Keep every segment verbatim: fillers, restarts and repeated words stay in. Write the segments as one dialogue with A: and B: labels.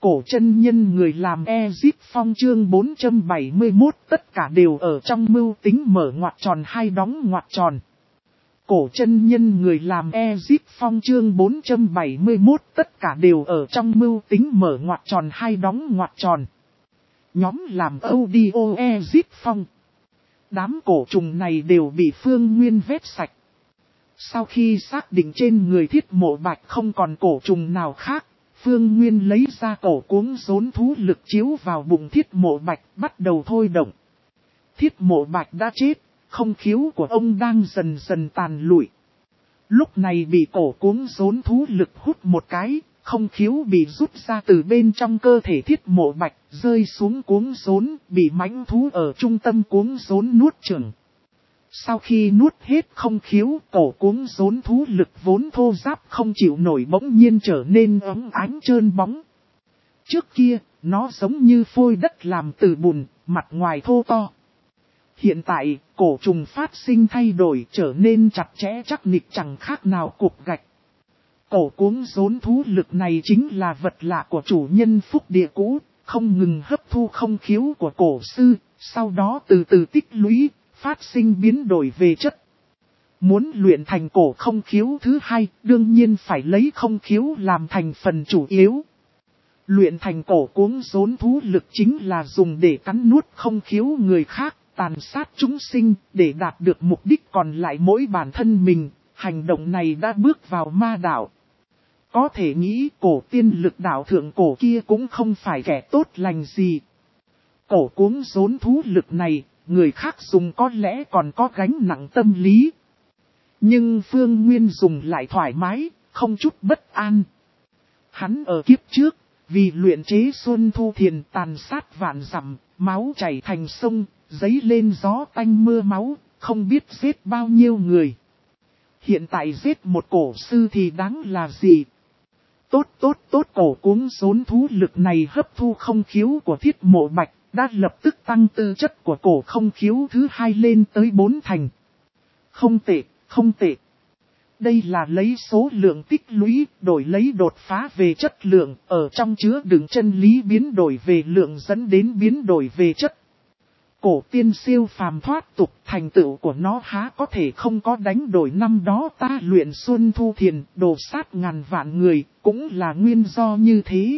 A: Cổ chân nhân người làm Ezip Phong chương bốn trăm bảy mươi mốt tất cả đều ở trong mưu tính mở ngoặc tròn hay đóng ngoặc tròn. Cổ chân nhân người làm Ezip Phong chương bốn trăm bảy mươi mốt tất cả đều ở trong mưu tính mở ngoặc tròn hay đóng ngoặc tròn. Nhóm làm audio Ezip Phong. Đám cổ trùng này đều bị Phương Nguyên vét sạch. Sau khi xác định trên người Thiết Mộ Bạch không còn cổ trùng nào khác, Phương Nguyên lấy ra cổ cuống rốn thú lực chiếu vào bụng Thiết Mộ Bạch bắt đầu thôi động. Thiết Mộ Bạch đã chết, không khiếu của ông đang dần dần tàn lụi. Lúc này bị cổ cuống rốn thú lực hút một cái, không khiếu bị rút ra từ bên trong cơ thể Thiết Mộ Bạch, rơi xuống cuống rốn, bị mãnh thú ở trung tâm cuống rốn nuốt chửng. Sau khi nuốt hết không khiếu, cổ cuống rốn thú lực vốn thô ráp không chịu nổi bỗng nhiên trở nên ấm ánh trơn bóng. Trước kia, nó giống như phôi đất làm từ bùn, mặt ngoài thô to. Hiện tại, cổ trùng phát sinh thay đổi trở nên chặt chẽ chắc nịch chẳng khác nào cục gạch. Cổ cuống rốn thú lực này chính là vật lạ của chủ nhân phúc địa cũ, không ngừng hấp thu không khiếu của cổ sư, sau đó từ từ tích lũy, phát sinh biến đổi về chất. Muốn luyện thành cổ không khiếu thứ hai, đương nhiên phải lấy không khiếu làm thành phần chủ yếu. Luyện thành cổ cuống rốn thú lực chính là dùng để cắn nuốt không khiếu người khác, tàn sát chúng sinh, để đạt được mục đích còn lại mỗi bản thân mình. Hành động này đã bước vào ma đạo. Có thể nghĩ cổ tiên lực đạo thượng cổ kia cũng không phải kẻ tốt lành gì. Cổ cuống rốn thú lực này, người khác dùng có lẽ còn có gánh nặng tâm lý. Nhưng Phương Nguyên dùng lại thoải mái, không chút bất an. Hắn ở kiếp trước, vì luyện chế Xuân Thu Thiền tàn sát vạn dặm, máu chảy thành sông, giấy lên gió tanh mưa máu, không biết giết bao nhiêu người. Hiện tại giết một cổ sư thì đáng là gì? Tốt tốt tốt, cổ cuống rốn thú lực này hấp thu không khiếu của Thiết Mộ Bạch, đã lập tức tăng tư chất của cổ không khiếu thứ hai lên tới bốn thành. Không tệ, không tệ. Đây là lấy số lượng tích lũy, đổi lấy đột phá về chất lượng, ở trong chứa đựng chân lý biến đổi về lượng dẫn đến biến đổi về chất. Cổ tiên siêu phàm thoát tục, thành tựu của nó há có thể không có đánh đổi. Năm đó ta luyện Xuân Thu Thiền, đồ sát ngàn vạn người, cũng là nguyên do như thế.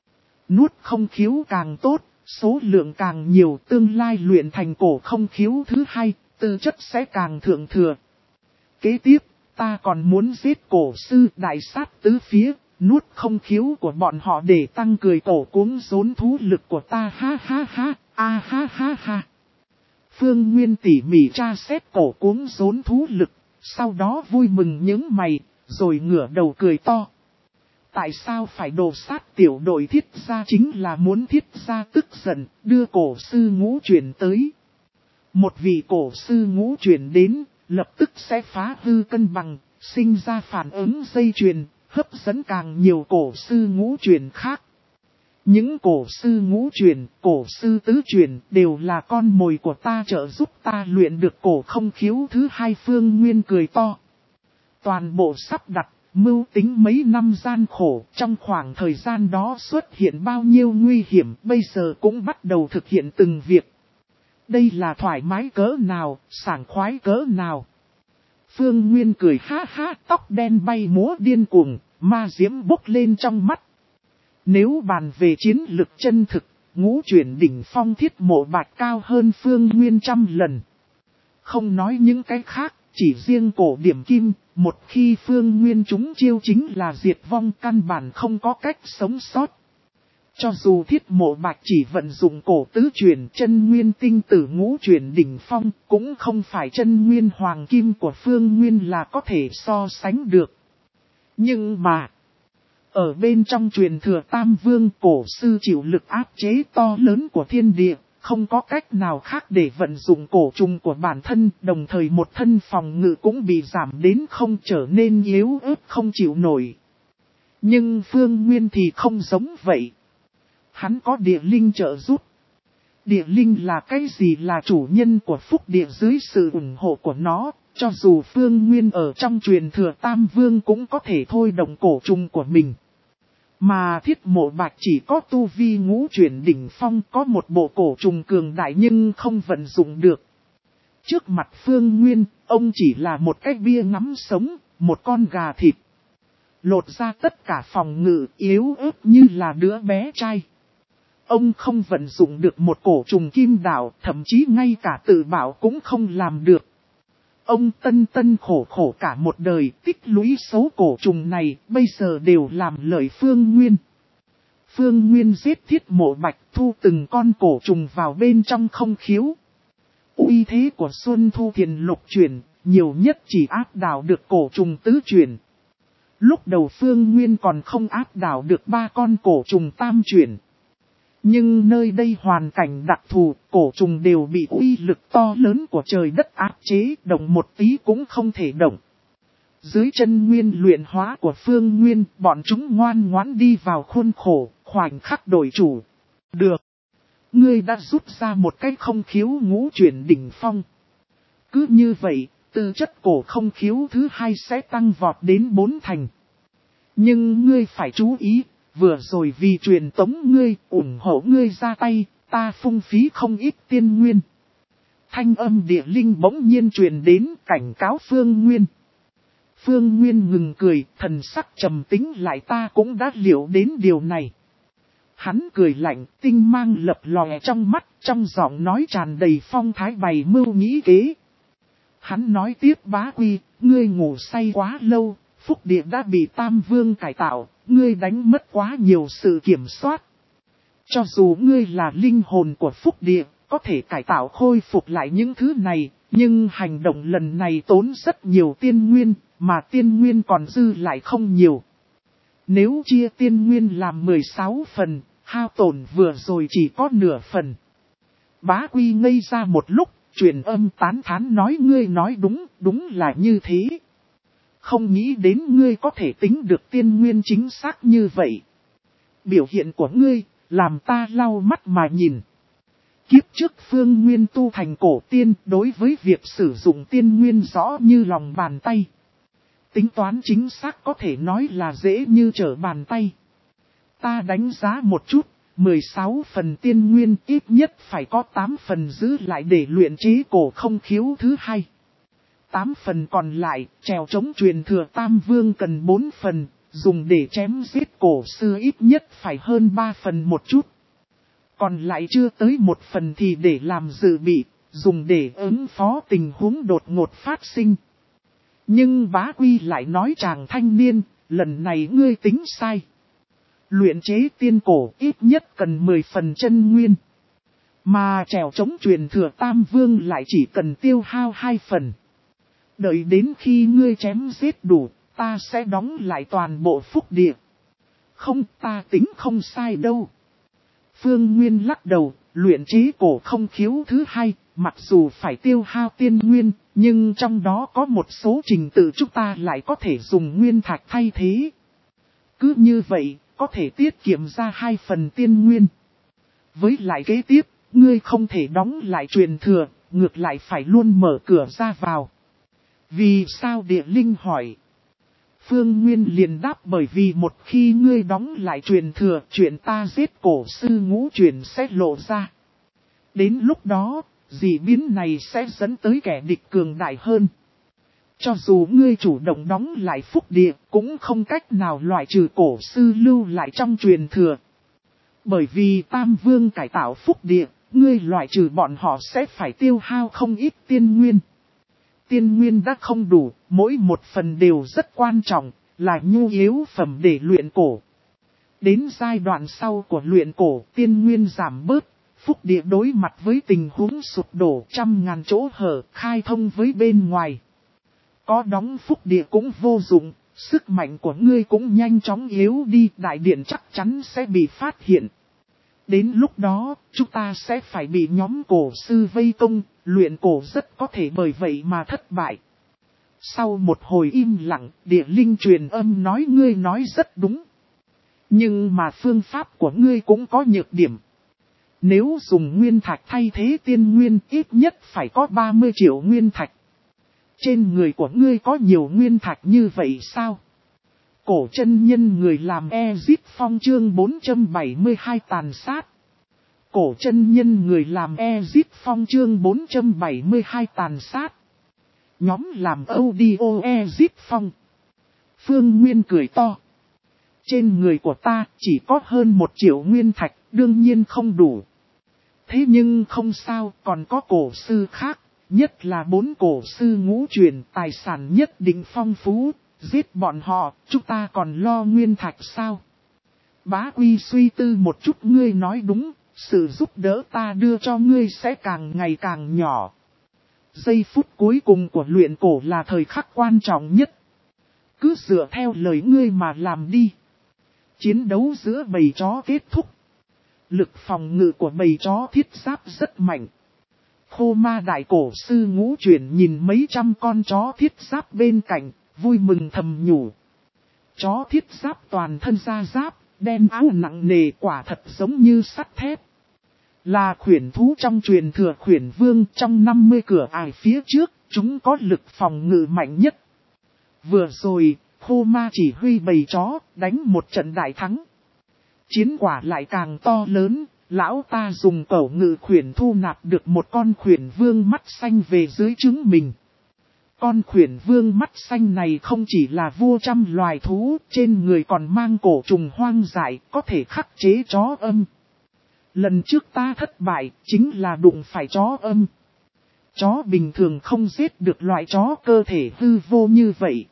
A: Nuốt không khiếu càng tốt, số lượng càng nhiều, tương lai luyện thành cổ không khiếu thứ hai, tư chất sẽ càng thượng thừa. Kế tiếp, ta còn muốn giết cổ sư đại sát tứ phía, nuốt không khiếu của bọn họ để tăng cười cổ cuống rốn thú lực của ta, ha ha ha, a ha ha ha. Phương Nguyên tỉ mỉ tra xét cổ cuống rốn thú lực, sau đó vui mừng những mày, rồi ngửa đầu cười to. Tại sao phải đồ sát tiểu đội Thiết gia, chính là muốn Thiết gia tức giận, đưa cổ sư ngũ chuyển tới. Một vị cổ sư ngũ chuyển đến, lập tức sẽ phá hư cân bằng, sinh ra phản ứng dây chuyền, hấp dẫn càng nhiều cổ sư ngũ chuyển khác. Những cổ sư ngũ chuyển, cổ sư tứ chuyển đều là con mồi của ta, trợ giúp ta luyện được cổ không khiếu thứ hai. Phương Nguyên cười to. Toàn bộ sắp đặt, mưu tính mấy năm gian khổ, trong khoảng thời gian đó xuất hiện bao nhiêu nguy hiểm, bây giờ cũng bắt đầu thực hiện từng việc. Đây là thoải mái cỡ nào, sảng khoái cỡ nào. Phương Nguyên cười ha ha, tóc đen bay múa điên cuồng, ma diễm bốc lên trong mắt. Nếu bàn về chiến lực chân thực, ngũ chuyển đỉnh phong Thiết Mộ Bạch cao hơn Phương Nguyên trăm lần. Không nói những cái khác, chỉ riêng cổ điểm kim, một khi Phương Nguyên trúng chiêu chính là diệt vong, căn bản không có cách sống sót. Cho dù Thiết Mộ Bạch chỉ vận dụng cổ tứ chuyển chân nguyên tinh tử ngũ chuyển đỉnh phong, cũng không phải chân nguyên hoàng kim của Phương Nguyên là có thể so sánh được. Nhưng mà, ở bên trong truyền thừa Tam Vương, cổ sư chịu lực áp chế to lớn của thiên địa, không có cách nào khác để vận dụng cổ trùng của bản thân, đồng thời một thân phòng ngự cũng bị giảm đến không, trở nên yếu ớt không chịu nổi. Nhưng Phương Nguyên thì không giống vậy. Hắn có địa linh trợ giúp. Địa linh là cái gì? Là chủ nhân của phúc địa, dưới sự ủng hộ của nó, cho dù Phương Nguyên ở trong truyền thừa Tam Vương cũng có thể thôi động cổ trùng của mình. Mà Thiết Mộ Bạch chỉ có tu vi ngũ chuyển đỉnh phong, có một bộ cổ trùng cường đại nhưng không vận dụng được. Trước mặt Phương Nguyên, ông chỉ là một cái bia ngắm sống, một con gà thịt. Lột ra tất cả phòng ngự yếu ớt như là đứa bé trai. Ông không vận dụng được một cổ trùng kim đạo, thậm chí ngay cả tự bảo cũng không làm được. Ông tân tân khổ khổ cả một đời tích lũy số cổ trùng này, bây giờ đều làm lợi Phương Nguyên. Phương Nguyên giết Thiết Mộ Bạch, thu từng con cổ trùng vào bên trong không khiếu. Uy thế của Xuân Thu Thiền lục chuyển, nhiều nhất chỉ áp đảo được cổ trùng tứ chuyển. Lúc đầu Phương Nguyên còn không áp đảo được ba con cổ trùng tam chuyển. Nhưng nơi đây hoàn cảnh đặc thù, cổ trùng đều bị uy lực to lớn của trời đất áp chế, động một tí cũng không thể động. Dưới chân nguyên luyện hóa của Phương Nguyên, bọn chúng ngoan ngoãn đi vào khuôn khổ, khoảnh khắc đổi chủ. Được. Ngươi đã rút ra một cái không khiếu ngũ chuyển đỉnh phong. Cứ như vậy, tư chất cổ không khiếu thứ hai sẽ tăng vọt đến bốn thành. Nhưng ngươi phải chú ý, vừa rồi vì truyền tống ngươi, ủng hộ ngươi ra tay, ta phung phí không ít tiên nguyên. Thanh âm địa linh bỗng nhiên truyền đến cảnh cáo Phương Nguyên. Phương Nguyên ngừng cười, thần sắc trầm tính lại, ta cũng đã liệu đến điều này. Hắn cười lạnh, tinh mang lập lòe trong mắt, trong giọng nói tràn đầy phong thái bày mưu nghĩ kế. Hắn nói tiếp, Bá Quy, ngươi ngủ say quá lâu, phúc địa đã bị Tam Vương cải tạo, ngươi đánh mất quá nhiều sự kiểm soát. Cho dù ngươi là linh hồn của phúc địa, có thể cải tạo khôi phục lại những thứ này, nhưng hành động lần này tốn rất nhiều tiên nguyên, mà tiên nguyên còn dư lại không nhiều. Nếu chia tiên nguyên làm mười sáu phần, hao tổn vừa rồi chỉ có nửa phần. Bá Quy ngây ra một lúc, truyền âm tán thán nói, ngươi nói đúng, đúng là như thế. Không nghĩ đến ngươi có thể tính được tiên nguyên chính xác như vậy. Biểu hiện của ngươi, làm ta lau mắt mà nhìn. Kiếp trước Phương Nguyên tu thành cổ tiên, đối với việc sử dụng tiên nguyên rõ như lòng bàn tay. Tính toán chính xác có thể nói là dễ như trở bàn tay. Ta đánh giá một chút, mười sáu phần tiên nguyên ít nhất phải có tám phần giữ lại để luyện chế cổ không khiếu thứ hai. tám phần còn lại, trèo chống truyền thừa Tam Vương cần bốn phần, dùng để chém giết cổ sư ít nhất phải hơn ba phần một chút. Còn lại chưa tới một phần thì để làm dự bị, dùng để ứng phó tình huống đột ngột phát sinh. Nhưng Bá Quy lại nói, chàng thanh niên, lần này ngươi tính sai. Luyện chế tiên cổ ít nhất cần mười phần chân nguyên. Mà trèo chống truyền thừa Tam Vương lại chỉ cần tiêu hao hai phần. Đợi đến khi ngươi chém giết đủ, ta sẽ đóng lại toàn bộ phúc địa. Không, ta tính không sai đâu. Phương Nguyên lắc đầu, luyện chế cổ không khiếu thứ hai, mặc dù phải tiêu hao tiên nguyên, nhưng trong đó có một số trình tự chúng ta lại có thể dùng nguyên thạch thay thế. Cứ như vậy, có thể tiết kiệm ra hai phần tiên nguyên. Với lại kế tiếp, ngươi không thể đóng lại truyền thừa, ngược lại phải luôn mở cửa ra vào. Vì sao địa linh hỏi? Phương Nguyên liền đáp, bởi vì một khi ngươi đóng lại truyền thừa, chuyện ta giết cổ sư ngũ truyền sẽ lộ ra. Đến lúc đó, dị biến này sẽ dẫn tới kẻ địch cường đại hơn. Cho dù ngươi chủ động đóng lại phúc địa, cũng không cách nào loại trừ cổ sư lưu lại trong truyền thừa. Bởi vì Tam Vương cải tạo phúc địa, ngươi loại trừ bọn họ sẽ phải tiêu hao không ít tiên nguyên. Tiên nguyên đã không đủ, mỗi một phần đều rất quan trọng, là nhu yếu phẩm để luyện cổ. Đến giai đoạn sau của luyện cổ, tiên nguyên giảm bớt, phúc địa đối mặt với tình huống sụp đổ trăm ngàn chỗ hở, khai thông với bên ngoài. Có đóng phúc địa cũng vô dụng, sức mạnh của ngươi cũng nhanh chóng yếu đi, đại điện chắc chắn sẽ bị phát hiện. Đến lúc đó, chúng ta sẽ phải bị nhóm cổ sư vây công, luyện cổ rất có thể bởi vậy mà thất bại. Sau một hồi im lặng, địa linh truyền âm nói, ngươi nói rất đúng. Nhưng mà phương pháp của ngươi cũng có nhược điểm. Nếu dùng nguyên thạch thay thế tiên nguyên, ít nhất phải có ba mươi triệu nguyên thạch. Trên người của ngươi có nhiều nguyên thạch như vậy sao? Cổ chân nhân người làm Ezip Phong chương bốn trăm bảy mươi hai tàn sát. Cổ chân nhân người làm Ezip Phong chương bốn trăm bảy mươi hai tàn sát. Nhóm làm audio Ezip Phong. Phương Nguyên cười to. Trên người của ta chỉ có hơn một triệu nguyên thạch, đương nhiên không đủ. Thế nhưng không sao, còn có cổ sư khác, nhất là bốn cổ sư ngũ truyền, tài sản nhất định phong phú. Giết bọn họ, chúng ta còn lo nguyên thạch sao? Bá Quy suy tư một chút, ngươi nói đúng, sự giúp đỡ ta đưa cho ngươi sẽ càng ngày càng nhỏ. Giây phút cuối cùng của luyện cổ là thời khắc quan trọng nhất. Cứ dựa theo lời ngươi mà làm đi. Chiến đấu giữa bầy chó kết thúc. Lực phòng ngự của bầy chó thiết giáp rất mạnh. Khô ma đại cổ sư ngũ chuyển nhìn mấy trăm con chó thiết giáp bên cạnh, vui mừng thầm nhủ. Chó thiết giáp toàn thân da giáp, đen áo nặng nề, quả thật giống như sắt thép. Là khuyển thú trong truyền thừa khuyển vương, trong năm mươi cửa ải phía trước, chúng có lực phòng ngự mạnh nhất. Vừa rồi, Khô ma chỉ huy bầy chó, đánh một trận đại thắng. Chiến quả lại càng to lớn, lão ta dùng cẩu ngự khuyển thu nạp được một con khuyển vương mắt xanh về dưới trứng mình. Con khuyển vương mắt xanh này không chỉ là vua trăm loài thú, trên người còn mang cổ trùng hoang dại, có thể khắc chế chó âm. Lần trước ta thất bại, chính là đụng phải chó âm. Chó bình thường không giết được loại chó cơ thể hư vô như vậy.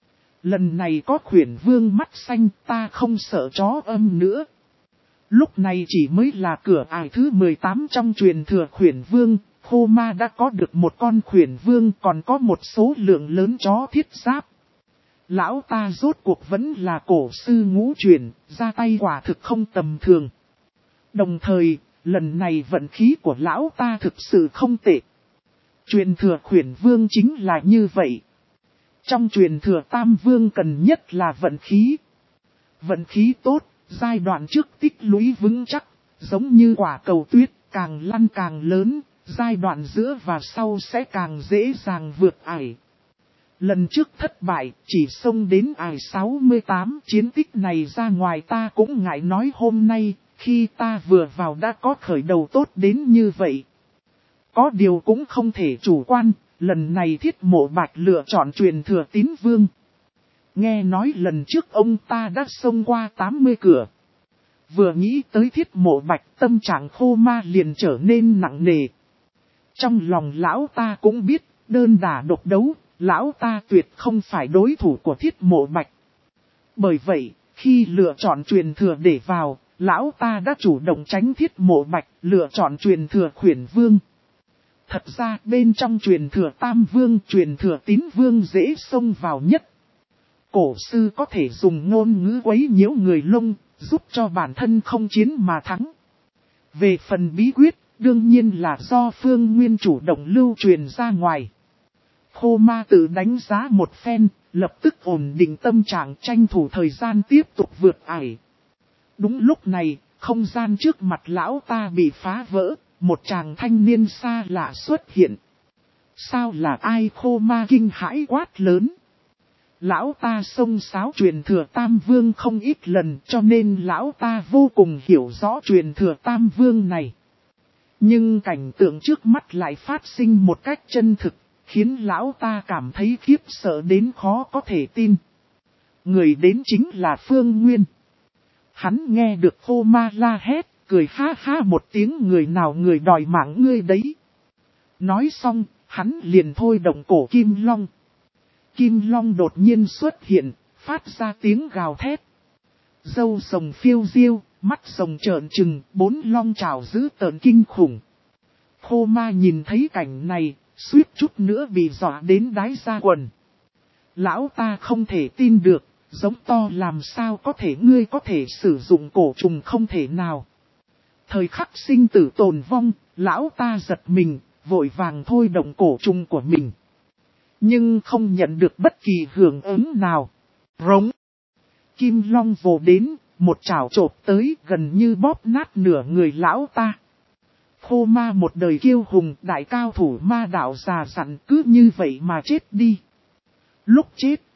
A: Lần này có khuyển vương mắt xanh, ta không sợ chó âm nữa. Lúc này chỉ mới là cửa ải thứ mười tám trong truyền thừa khuyển vương, Khô ma đã có được một con khuyển vương, còn có một số lượng lớn chó thiết giáp. Lão ta rốt cuộc vẫn là cổ sư ngũ truyền, ra tay quả thực không tầm thường. Đồng thời, lần này vận khí của lão ta thực sự không tệ. Truyền thừa khuyển vương chính là như vậy. Trong truyền thừa tam vương cần nhất là vận khí. Vận khí tốt, giai đoạn trước tích lũy vững chắc, giống như quả cầu tuyết, càng lăn càng lớn, giai đoạn giữa và sau sẽ càng dễ dàng vượt ải. Lần trước thất bại, chỉ xông đến ải sáu mươi tám, chiến tích này ra ngoài ta cũng ngại nói hôm nay, khi ta vừa vào đã có khởi đầu tốt đến như vậy. Có điều cũng không thể chủ quan, lần này Thiết Mộ Bạch lựa chọn truyền thừa tín vương. Nghe nói lần trước ông ta đã xông qua tám mươi cửa. Vừa nghĩ tới Thiết Mộ Bạch, tâm trạng Khô ma liền trở nên nặng nề. Trong lòng lão ta cũng biết, đơn đả độc đấu, lão ta tuyệt không phải đối thủ của Thiết Mộ Bạch. Bởi vậy, khi lựa chọn truyền thừa để vào, lão ta đã chủ động tránh Thiết Mộ Bạch, lựa chọn truyền thừa khuyển vương. Thật ra bên trong truyền thừa tam vương, truyền thừa tín vương dễ xông vào nhất. Cổ sư có thể dùng ngôn ngữ quấy nhiễu người lông, giúp cho bản thân không chiến mà thắng. Về phần bí quyết, đương nhiên là do Phương Nguyên chủ động lưu truyền ra ngoài. Khô ma tự đánh giá một phen, lập tức ổn định tâm trạng, tranh thủ thời gian tiếp tục vượt ải. Đúng lúc này, không gian trước mặt lão ta bị phá vỡ, một chàng thanh niên xa lạ xuất hiện. Sao là ai? Khô ma kinh hãi quát lớn. Lão ta xông xáo truyền thừa tam vương không ít lần, cho nên lão ta vô cùng hiểu rõ truyền thừa tam vương này. Nhưng cảnh tượng trước mắt lại phát sinh một cách chân thực, khiến lão ta cảm thấy khiếp sợ đến khó có thể tin. Người đến chính là Phương Nguyên. Hắn nghe được Khô ma la hét, cười ha ha một tiếng, người nào người đòi mạng ngươi đấy. Nói xong, hắn liền thôi động cổ Kim Long. Kim Long đột nhiên xuất hiện, phát ra tiếng gào thét. Râu rồng phiêu diêu, mắt rồng trợn trừng, bốn long trảo dữ tợn kinh khủng. Khô ma nhìn thấy cảnh này, suýt chút nữa bị dọa đến đái ra quần. Lão ta không thể tin được, giống to làm sao có thể, ngươi có thể sử dụng cổ trùng không thể nào. Thời khắc sinh tử tồn vong, lão ta giật mình, vội vàng thôi động cổ trùng của mình. Nhưng không nhận được bất kỳ hưởng ứng nào. Rống. Kim Long vồ đến, một chảo chộp tới, gần như bóp nát nửa người lão ta. Khô ma một đời kiêu hùng, đại cao thủ ma đạo già dặn, cứ như vậy mà chết đi. Lúc chết,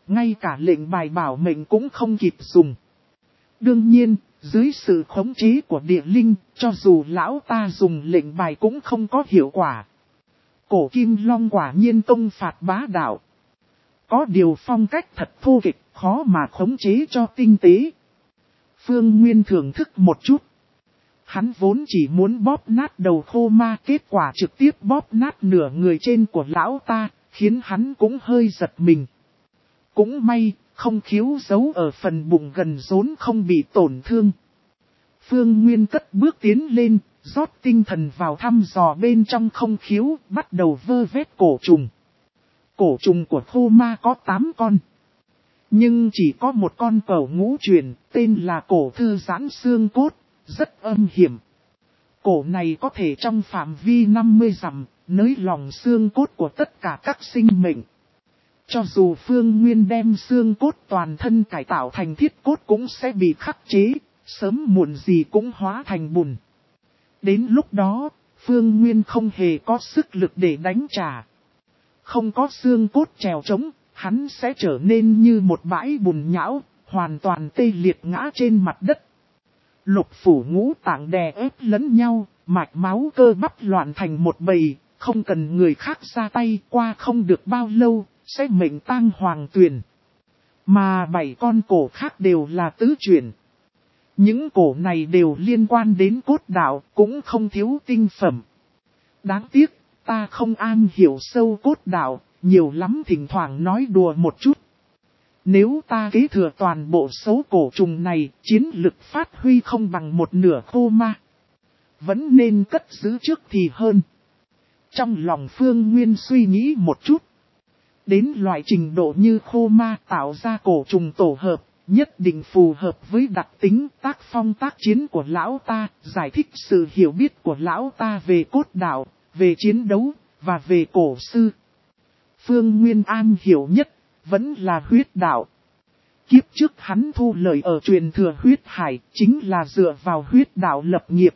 A: ngay cả lệnh bài bảo mệnh cũng không kịp dùng. Đương nhiên, dưới sự khống chế của địa linh, cho dù lão ta dùng lệnh bài cũng không có hiệu quả. Cổ Kim Long quả nhiên công phạt bá đạo. Có điều phong cách thật thô kịch, khó mà khống chế cho tinh tế. Phương Nguyên thưởng thức một chút. Hắn vốn chỉ muốn bóp nát đầu khô ma, kết quả trực tiếp bóp nát nửa người trên của lão ta, khiến hắn cũng hơi giật mình. Cũng may, không khiếu giấu ở phần bụng gần rốn không bị tổn thương. Phương Nguyên cất bước tiến lên, rót tinh thần vào thăm dò bên trong không khiếu, bắt đầu vơ vét cổ trùng. Cổ trùng của khô ma có tám con. Nhưng chỉ có một con cẩu ngũ truyền, tên là cổ thư giãn xương cốt, rất âm hiểm. Cổ này có thể trong phạm vi năm mươi dặm, nới lòng xương cốt của tất cả các sinh mệnh. Cho dù Phương Nguyên đem xương cốt toàn thân cải tạo thành thiết cốt cũng sẽ bị khắc chế, sớm muộn gì cũng hóa thành bùn. Đến lúc đó, Phương Nguyên không hề có sức lực để đánh trả. Không có xương cốt trèo trống, hắn sẽ trở nên như một bãi bùn nhão, hoàn toàn tê liệt ngã trên mặt đất. Lục phủ ngũ tạng đè ép lẫn nhau, mạch máu cơ bắp loạn thành một bầy, không cần người khác ra tay, qua không được bao lâu, sẽ mệnh tang hoàng tuyền. Mà bảy con cổ khác đều là tứ chuyển. Những cổ này đều liên quan đến cốt đạo, cũng không thiếu tinh phẩm. Đáng tiếc, ta không an hiểu sâu cốt đạo, nhiều lắm thỉnh thoảng nói đùa một chút. Nếu ta kế thừa toàn bộ số cổ trùng này, chiến lực phát huy không bằng một nửa khô ma. Vẫn nên cất giữ trước thì hơn. Trong lòng Phương Nguyên suy nghĩ một chút. Đến loại trình độ như khô ma tạo ra cổ trùng tổ hợp, nhất định phù hợp với đặc tính tác phong tác chiến của lão ta, giải thích sự hiểu biết của lão ta về cốt đạo, về chiến đấu, và về cổ sư. Phương Nguyên an hiểu nhất, vẫn là huyết đạo. Kiếp trước hắn thu lợi ở truyền thừa huyết hải, chính là dựa vào huyết đạo lập nghiệp.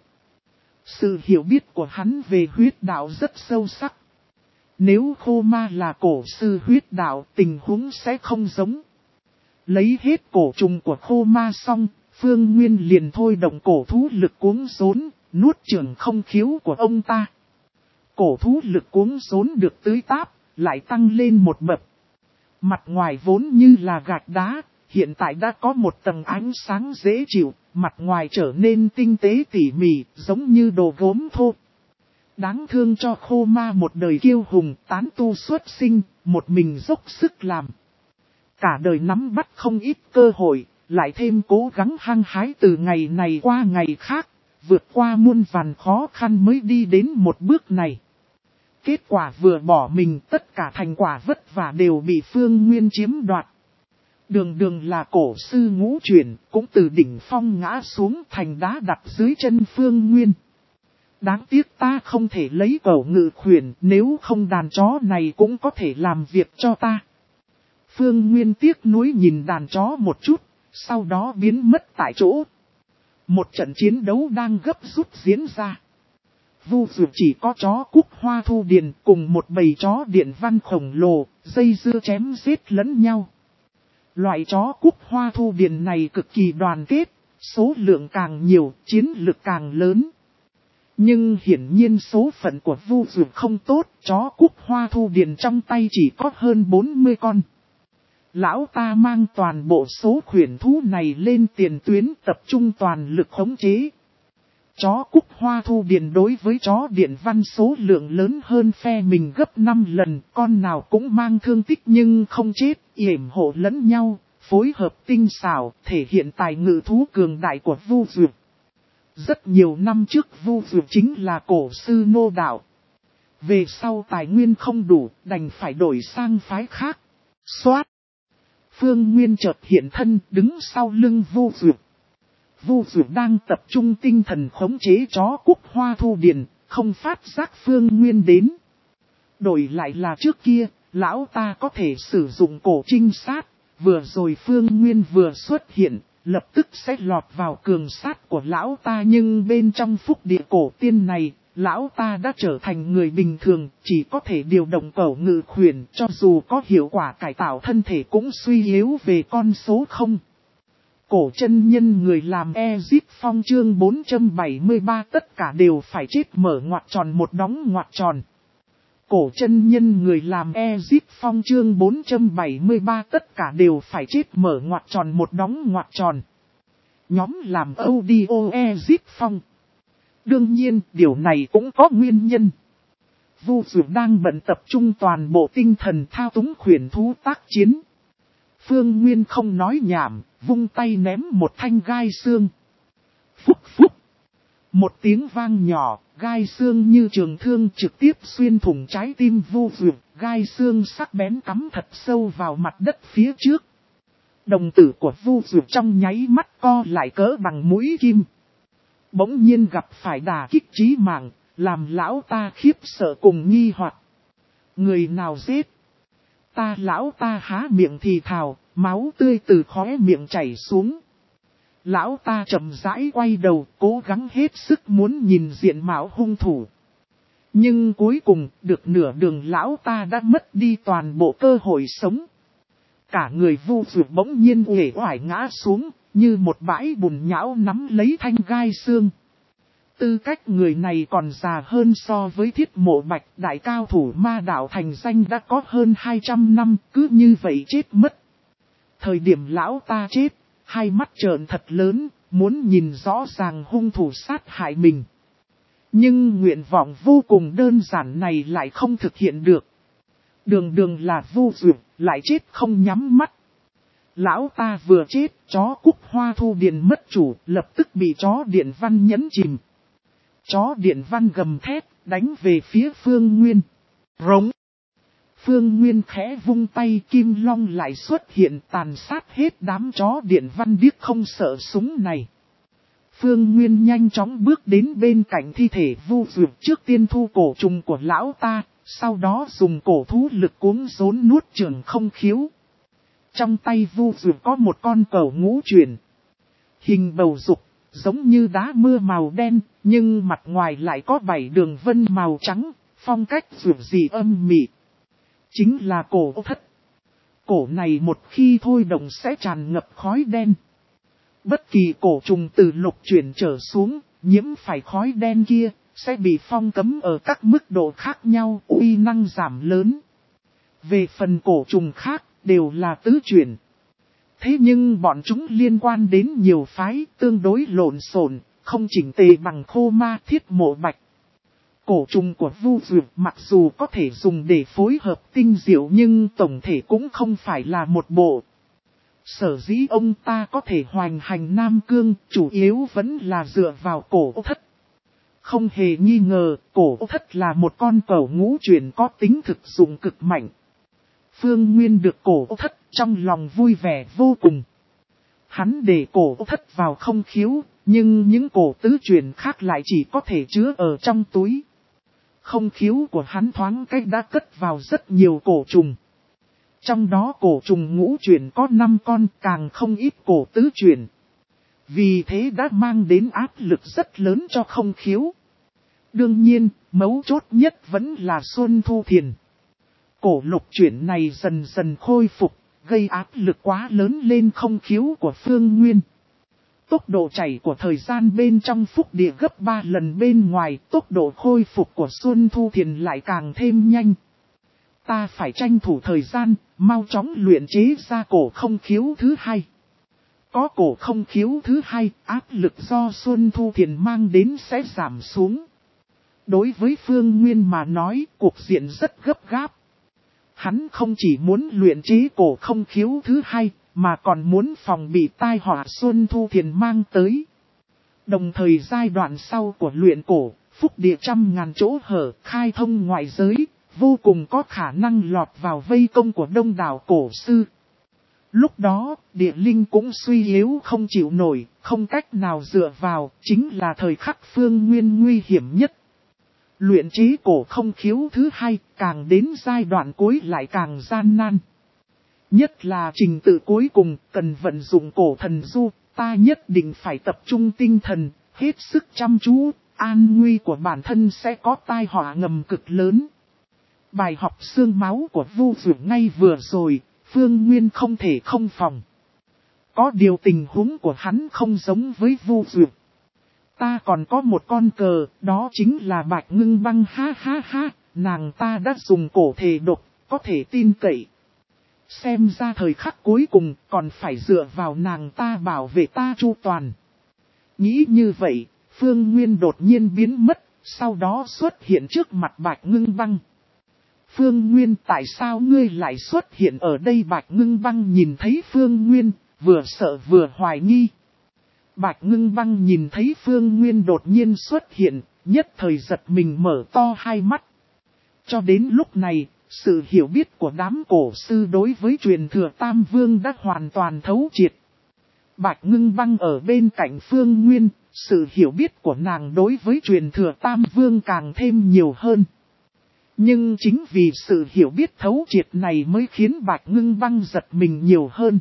A: Sự hiểu biết của hắn về huyết đạo rất sâu sắc. Nếu khô ma là cổ sư huyết đạo, tình huống sẽ không giống. Lấy hết cổ trùng của khô ma xong, Phương Nguyên liền thôi động cổ thú lực cuống rốn, nuốt chửng không khiếu của ông ta. Cổ thú lực cuống rốn được tưới táp, lại tăng lên một bậc. Mặt ngoài vốn như là gạch đá, hiện tại đã có một tầng ánh sáng dễ chịu, mặt ngoài trở nên tinh tế tỉ mỉ, giống như đồ gốm thô. Đáng thương cho khô ma một đời kiêu hùng, tán tu xuất sinh, một mình dốc sức làm. Cả đời nắm bắt không ít cơ hội, lại thêm cố gắng hăng hái từ ngày này qua ngày khác, vượt qua muôn vàn khó khăn mới đi đến một bước này. Kết quả vừa bỏ mình, tất cả thành quả vất vả đều bị Phương Nguyên chiếm đoạt. Đường đường là cổ sư ngũ chuyển, cũng từ đỉnh phong ngã xuống thành đá đặt dưới chân Phương Nguyên. Đáng tiếc ta không thể lấy cẩu ngự khuyển, nếu không đàn chó này cũng có thể làm việc cho ta. Phương Nguyên tiếc nuối nhìn đàn chó một chút, sau đó biến mất tại chỗ. Một trận chiến đấu đang gấp rút diễn ra. Vu Dược chỉ có chó Cúc Hoa Thu Điền cùng một bầy chó điện văn khổng lồ, dây dưa chém giết lẫn nhau. Loại chó Cúc Hoa Thu Điền này cực kỳ đoàn kết, số lượng càng nhiều, chiến lực càng lớn. Nhưng hiển nhiên số phận của Vu Dược không tốt, chó Cúc Hoa Thu Điền trong tay chỉ có hơn bốn mươi con. Lão ta mang toàn bộ số khuyển thú này lên tiền tuyến tập trung toàn lực khống chế. Chó Cúc Hoa Thu Điền đối với chó điện văn số lượng lớn hơn phe mình gấp năm lần, con nào cũng mang thương tích nhưng không chết, yểm hộ lẫn nhau, phối hợp tinh xảo, thể hiện tài ngự thú cường đại của Vu Dược. Rất nhiều năm trước Vu Dược chính là cổ sư nô đạo. Về sau tài nguyên không đủ, đành phải đổi sang phái khác. Xoát! Phương Nguyên chợt hiện thân, đứng sau lưng Vu Dược. Vu Dược đang tập trung tinh thần khống chế chó Cúc Hoa Thu Điền, không phát giác Phương Nguyên đến. Đổi lại là trước kia, lão ta có thể sử dụng cổ trinh sát, vừa rồi Phương Nguyên vừa xuất hiện, lập tức sẽ lọt vào cường sát của lão ta, nhưng bên trong phúc địa cổ tiên này, lão ta đã trở thành người bình thường, chỉ có thể điều động cẩu ngự khuyển, cho dù có hiệu quả cải tạo thân thể cũng suy yếu về con số không. Cổ chân nhân người làm Ezip Phong chương bốn trăm bảy mươi ba tất cả đều phải chết mở ngoặc tròn một đóng ngoặc tròn. Cổ chân nhân người làm Ezip Phong chương bốn trăm bảy mươi ba tất cả đều phải chết mở ngoặc tròn một đóng ngoặc tròn. Nhóm làm audio Ezip Phong. Đương nhiên, điều này cũng có nguyên nhân. Vu Dược đang bận tập trung toàn bộ tinh thần thao túng khuyển thú tác chiến. Phương Nguyên không nói nhảm, vung tay ném một thanh gai xương. Phúc phúc. Một tiếng vang nhỏ, gai xương như trường thương trực tiếp xuyên thủng trái tim Vu Dược, gai xương sắc bén cắm thật sâu vào mặt đất phía trước. Đồng tử của Vu Dược trong nháy mắt co lại cỡ bằng mũi kim. Bỗng nhiên gặp phải đả kích chí mạng, làm lão ta khiếp sợ cùng nghi hoặc. Người nào giết? Ta lão ta há miệng thì thào, máu tươi từ khóe miệng chảy xuống. Lão ta chậm rãi quay đầu, cố gắng hết sức muốn nhìn diện mạo hung thủ. Nhưng cuối cùng, được nửa đường lão ta đã mất đi toàn bộ cơ hội sống. Cả người Vu Dược bỗng nhiên uể oải ngã xuống, như một bãi bùn nhão nắm lấy thanh gai xương. Tư cách người này còn già hơn so với Thiết Mộ Bạch, đại cao thủ ma đạo thành danh đã có hơn hai trăm năm, cứ như vậy chết mất. Thời điểm lão ta chết, hai mắt trợn thật lớn, muốn nhìn rõ ràng hung thủ sát hại mình. Nhưng nguyện vọng vô cùng đơn giản này lại không thực hiện được. Đường đường là Vu Dược, lại chết không nhắm mắt. Lão ta vừa chết, chó Cúc Hoa Thu Điền mất chủ, lập tức bị chó Điện Văn nhấn chìm. Chó Điện Văn gầm thét, đánh về phía Phương Nguyên. Rống. Phương Nguyên khẽ vung tay, kim long lại xuất hiện tàn sát hết đám chó Điện Văn điếc không sợ súng này. Phương Nguyên nhanh chóng bước đến bên cạnh thi thể Vu Dược, trước tiên thu cổ trùng của lão ta, sau đó dùng cổ thú lực cuống rốn nuốt chửng không khiếu. Trong tay Vu Dược có một con cẩu ngũ chuyển. Hình bầu dục, giống như đá mưa màu đen, nhưng mặt ngoài lại có bảy đường vân màu trắng, phong cách dược dị âm mị. Chính là cổ thất. Cổ này một khi thôi động sẽ tràn ngập khói đen. Bất kỳ cổ trùng từ lục chuyển trở xuống, nhiễm phải khói đen kia, sẽ bị phong cấm ở các mức độ khác nhau, uy năng giảm lớn. Về phần cổ trùng khác, đều là tứ chuyển. Thế nhưng bọn chúng liên quan đến nhiều phái, tương đối lộn xộn, không chỉnh tề bằng Khô Ma, Thiết Mộ Bạch. Cổ trùng của Vu Dược mặc dù có thể dùng để phối hợp tinh diệu nhưng tổng thể cũng không phải là một bộ. Sở dĩ ông ta có thể hoành hành Nam Cương, chủ yếu vẫn là dựa vào cổ thất. Không hề nghi ngờ, cổ thất là một con cẩu ngũ chuyển có tính thực dụng cực mạnh. Phương Nguyên được cổ thất trong lòng vui vẻ vô cùng. Hắn để cổ thất vào không khiếu, nhưng những cổ tứ chuyển khác lại chỉ có thể chứa ở trong túi. Không khiếu của hắn thoáng cách đã cất vào rất nhiều cổ trùng. Trong đó cổ trùng ngũ chuyển có năm con, càng không ít cổ tứ chuyển. Vì thế đã mang đến áp lực rất lớn cho không khiếu. Đương nhiên, mấu chốt nhất vẫn là Xuân Thu Thiền. Cổ lục chuyển này dần dần khôi phục, gây áp lực quá lớn lên không khiếu của Phương Nguyên. Tốc độ chảy của thời gian bên trong phúc địa gấp ba lần bên ngoài, tốc độ khôi phục của Xuân Thu Thiền lại càng thêm nhanh. Ta phải tranh thủ thời gian, mau chóng luyện chế ra cổ không khiếu thứ hai. Có cổ không khiếu thứ hai, áp lực do Xuân Thu Thiền mang đến sẽ giảm xuống. Đối với Phương Nguyên mà nói, cuộc diện rất gấp gáp. Hắn không chỉ muốn luyện chế cổ không khiếu thứ hai, mà còn muốn phòng bị tai họa Xuân Thu Thiền mang tới. Đồng thời giai đoạn sau của luyện cổ, phúc địa trăm ngàn chỗ hở, khai thông ngoại giới, vô cùng có khả năng lọt vào vây công của đông đảo cổ sư. Lúc đó, địa linh cũng suy yếu không chịu nổi, không cách nào dựa vào, chính là thời khắc Phương Nguyên nguy hiểm nhất. Luyện chế cổ không khiếu thứ hai, càng đến giai đoạn cuối lại càng gian nan. Nhất là trình tự cuối cùng, cần vận dụng cổ thần du, ta nhất định phải tập trung tinh thần, hết sức chăm chú, an nguy của bản thân sẽ có tai họa ngầm cực lớn. Bài học xương máu của Vu Dược ngay vừa rồi, Phương Nguyên không thể không phòng. Có điều tình huống của hắn không giống với Vu Dược. Ta còn có một con cờ, đó chính là Bạch Ngưng Băng, ha ha ha, nàng ta đã dùng cổ thể độc, có thể tin cậy. Xem ra thời khắc cuối cùng còn phải dựa vào nàng ta bảo vệ ta chu toàn. Nghĩ như vậy, Phương Nguyên đột nhiên biến mất, sau đó xuất hiện trước mặt Bạch Ngưng Băng. Phương Nguyên, tại sao ngươi lại xuất hiện ở đây? Bạch Ngưng Băng nhìn thấy Phương Nguyên, vừa sợ vừa hoài nghi. Bạch Ngưng Băng nhìn thấy Phương Nguyên đột nhiên xuất hiện, nhất thời giật mình mở to hai mắt. Cho đến lúc này, sự hiểu biết của đám cổ sư đối với truyền thừa Tam Vương đã hoàn toàn thấu triệt. Bạch Ngưng Băng ở bên cạnh Phương Nguyên, sự hiểu biết của nàng đối với truyền thừa Tam Vương càng thêm nhiều hơn. Nhưng chính vì sự hiểu biết thấu triệt này mới khiến Bạch Ngưng Băng giật mình nhiều hơn.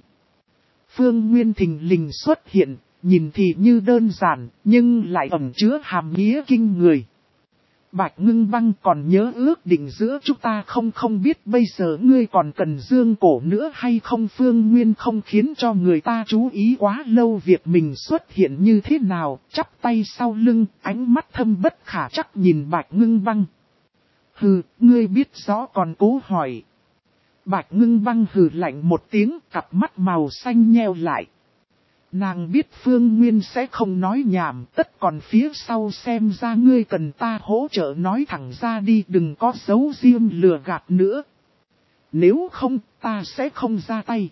A: Phương Nguyên thình lình xuất hiện, nhìn thì như đơn giản, nhưng lại ẩn chứa hàm nghĩa kinh người. Bạch Ngưng Băng, còn nhớ ước định giữa chúng ta không? Không biết bây giờ ngươi còn cần dương cổ nữa hay không? Phương Nguyên không khiến cho người ta chú ý quá lâu việc mình xuất hiện như thế nào, chắp tay sau lưng, ánh mắt thâm bất khả trắc nhìn Bạch Ngưng Băng. Hừ, ngươi biết rõ còn cố hỏi. Bạch Ngưng Băng hừ lạnh một tiếng, cặp mắt màu xanh nheo lại. Nàng biết Phương Nguyên sẽ không nói nhảm, tất còn phía sau xem ra ngươi cần ta hỗ trợ, nói thẳng ra đi, đừng có giấu riêng lừa gạt nữa. Nếu không, ta sẽ không ra tay.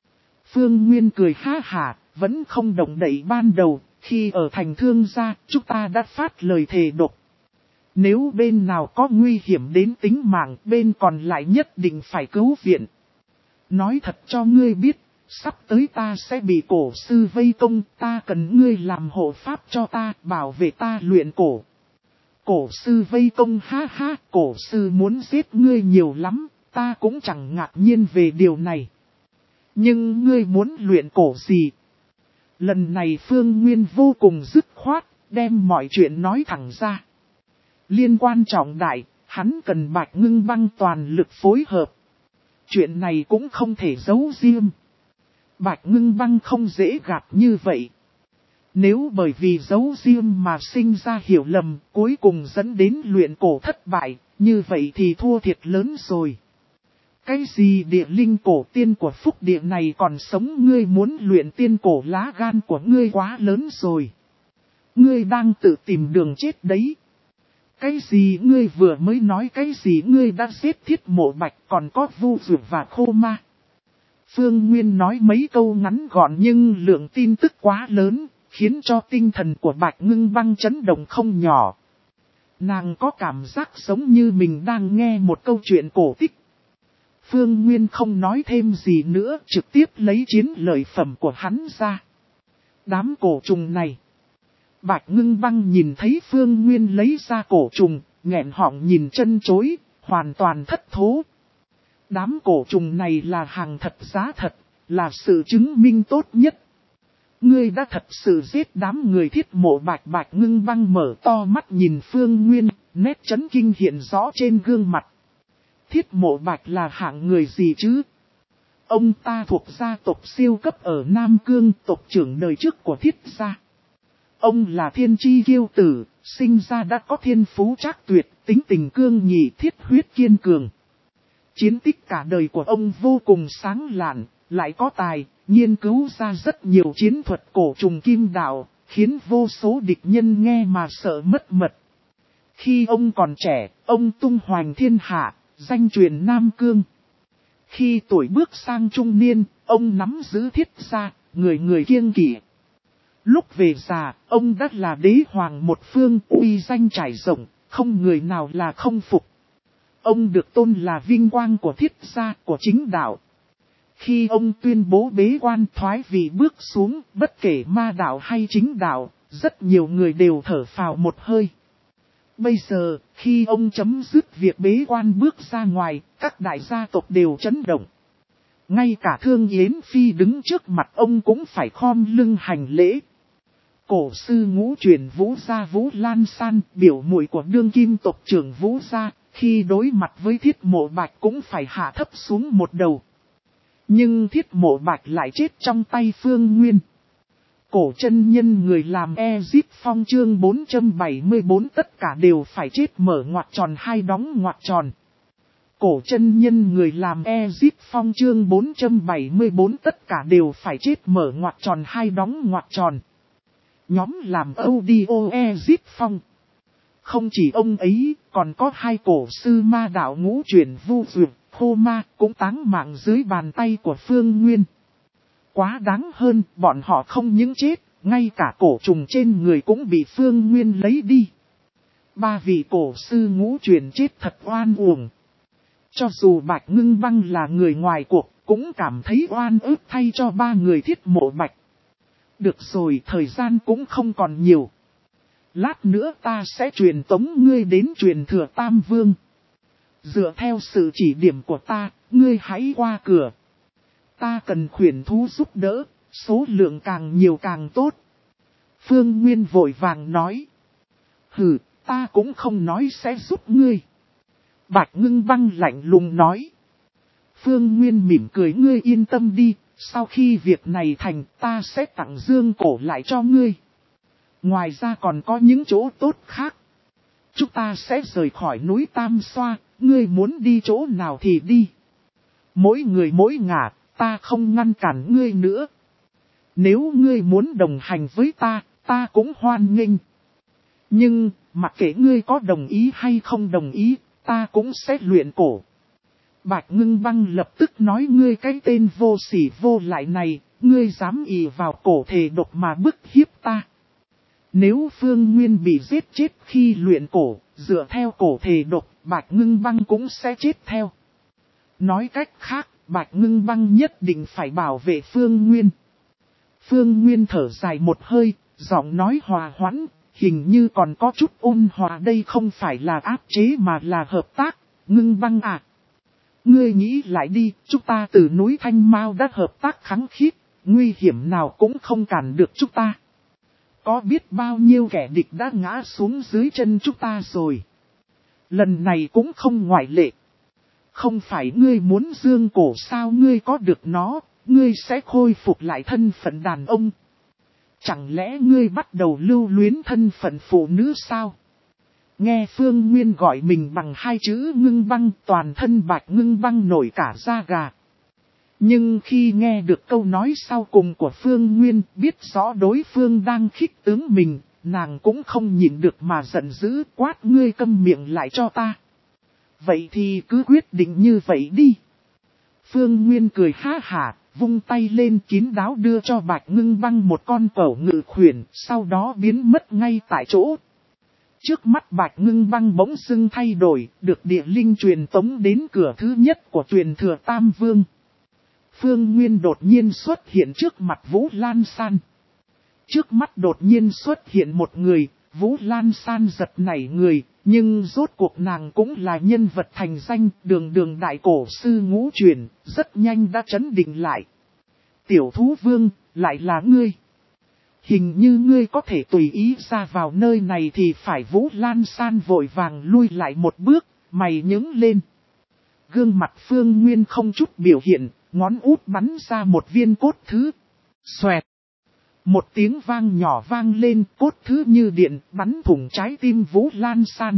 A: Phương Nguyên cười ha hả, vẫn không động đậy ban đầu, khi ở thành Thương gia, chúng ta đã phát lời thề độc. Nếu bên nào có nguy hiểm đến tính mạng, bên còn lại nhất định phải cứu viện. Nói thật cho ngươi biết, sắp tới ta sẽ bị cổ sư vây công, ta cần ngươi làm hộ pháp cho ta, bảo vệ ta luyện cổ. Cổ sư vây công, ha ha, cổ sư muốn giết ngươi nhiều lắm, ta cũng chẳng ngạc nhiên về điều này. Nhưng ngươi muốn luyện cổ gì? Lần này Phương Nguyên vô cùng dứt khoát, đem mọi chuyện nói thẳng ra. Liên quan trọng đại, hắn cần Bạch Ngưng Băng toàn lực phối hợp. Chuyện này cũng không thể giấu riêng. Bạch Ngưng Băng không dễ gạt như vậy. Nếu bởi vì giấu riêng mà sinh ra hiểu lầm, cuối cùng dẫn đến luyện cổ thất bại, như vậy thì thua thiệt lớn rồi. Cái gì địa linh cổ tiên của phúc địa này còn sống, ngươi muốn luyện tiên cổ, lá gan của ngươi quá lớn rồi. Ngươi đang tự tìm đường chết đấy. Cái gì ngươi vừa mới nói, cái gì ngươi đã giết Thiết Mộ Bạch, còn có Vu Dược và Khô Ma. Phương Nguyên nói mấy câu ngắn gọn nhưng lượng tin tức quá lớn, khiến cho tinh thần của Bạch Ngưng Băng chấn động không nhỏ. Nàng có cảm giác giống như mình đang nghe một câu chuyện cổ tích. Phương Nguyên không nói thêm gì nữa, trực tiếp lấy chiến lợi phẩm của hắn ra. Đám cổ trùng này. Bạch Ngưng Băng nhìn thấy Phương Nguyên lấy ra cổ trùng, nghẹn họng nhìn chân chối, hoàn toàn thất thố. Đám cổ trùng này là hàng thật giá thật, là sự chứng minh tốt nhất. Ngươi đã thật sự giết đám người Thiết Mộ Bạch. Bạch Ngưng Băng mở to mắt nhìn Phương Nguyên, nét chấn kinh hiện rõ trên gương mặt. Thiết Mộ Bạch là hạng người gì chứ? Ông ta thuộc gia tộc siêu cấp ở Nam Cương, tộc trưởng đời trước của Thiết gia. Ông là thiên chi kiêu tử, sinh ra đã có thiên phú trác tuyệt, tính tình cương nghị, thiết huyết kiên cường. Chiến tích cả đời của ông vô cùng sáng lạn, lại có tài, nghiên cứu ra rất nhiều chiến thuật cổ trùng kim đạo, khiến vô số địch nhân nghe mà sợ mất mật. Khi ông còn trẻ, ông tung hoành thiên hạ, danh truyền Nam Cương. Khi tuổi bước sang trung niên, ông nắm giữ Thiết gia, người người kiêng kỵ. Lúc về già, ông đã là đế hoàng một phương, uy danh trải rộng, không người nào là không phục. Ông được tôn là vinh quang của Thiết gia, của chính đạo. Khi ông tuyên bố bế quan thoái vị bước xuống, bất kể ma đạo hay chính đạo, rất nhiều người đều thở phào một hơi. Bây giờ, khi ông chấm dứt việc bế quan bước ra ngoài, các đại gia tộc đều chấn động. Ngay cả Thương Yến Phi đứng trước mặt ông cũng phải khom lưng hành lễ. cổ sư ngũ truyền Vũ gia Vũ Lan San, biểu muội của đương kim tộc trưởng Vũ gia, khi đối mặt với Thiết Mộ Bạch cũng phải hạ thấp xuống một đầu. Nhưng Thiết Mộ Bạch lại chết trong tay Phương Nguyên. Cổ chân nhân người làm Ezip Phong chương bốn trăm bảy mươi bốn tất cả đều phải chết mở ngoặc tròn hai đóng ngoặc tròn. Cổ chân nhân người làm Ezip Phong chương bốn trăm bảy mươi bốn tất cả đều phải chết mở ngoặc tròn hai đóng ngoặc tròn. Nhóm làm audio Ezip Phong. Không chỉ ông ấy, còn có hai cổ sư ma đạo ngũ truyền Vu Dược, Khô Ma cũng táng mạng dưới bàn tay của Phương Nguyên. Quá đáng hơn, bọn họ không những chết, ngay cả cổ trùng trên người cũng bị Phương Nguyên lấy đi. Ba vị cổ sư ngũ truyền chết thật oan uổng. Cho dù Bạch Ngưng Băng là người ngoài cuộc, cũng cảm thấy oan ức thay cho ba người Thiết Mộ Bạch. Được rồi, thời gian cũng không còn nhiều. Lát nữa ta sẽ truyền tống ngươi đến truyền thừa Tam Vương. Dựa theo sự chỉ điểm của ta, ngươi hãy qua cửa. Ta cần khuyển thú giúp đỡ, số lượng càng nhiều càng tốt. Phương Nguyên vội vàng nói. Hừ, ta cũng không nói sẽ giúp ngươi. Bạch Ngưng Băng lạnh lùng nói. Phương Nguyên mỉm cười, ngươi yên tâm đi, sau khi việc này thành ta sẽ tặng dương cổ lại cho ngươi. Ngoài ra còn có những chỗ tốt khác. Chúng ta sẽ rời khỏi núi Tam Xoa, ngươi muốn đi chỗ nào thì đi. Mỗi người mỗi ngả, ta không ngăn cản ngươi nữa. Nếu ngươi muốn đồng hành với ta, ta cũng hoan nghênh. Nhưng, mặc kệ ngươi có đồng ý hay không đồng ý, ta cũng sẽ luyện cổ. Bạch Ngưng Băng lập tức nói, ngươi cái tên vô sỉ vô lại này, ngươi dám ỷ vào cổ thể độc mà bức hiếp ta. Nếu Phương Nguyên bị giết chết khi luyện cổ, dựa theo cổ thể độc, Bạch Ngưng Băng cũng sẽ chết theo. Nói cách khác, Bạch Ngưng Băng nhất định phải bảo vệ Phương Nguyên. Phương Nguyên thở dài một hơi, giọng nói hòa hoãn, hình như còn có chút ôn hòa, đây không phải là áp chế mà là hợp tác. Ngưng Băng à, ngươi nghĩ lại đi, chúng ta từ núi Thanh Mao đã hợp tác kháng khít, nguy hiểm nào cũng không cản được chúng ta. Có biết bao nhiêu kẻ địch đã ngã xuống dưới chân chúng ta rồi. Lần này cũng không ngoại lệ. Không phải ngươi muốn dương cổ sao, ngươi có được nó, ngươi sẽ khôi phục lại thân phận đàn ông. Chẳng lẽ ngươi bắt đầu lưu luyến thân phận phụ nữ sao? Nghe Phương Nguyên gọi mình bằng hai chữ Ngưng Băng, toàn thân Bạch Ngưng Băng nổi cả da gà. Nhưng khi nghe được câu nói sau cùng của Phương Nguyên, biết rõ đối phương đang khích tướng mình, nàng cũng không nhịn được mà giận dữ, quát, ngươi câm miệng lại cho ta. Vậy thì cứ quyết định như vậy đi. Phương Nguyên cười ha hả, vung tay lên kín đáo đưa cho Bạch Ngưng Băng một con cẩu ngự khuyển, sau đó biến mất ngay tại chỗ. Trước mắt Bạch Ngưng Băng bỗng dưng thay đổi, được địa linh truyền tống đến cửa thứ nhất của truyền thừa Tam Vương. Phương Nguyên đột nhiên xuất hiện trước mặt Vũ Lan San. Trước mắt đột nhiên xuất hiện một người, Vũ Lan San giật nảy người, nhưng rốt cuộc nàng cũng là nhân vật thành danh, đường đường đại cổ sư ngũ truyền, rất nhanh đã trấn định lại. Tiểu thú vương, lại là ngươi. Hình như ngươi có thể tùy ý ra vào nơi này thì phải. Vũ Lan San vội vàng lui lại một bước, mày nhướng lên. Gương mặt Phương Nguyên không chút biểu hiện, ngón út bắn ra một viên cốt thứ. Xoẹt. Một tiếng vang nhỏ vang lên, cốt thứ như điện, bắn thủng trái tim Vũ Lan San.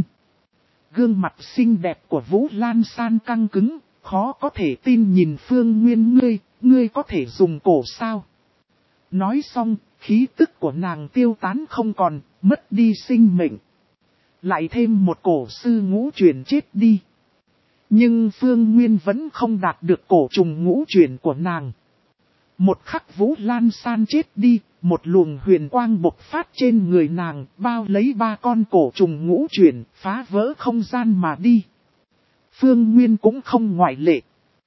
A: Gương mặt xinh đẹp của Vũ Lan San căng cứng, khó có thể tin nhìn Phương Nguyên, ngươi, ngươi có thể dùng cổ sao? Nói xong, khí tức của nàng tiêu tán không còn, mất đi sinh mệnh. Lại thêm một cổ sư ngũ truyền chết đi. Nhưng Phương Nguyên vẫn không đạt được cổ trùng ngũ truyền của nàng. Một khắc Vũ Lan San chết đi, một luồng huyền quang bộc phát trên người nàng, bao lấy ba con cổ trùng ngũ truyền, phá vỡ không gian mà đi. Phương Nguyên cũng không ngoại lệ.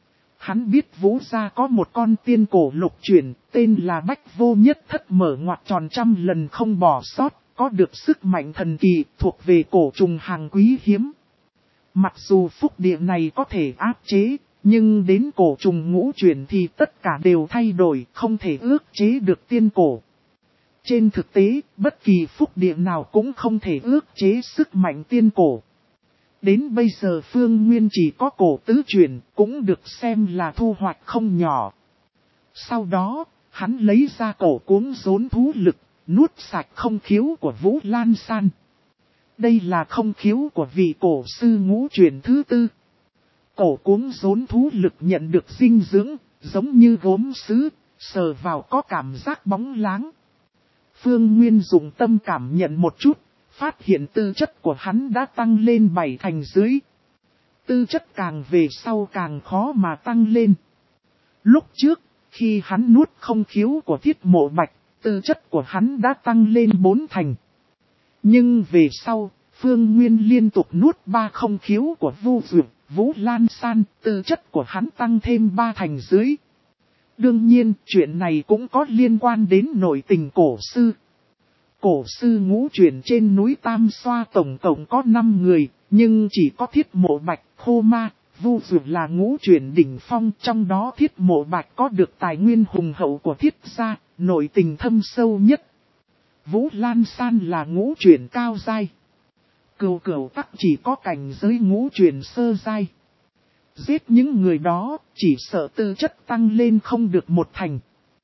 A: Hắn biết Vũ gia có một con tiên cổ lục truyền, tên là Bách Vô Nhất Thất, mở ngoặc tròn trăm lần không bỏ sót, có được sức mạnh thần kỳ, thuộc về cổ trùng hàng quý hiếm. Mặc dù phúc địa này có thể áp chế, nhưng đến cổ trùng ngũ truyền thì tất cả đều thay đổi, không thể ước chế được tiên cổ. Trên thực tế, bất kỳ phúc địa nào cũng không thể ước chế sức mạnh tiên cổ. Đến bây giờ Phương Nguyên chỉ có cổ tứ chuyển, cũng được xem là thu hoạch không nhỏ. Sau đó, hắn lấy ra cổ cuống rốn thú lực, nuốt sạch không khiếu của Vũ Lan San. Đây là không khiếu của vị cổ sư ngũ chuyển thứ tư. Cổ cuống rốn thú lực nhận được dinh dưỡng, giống như gốm sứ, sờ vào có cảm giác bóng láng. Phương Nguyên dùng tâm cảm nhận một chút, phát hiện tư chất của hắn đã tăng lên bảy thành dưới. Tư chất càng về sau càng khó mà tăng lên. Lúc trước, khi hắn nuốt không khiếu của Thiết Mộ Bạch, tư chất của hắn đã tăng lên bốn thành. Nhưng về sau, Phương Nguyên liên tục nuốt ba không khiếu của Vu Dược, Vũ Lan San, tư chất của hắn tăng thêm ba thành dưới. Đương nhiên, chuyện này cũng có liên quan đến nội tình cổ sư. Cổ sư ngũ chuyển trên núi Tam Xoa tổng cộng có năm người, nhưng chỉ có Thiết Mộ Bạch, Khô Ma, Vu Dược là ngũ chuyển đỉnh phong, trong đó Thiết Mộ Bạch có được tài nguyên hùng hậu của Thiết gia, nội tình thâm sâu nhất. Vũ Lan San là ngũ chuyển cao giai. Cửu Cửu Tắc chỉ có cảnh giới ngũ chuyển sơ giai. Giết những người đó, chỉ sợ tư chất tăng lên không được một thành.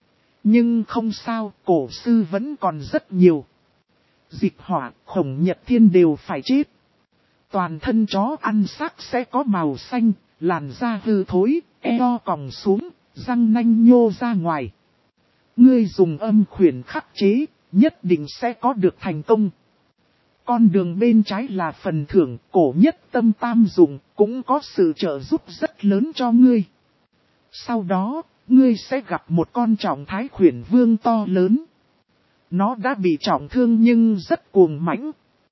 A: Nhưng không sao, cổ sư vẫn còn rất nhiều. Dịch Hỏa, Khổng Nhật Thiên đều phải chết. Toàn thân chó ăn xác sẽ có màu xanh, làn da hư thối, eo còng xuống, răng nanh nhô ra ngoài. Ngươi dùng âm khuyển khắc chế, nhất định sẽ có được thành công. Con đường bên trái là phần thưởng, cổ nhất tâm tam dụng, cũng có sự trợ giúp rất lớn cho ngươi. Sau đó, ngươi sẽ gặp một con trọng thái khuyển vương to lớn. Nó đã bị trọng thương nhưng rất cuồng mãnh.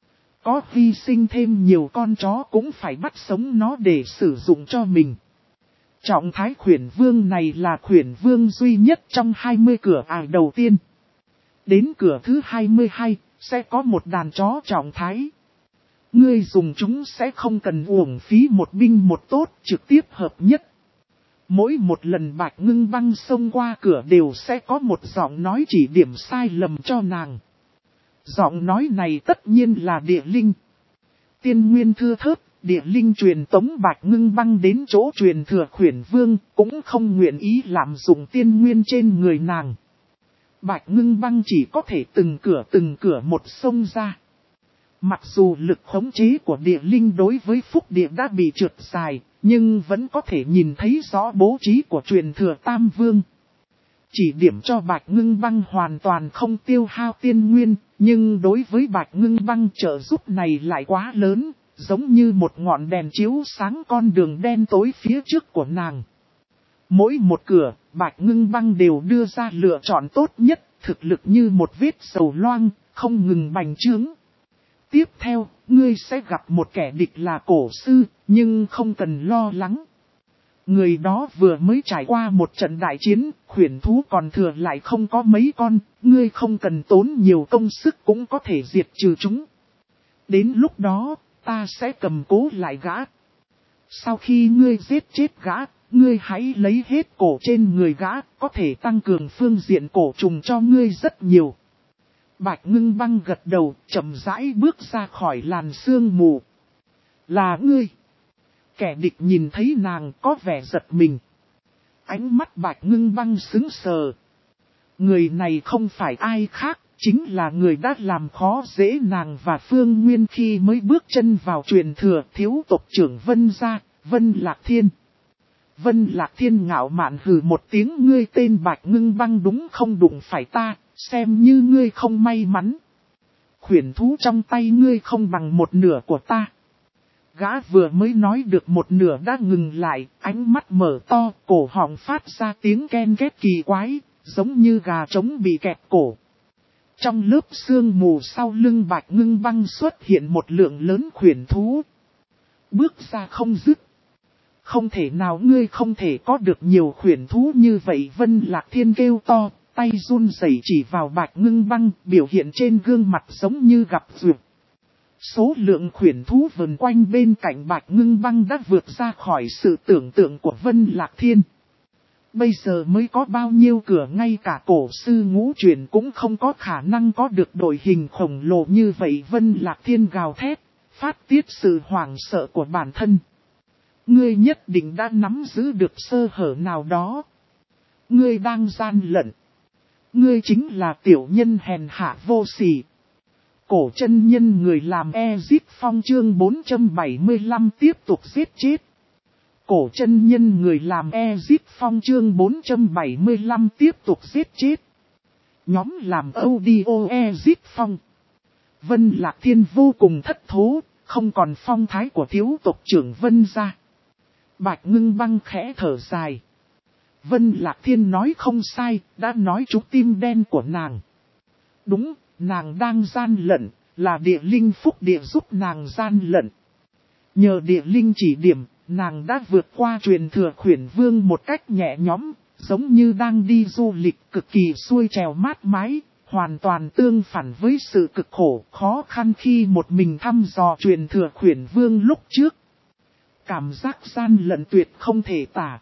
A: Có hy sinh thêm nhiều con chó cũng phải bắt sống nó để sử dụng cho mình. Trọng thái khuyển vương này là khuyển vương duy nhất trong hai mươi cửa ải đầu tiên. Đến cửa thứ hai mươi hai, sẽ có một đàn chó trọng thái. Ngươi dùng chúng sẽ không cần uổng phí một binh một tốt, trực tiếp hợp nhất. Mỗi một lần Bạch Ngưng Băng xông qua cửa đều sẽ có một giọng nói chỉ điểm sai lầm cho nàng. Giọng nói này tất nhiên là địa linh. Tiên nguyên thưa thớt, địa linh truyền tống Bạch Ngưng Băng đến chỗ truyền thừa khuyển vương, cũng không nguyện ý làm dụng tiên nguyên trên người nàng. Bạch Ngưng Băng chỉ có thể từng cửa từng cửa một xông ra. Mặc dù lực khống chế của địa linh đối với phúc địa đã bị trượt dài, nhưng vẫn có thể nhìn thấy rõ bố trí của truyền thừa Tam Vương. Chỉ điểm cho Bạch Ngưng Băng hoàn toàn không tiêu hao tiên nguyên, nhưng đối với Bạch Ngưng Băng trợ giúp này lại quá lớn, giống như một ngọn đèn chiếu sáng con đường đen tối phía trước của nàng. Mỗi một cửa, Bạch Ngưng Băng đều đưa ra lựa chọn tốt nhất, thực lực như một vết dầu loang, không ngừng bành trướng. Tiếp theo, ngươi sẽ gặp một kẻ địch là cổ sư, nhưng không cần lo lắng. Người đó vừa mới trải qua một trận đại chiến, khuyển thú còn thừa lại không có mấy con, ngươi không cần tốn nhiều công sức cũng có thể diệt trừ chúng. Đến lúc đó, ta sẽ cầm cố lại gã. Sau khi ngươi giết chết gã, ngươi hãy lấy hết cổ trên người gã, có thể tăng cường phương diện cổ trùng cho ngươi rất nhiều. Bạch Ngưng Băng gật đầu, chậm rãi bước ra khỏi làn sương mù. Là ngươi. Kẻ địch nhìn thấy nàng có vẻ giật mình. Ánh mắt Bạch Ngưng Băng sững sờ. Người này không phải ai khác, chính là người đã làm khó dễ nàng và Phương Nguyên khi mới bước chân vào truyền thừa thiếu tộc trưởng Vân gia, Vân Lạc Thiên. Vân Lạc Thiên ngạo mạn hừ một tiếng, ngươi tên Bạch Ngưng Băng đúng không đụng phải ta, xem như ngươi không may mắn. Khuyển thú trong tay ngươi không bằng một nửa của ta. Gã vừa mới nói được một nửa đã ngừng lại, ánh mắt mở to, cổ họng phát ra tiếng ken két kỳ quái, giống như gà trống bị kẹp cổ. Trong lớp sương mù sau lưng Bạch Ngưng Băng xuất hiện một lượng lớn khuyển thú. Bước ra không dứt. Không thể nào, ngươi không thể có được nhiều khuyển thú như vậy. Vân Lạc Thiên kêu to, tay run rẩy chỉ vào Bạch Ngưng Băng, biểu hiện trên gương mặt giống như gặp duyệt. Số lượng khuyển thú vần quanh bên cạnh Bạch Ngưng Băng đã vượt ra khỏi sự tưởng tượng của Vân Lạc Thiên. Bây giờ mới có bao nhiêu cửa ngay cả cổ sư ngũ truyền cũng không có khả năng có được đội hình khổng lồ như vậy. Vân Lạc Thiên gào thét, phát tiết sự hoảng sợ của bản thân. Ngươi nhất định đã nắm giữ được sơ hở nào đó. Ngươi đang gian lận. Ngươi chính là tiểu nhân hèn hạ vô sỉ. Cổ chân nhân người làm Ezic Phong chương bốn trăm bảy mươi lăm tiếp tục giết chết. Cổ chân nhân người làm Ezic Phong chương bốn trăm bảy mươi lăm tiếp tục giết chết. Nhóm làm audio Ezic Phong. Vân Lạc Thiên vô cùng thất thố, không còn phong thái của thiếu tộc trưởng Vân gia. Bạch Ngưng Băng khẽ thở dài. Vân Lạc Thiên nói không sai, đã nói trúng tim đen của nàng. Đúng, nàng đang gian lận, là địa linh phúc địa giúp nàng gian lận. Nhờ địa linh chỉ điểm, nàng đã vượt qua truyền thừa khuyển vương một cách nhẹ nhõm, giống như đang đi du lịch cực kỳ xuôi trèo mát mái, hoàn toàn tương phản với sự cực khổ khó khăn khi một mình thăm dò truyền thừa khuyển vương lúc trước. Cảm giác gian lận tuyệt không thể tả.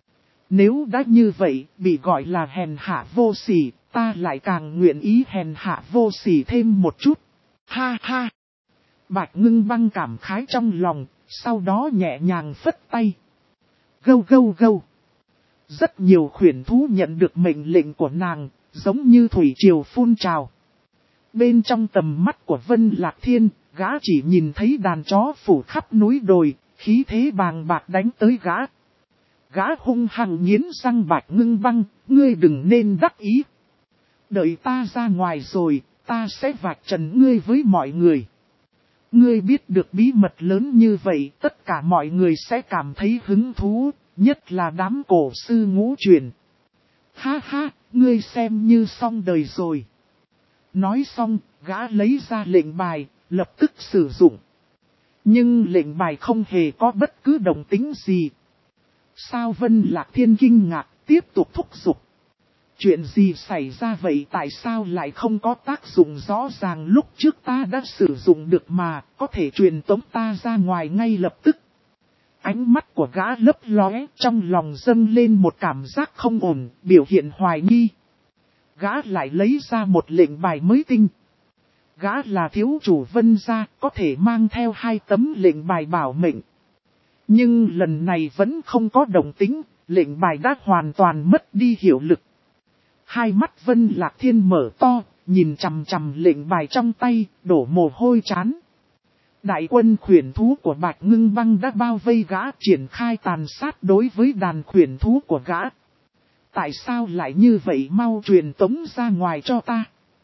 A: Nếu đã như vậy, bị gọi là hèn hạ vô sỉ, ta lại càng nguyện ý hèn hạ vô sỉ thêm một chút. Ha ha! Bạch Ngưng Băng cảm khái trong lòng, sau đó nhẹ nhàng phất tay. Gâu gâu gâu! Rất nhiều khuyển thú nhận được mệnh lệnh của nàng, giống như thủy triều phun trào. Bên trong tầm mắt của Vân Lạc Thiên, gã chỉ nhìn thấy đàn chó phủ khắp núi đồi, khí thế bàng bạc đánh tới gã. Gã hung hăng nghiến răng. Bạch Ngưng Băng, ngươi đừng nên đắc ý. Đợi ta ra ngoài rồi, ta sẽ vạch trần ngươi với mọi người. Ngươi biết được bí mật lớn như vậy, tất cả mọi người sẽ cảm thấy hứng thú, nhất là đám cổ sư ngũ truyền. Ha ha, ngươi xem như xong đời rồi. Nói xong, gã lấy ra lệnh bài, lập tức sử dụng. Nhưng lệnh bài không hề có bất cứ động tĩnh gì. Sao Vân Lạc Thiên kinh ngạc, tiếp tục thúc giục. Chuyện gì xảy ra vậy, tại sao lại không có tác dụng rõ ràng, lúc trước ta đã sử dụng được mà, có thể truyền tống ta ra ngoài ngay lập tức. Ánh mắt của gã lấp lóe, trong lòng dâng lên một cảm giác không ổn, biểu hiện hoài nghi. Gã lại lấy ra một lệnh bài mới tinh. Gã là thiếu chủ Vân gia, có thể mang theo hai tấm lệnh bài bảo mệnh. Nhưng lần này vẫn không có động tĩnh, lệnh bài đã hoàn toàn mất đi hiệu lực. Hai mắt Vân Lạc Thiên mở to, nhìn chằm chằm lệnh bài trong tay, đổ mồ hôi chán. Đại quân khuyển thú của Bạch Ngưng Băng đã bao vây gã, triển khai tàn sát đối với đàn khuyển thú của gã. Tại sao lại như vậy, mau truyền tống ra ngoài cho ta.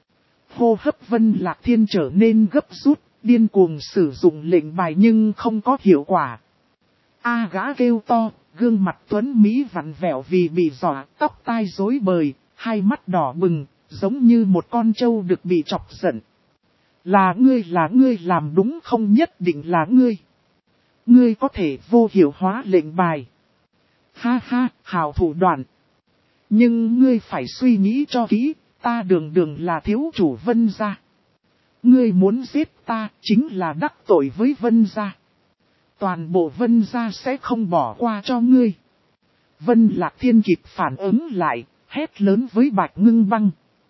A: Hô hấp Vân Lạc Thiên trở nên gấp rút, điên cuồng sử dụng lệnh bài nhưng không có hiệu quả. A gã kêu to, gương mặt tuấn Mỹ vặn vẹo vì bị dọa, tóc tai rối bời, hai mắt đỏ bừng, giống như một con trâu được bị chọc giận. Là ngươi, là ngươi làm đúng không, nhất định là ngươi. Ngươi có thể vô hiệu hóa lệnh bài. Ha ha, hào thủ đoạn. Nhưng ngươi phải suy nghĩ cho kỹ, ta đường đường là thiếu chủ Vân gia. Ngươi muốn giết ta, chính là đắc tội với Vân gia. Toàn bộ Vân gia sẽ không bỏ qua cho ngươi. Vân Lạc Thiên kịp phản ứng lại, hét lớn với Bạch Ngưng Băng.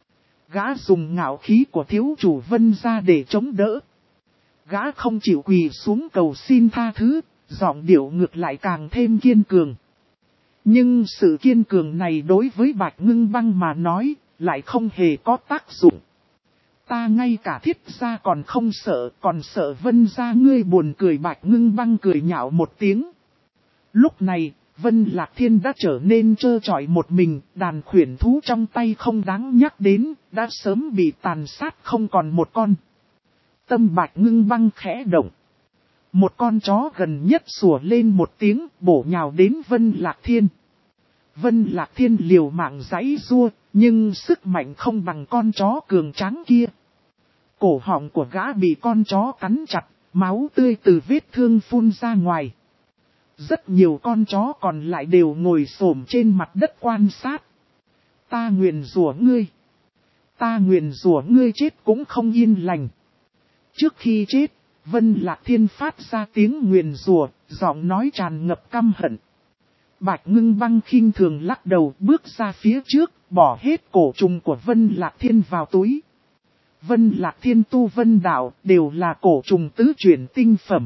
A: Gã dùng ngạo khí của thiếu chủ Vân gia để chống đỡ. Gã không chịu quỳ xuống cầu xin tha thứ, giọng điệu ngược lại càng thêm kiên cường. Nhưng sự kiên cường này đối với Bạch Ngưng Băng mà nói, lại không hề có tác dụng. Ta ngay cả thiết gia còn không sợ, còn sợ Vân gia ngươi buồn cười. Bạch Ngưng Băng cười nhạo một tiếng. Lúc này, Vân Lạc Thiên đã trở nên trơ trọi một mình, đàn khuyển thú trong tay không đáng nhắc đến, đã sớm bị tàn sát không còn một con. Tâm Bạch Ngưng Băng khẽ động. Một con chó gần nhất sủa lên một tiếng, bổ nhào đến Vân Lạc Thiên. Vân Lạc Thiên liều mạng giãy giụa, nhưng sức mạnh không bằng con chó cường tráng kia. Cổ họng của gã bị con chó cắn chặt, máu tươi từ vết thương phun ra ngoài. Rất nhiều con chó còn lại đều ngồi xổm trên mặt đất quan sát. Ta nguyền rủa ngươi. Ta nguyền rủa ngươi chết cũng không yên lành. Trước khi chết, Vân Lạc Thiên phát ra tiếng nguyền rủa, giọng nói tràn ngập căm hận. Bạch Ngưng Băng khinh thường lắc đầu bước ra phía trước, bỏ hết cổ trùng của Vân Lạc Thiên vào túi. Vân Lạc Thiên tu vân đạo đều là cổ trùng tứ chuyển tinh phẩm.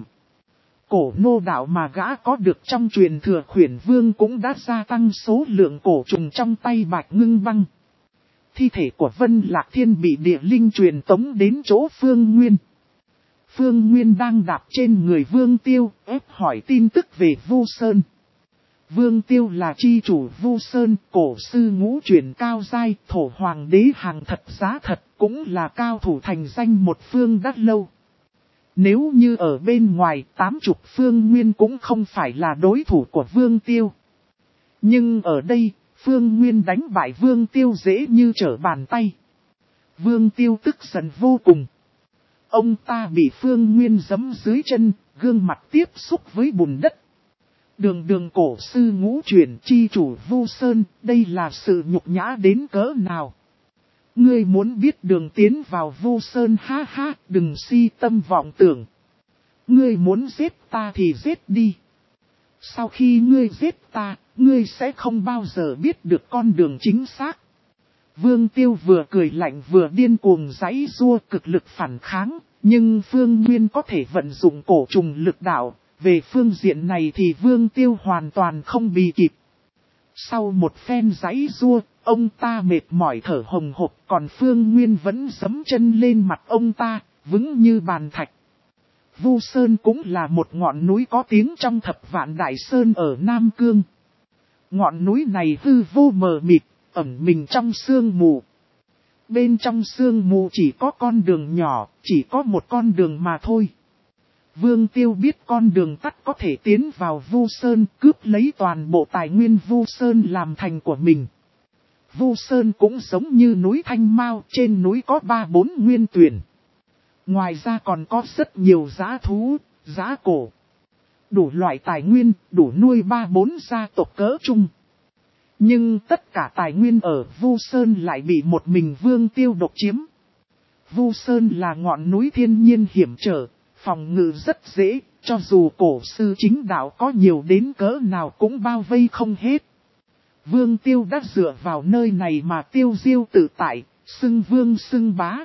A: Cổ nô đạo mà gã có được trong truyền thừa khuyển vương cũng đã gia tăng số lượng cổ trùng trong tay Bạch Ngưng Băng. Thi thể của Vân Lạc Thiên bị địa linh truyền tống đến chỗ Phương Nguyên. Phương Nguyên đang đạp trên người Vương Tiêu, ép hỏi tin tức về Vu Sơn. Vương Tiêu là chi chủ Vu Sơn, cổ sư ngũ chuyển cao giai, thổ hoàng đế hàng thật giá thật, cũng là cao thủ thành danh một phương đã lâu. Nếu như ở bên ngoài, tám chục Phương Nguyên cũng không phải là đối thủ của Vương Tiêu. Nhưng ở đây, Phương Nguyên đánh bại Vương Tiêu dễ như trở bàn tay. Vương Tiêu tức giận vô cùng. Ông ta bị Phương Nguyên giẫm dưới chân, gương mặt tiếp xúc với bùn đất. Đường đường cổ sư ngũ chuyển chi chủ Vu Sơn, đây là sự nhục nhã đến cỡ nào? Ngươi muốn biết đường tiến vào Vu Sơn, ha ha, đừng si tâm vọng tưởng. Ngươi muốn giết ta thì giết đi. Sau khi ngươi giết ta, ngươi sẽ không bao giờ biết được con đường chính xác. Vương Tiêu vừa cười lạnh vừa điên cuồng giãy giụa cực lực phản kháng, nhưng Phương Nguyên có thể vận dụng cổ trùng lực đạo. Về phương diện này thì Vương Tiêu hoàn toàn không bị kịp. Sau một phen giãy giụa, ông ta mệt mỏi thở hồng hộc, còn Phương Nguyên vẫn giẫm chân lên mặt ông ta, vững như bàn thạch. Vu Sơn cũng là một ngọn núi có tiếng trong thập vạn đại sơn ở Nam Cương. Ngọn núi này hư vô mờ mịt, ẩn mình trong sương mù. Bên trong sương mù chỉ có con đường nhỏ, chỉ có một con đường mà thôi. Vương Tiêu biết con đường tắt có thể tiến vào Vu Sơn, cướp lấy toàn bộ tài nguyên Vu Sơn làm thành của mình. Vu Sơn cũng giống như núi Thanh Mao, trên núi có ba bốn nguyên tuyển. Ngoài ra còn có rất nhiều dã thú, dã cổ. Đủ loại tài nguyên, đủ nuôi ba bốn gia tộc cỡ chung. Nhưng tất cả tài nguyên ở Vu Sơn lại bị một mình Vương Tiêu độc chiếm. Vu Sơn là ngọn núi thiên nhiên hiểm trở, phòng ngự rất dễ, cho dù cổ sư chính đạo có nhiều đến cỡ nào cũng bao vây không hết. Vương Tiêu đã dựa vào nơi này mà tiêu diêu tự tại, xưng vương xưng bá.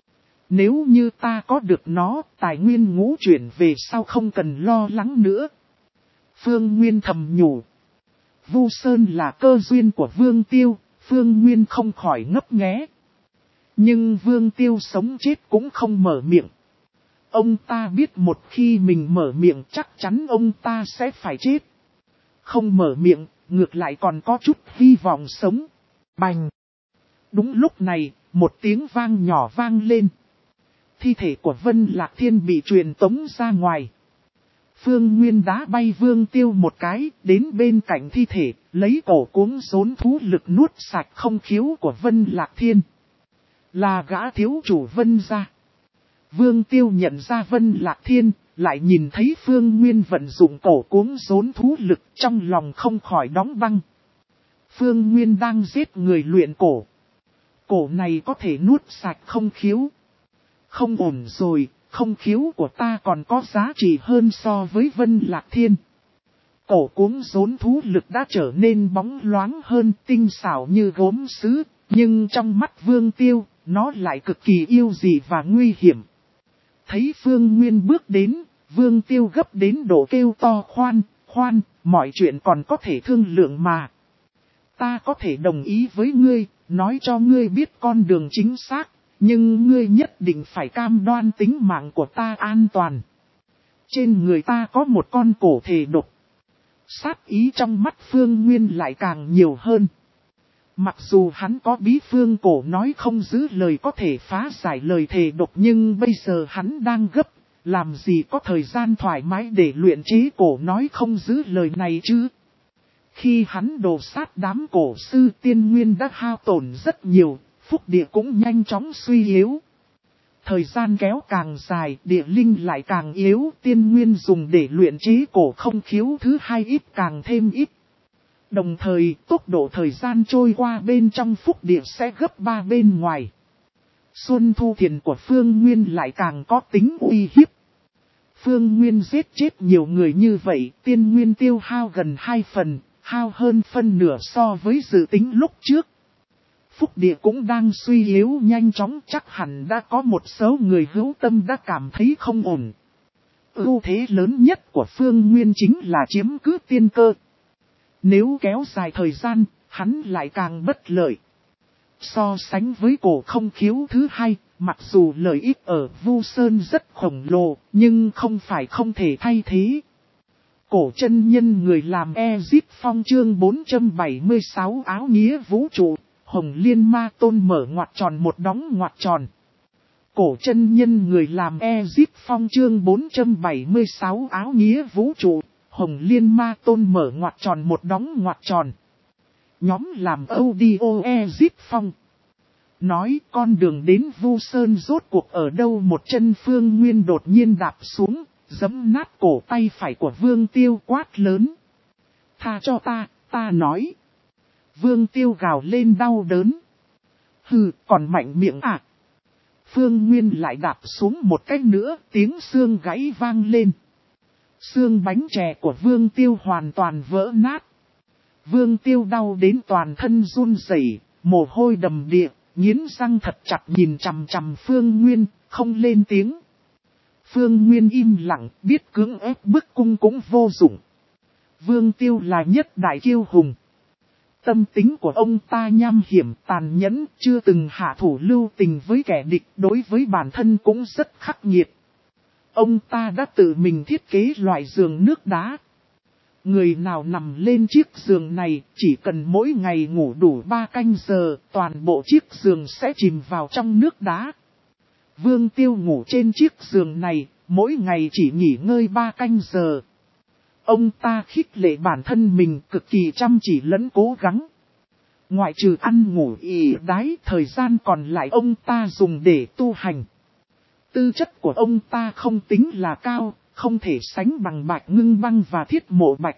A: Nếu như ta có được nó, tài nguyên ngũ chuyển về sau không cần lo lắng nữa. Phương Nguyên thầm nhủ. Vu Sơn là cơ duyên của Vương Tiêu, Phương Nguyên không khỏi ngấp nghé. Nhưng Vương Tiêu sống chết cũng không mở miệng. Ông ta biết một khi mình mở miệng chắc chắn ông ta sẽ phải chết. Không mở miệng, ngược lại còn có chút hy vọng sống. Bành! Đúng lúc này, một tiếng vang nhỏ vang lên. Thi thể của Vân Lạc Thiên bị truyền tống ra ngoài. Phương Nguyên đá bay Vương Tiêu một cái, đến bên cạnh thi thể, lấy cổ cuống rốn thú lực nuốt sạch không khiếu của Vân Lạc Thiên. Là gã thiếu chủ Vân gia. Vương Tiêu nhận ra Vân Lạc Thiên, lại nhìn thấy Phương Nguyên vận dụng cổ cuống rốn thú lực, trong lòng không khỏi đóng băng. Phương Nguyên đang giết người luyện cổ. Cổ này có thể nuốt sạch không khiếu. Không ổn rồi, không khiếu của ta còn có giá trị hơn so với Vân Lạc Thiên. Cổ cuống rốn thú lực đã trở nên bóng loáng hơn, tinh xảo như gốm sứ, nhưng trong mắt Vương Tiêu, nó lại cực kỳ yêu dị và nguy hiểm. Thấy Phương Nguyên bước đến, Vương Tiêu gấp đến độ kêu to khoan, khoan, mọi chuyện còn có thể thương lượng mà. Ta có thể đồng ý với ngươi, nói cho ngươi biết con đường chính xác, nhưng ngươi nhất định phải cam đoan tính mạng của ta an toàn. Trên người ta có một con cổ thể độc. Sát ý trong mắt Phương Nguyên lại càng nhiều hơn. Mặc dù hắn có bí phương cổ nói không giữ lời có thể phá giải lời thề độc, nhưng bây giờ hắn đang gấp, làm gì có thời gian thoải mái để luyện chế cổ nói không giữ lời này chứ. Khi hắn đổ sát đám cổ sư tiên nguyên đã hao tổn rất nhiều, phúc địa cũng nhanh chóng suy yếu. Thời gian kéo càng dài, địa linh lại càng yếu, tiên nguyên dùng để luyện chế cổ không khiếu thứ hai ít càng thêm ít. Đồng thời, tốc độ thời gian trôi qua bên trong phúc địa sẽ gấp ba bên ngoài. Xuân thu thiền của Phương Nguyên lại càng có tính uy hiếp. Phương Nguyên giết chết nhiều người như vậy, tiên nguyên tiêu hao gần hai phần, hao hơn phân nửa so với dự tính lúc trước. Phúc địa cũng đang suy yếu nhanh chóng, chắc hẳn đã có một số người hữu tâm đã cảm thấy không ổn. Ưu thế lớn nhất của Phương Nguyên chính là chiếm cứ tiên cơ. Nếu kéo dài thời gian, hắn lại càng bất lợi. So sánh với cổ không khiếu thứ hai, mặc dù lợi ích ở Vu Sơn rất khổng lồ, nhưng không phải không thể thay thế. Cổ chân nhân người làm Ezip Phong chương bốn trăm bảy mươi sáu áo nghĩa vũ trụ, Hồng Liên Ma Tôn mở ngoặt tròn một đóng ngoặt tròn. Cổ chân nhân người làm Ezip Phong chương bốn trăm bảy mươi sáu áo nghĩa vũ trụ, Hồng Liên Ma Tôn mở ngoặt tròn một đóng ngoặt tròn. Nhóm làm audio Ezip Phong nói con đường đến Vu Sơn rốt cuộc ở đâu, một chân Phương Nguyên đột nhiên đạp xuống, giẫm nát cổ tay phải của Vương Tiêu quát lớn. Tha cho ta, ta nói. Vương Tiêu gào lên đau đớn. Hừ, còn mạnh miệng à? Phương Nguyên lại đạp xuống một cách nữa, tiếng xương gãy vang lên. Xương bánh chè của Vương Tiêu hoàn toàn vỡ nát. Vương Tiêu đau đến toàn thân run rẩy, mồ hôi đầm đìa, nghiến răng thật chặt nhìn chằm chằm Phương Nguyên, không lên tiếng. Phương Nguyên im lặng, biết cưỡng ép bức cung cũng vô dụng. Vương Tiêu là nhất đại kiêu hùng. Tâm tính của ông ta nham hiểm tàn nhẫn, chưa từng hạ thủ lưu tình với kẻ địch, đối với bản thân cũng rất khắc nghiệt. Ông ta đã tự mình thiết kế loại giường nước đá. Người nào nằm lên chiếc giường này, chỉ cần mỗi ngày ngủ đủ ba canh giờ, toàn bộ chiếc giường sẽ chìm vào trong nước đá. Vương Tiêu ngủ trên chiếc giường này, mỗi ngày chỉ nghỉ ngơi ba canh giờ. Ông ta khích lệ bản thân mình cực kỳ chăm chỉ lẫn cố gắng. Ngoại trừ ăn ngủ ì đái, thời gian còn lại ông ta dùng để tu hành. Tư chất của ông ta không tính là cao, không thể sánh bằng Bạch Ngưng Băng và Thiết Mộ Bạch.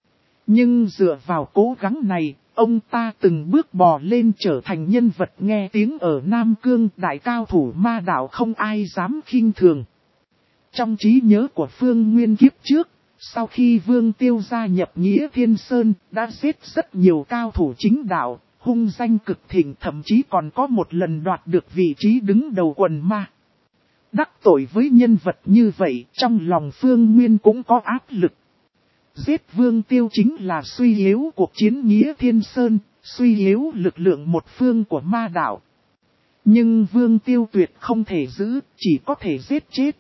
A: Nhưng dựa vào cố gắng này, ông ta từng bước bò lên trở thành nhân vật nghe tiếng ở Nam Cương, đại cao thủ ma đạo không ai dám khinh thường. Trong trí nhớ của Phương Nguyên kiếp trước, sau khi Vương Tiêu gia nhập Nghĩa Thiên Sơn, đã giết rất nhiều cao thủ chính đạo, hung danh cực thịnh, thậm chí còn có một lần đoạt được vị trí đứng đầu quần ma. Đắc tội với nhân vật như vậy, trong lòng Phương Nguyên cũng có áp lực. Giết Vương Tiêu chính là suy yếu cuộc chiến Nghĩa Thiên Sơn, suy yếu lực lượng một phương của ma đạo. Nhưng Vương Tiêu tuyệt không thể giữ, chỉ có thể giết chết.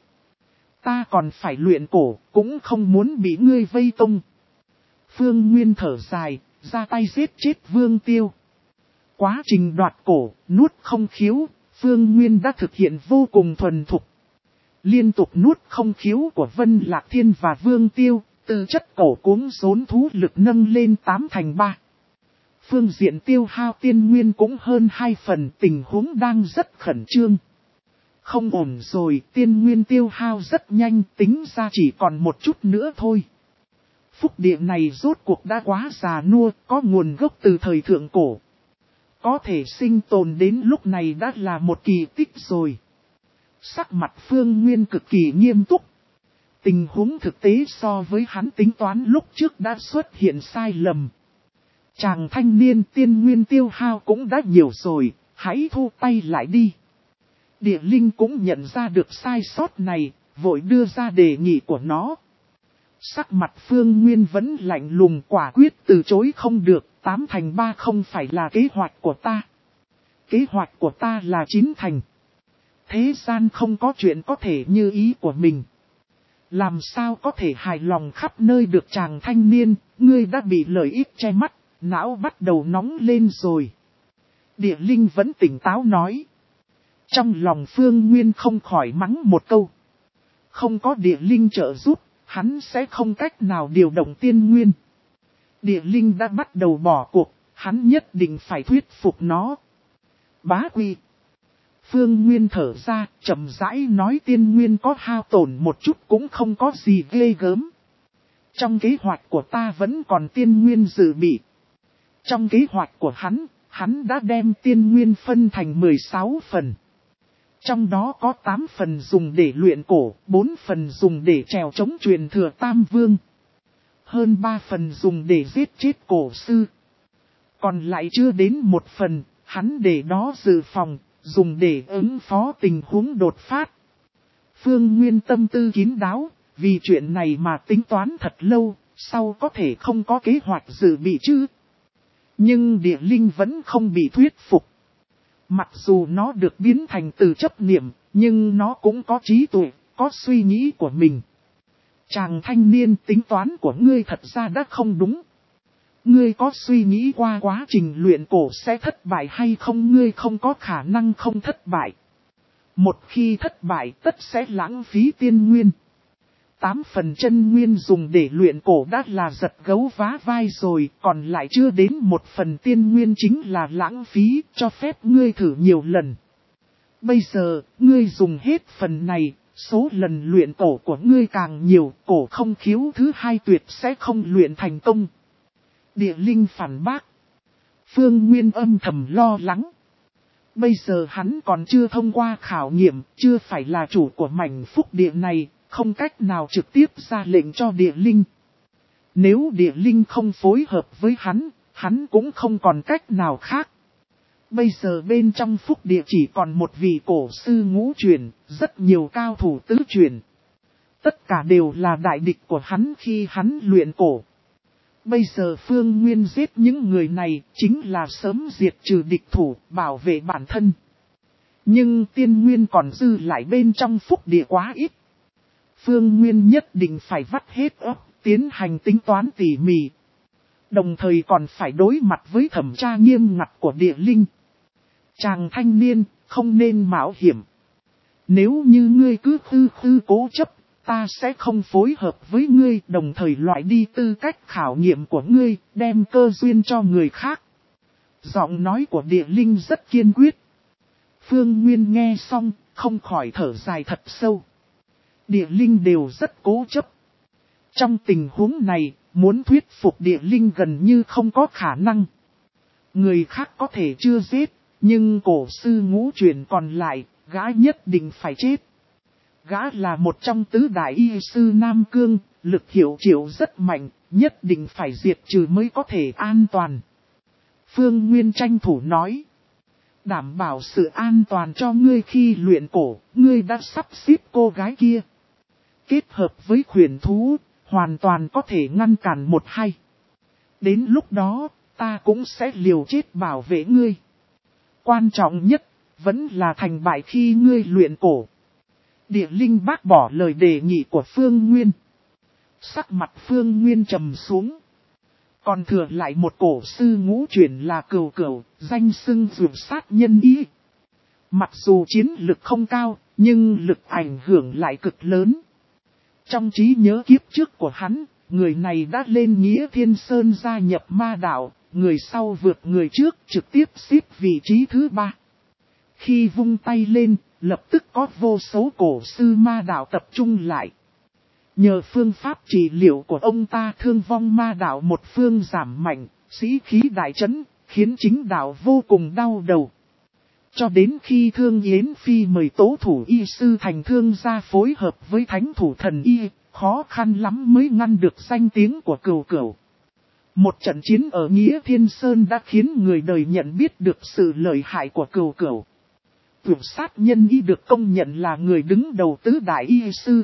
A: Ta còn phải luyện cổ, cũng không muốn bị ngươi vây tung. Phương Nguyên thở dài, ra tay giết chết Vương Tiêu. Quá trình đoạt cổ, nuốt không khiếu, Phương Nguyên đã thực hiện vô cùng thuần thục. Liên tục nuốt không khiếu của Vân Lạc Thiên và Vương Tiêu, tư chất cổ cuống rốn thú lực nâng lên tám thành ba. Phương diện tiêu hao tiên nguyên cũng hơn hai phần, tình huống đang rất khẩn trương. Không ổn rồi, tiên nguyên tiêu hao rất nhanh, tính ra chỉ còn một chút nữa thôi. Phúc địa này rốt cuộc đã quá già nua, có nguồn gốc từ thời thượng cổ. Có thể sinh tồn đến lúc này đã là một kỳ tích rồi. Sắc mặt Phương Nguyên cực kỳ nghiêm túc. Tình huống thực tế so với hắn tính toán lúc trước đã xuất hiện sai lầm. Chàng thanh niên tiên nguyên tiêu hao cũng đã nhiều rồi, hãy thu tay lại đi. Địa linh cũng nhận ra được sai sót này, vội đưa ra đề nghị của nó. Sắc mặt Phương Nguyên vẫn lạnh lùng, quả quyết từ chối không được, tám thành ba không phải là kế hoạch của ta. Kế hoạch của ta là chín thành. Thế gian không có chuyện có thể như ý của mình. Làm sao có thể hài lòng khắp nơi được chàng thanh niên, ngươi đã bị lợi ích che mắt, não bắt đầu nóng lên rồi. Địa linh vẫn tỉnh táo nói. Trong lòng Phương Nguyên không khỏi mắng một câu. Không có địa linh trợ giúp, hắn sẽ không cách nào điều động tiên nguyên. Địa linh đã bắt đầu bỏ cuộc, hắn nhất định phải thuyết phục nó. Bá Quy. Phương Nguyên thở ra, chậm rãi nói tiên nguyên có hao tổn một chút cũng không có gì ghê gớm. Trong kế hoạch của ta vẫn còn tiên nguyên dự bị. Trong kế hoạch của hắn, hắn đã đem tiên nguyên phân thành mười sáu phần. Trong đó có tám phần dùng để luyện cổ, bốn phần dùng để trèo chống truyền thừa Tam Vương. hơn ba phần dùng để giết chết cổ sư. Còn lại chưa đến một phần, hắn để đó dự phòng, dùng để ứng phó tình huống đột phát. Phương Nguyên tâm tư kín đáo, vì chuyện này mà tính toán thật lâu, sau có thể không có kế hoạch dự bị chứ. Nhưng địa linh vẫn không bị thuyết phục. Mặc dù nó được biến thành từ chấp niệm, nhưng nó cũng có trí tuệ, có suy nghĩ của mình. Chàng thanh niên, tính toán của ngươi thật ra đã không đúng. Ngươi có suy nghĩ qua quá trình luyện cổ sẽ thất bại hay không? Ngươi không có khả năng không thất bại. Một khi thất bại tất sẽ lãng phí tiên nguyên. Tám phần chân nguyên dùng để luyện cổ đã là giật gấu vá vai rồi, còn lại chưa đến một phần tiên nguyên chính là lãng phí, cho phép ngươi thử nhiều lần. Bây giờ, ngươi dùng hết phần này, số lần luyện cổ của ngươi càng nhiều, cổ không khiếu thứ hai tuyệt sẽ không luyện thành công. Địa linh phản bác. Phương Nguyên âm thầm lo lắng. Bây giờ hắn còn chưa thông qua khảo nghiệm, chưa phải là chủ của mảnh phúc địa này, không cách nào trực tiếp ra lệnh cho địa linh. Nếu địa linh không phối hợp với hắn, hắn cũng không còn cách nào khác. Bây giờ bên trong phúc địa chỉ còn một vị cổ sư ngũ truyền, rất nhiều cao thủ tứ truyền. Tất cả đều là đại địch của hắn khi hắn luyện cổ. Bây giờ Phương Nguyên giết những người này chính là sớm diệt trừ địch thủ, bảo vệ bản thân. Nhưng tiên nguyên còn dư lại bên trong phúc địa quá ít. Phương Nguyên nhất định phải vắt hết óc, tiến hành tính toán tỉ mỉ. Đồng thời còn phải đối mặt với thẩm tra nghiêm ngặt của địa linh. Chàng thanh niên, không nên mạo hiểm. Nếu như ngươi cứ khư khư cố chấp, ta sẽ không phối hợp với ngươi, đồng thời loại đi tư cách khảo nghiệm của ngươi, đem cơ duyên cho người khác. Giọng nói của địa linh rất kiên quyết. Phương Nguyên nghe xong, không khỏi thở dài thật sâu. Địa linh đều rất cố chấp. Trong tình huống này, muốn thuyết phục địa linh gần như không có khả năng. Người khác có thể chưa giết, nhưng cổ sư ngũ truyền còn lại, gã nhất định phải chết. Gã là một trong tứ đại y sư Nam Cương, lực hiệu triệu rất mạnh, nhất định phải diệt trừ mới có thể an toàn. Phương Nguyên tranh thủ nói. Đảm bảo sự an toàn cho ngươi khi luyện cổ, ngươi đã sắp xếp cô gái kia. Kết hợp với khuyển thú, hoàn toàn có thể ngăn cản một hay. Đến lúc đó, ta cũng sẽ liều chết bảo vệ ngươi. Quan trọng nhất, vẫn là thành bại khi ngươi luyện cổ. Địa linh bác bỏ lời đề nghị của Phương Nguyên. Sắc mặt Phương Nguyên trầm xuống. Còn thừa lại một cổ sư ngũ truyền là Cửu Cửu, danh xưng dược sát nhân ý. Mặc dù chiến lực không cao, nhưng lực ảnh hưởng lại cực lớn. Trong trí nhớ kiếp trước của hắn, người này đã lên Nghĩa Thiên Sơn gia nhập ma đạo, người sau vượt người trước trực tiếp xếp vị trí thứ ba. Khi vung tay lên, lập tức có vô số cổ sư ma đạo tập trung lại. Nhờ phương pháp trị liệu của ông ta, thương vong ma đạo một phương giảm mạnh, sĩ khí đại chấn, khiến chính đạo vô cùng đau đầu. Cho đến khi Thương Yến Phi mời tố thủ y sư thành thương gia phối hợp với thánh thủ thần y, khó khăn lắm mới ngăn được danh tiếng của Cửu Cửu. Một trận chiến ở Nghĩa Thiên Sơn đã khiến người đời nhận biết được sự lợi hại của Cửu Cửu. Tuyệt sát nhân y được công nhận là người đứng đầu tứ đại y sư.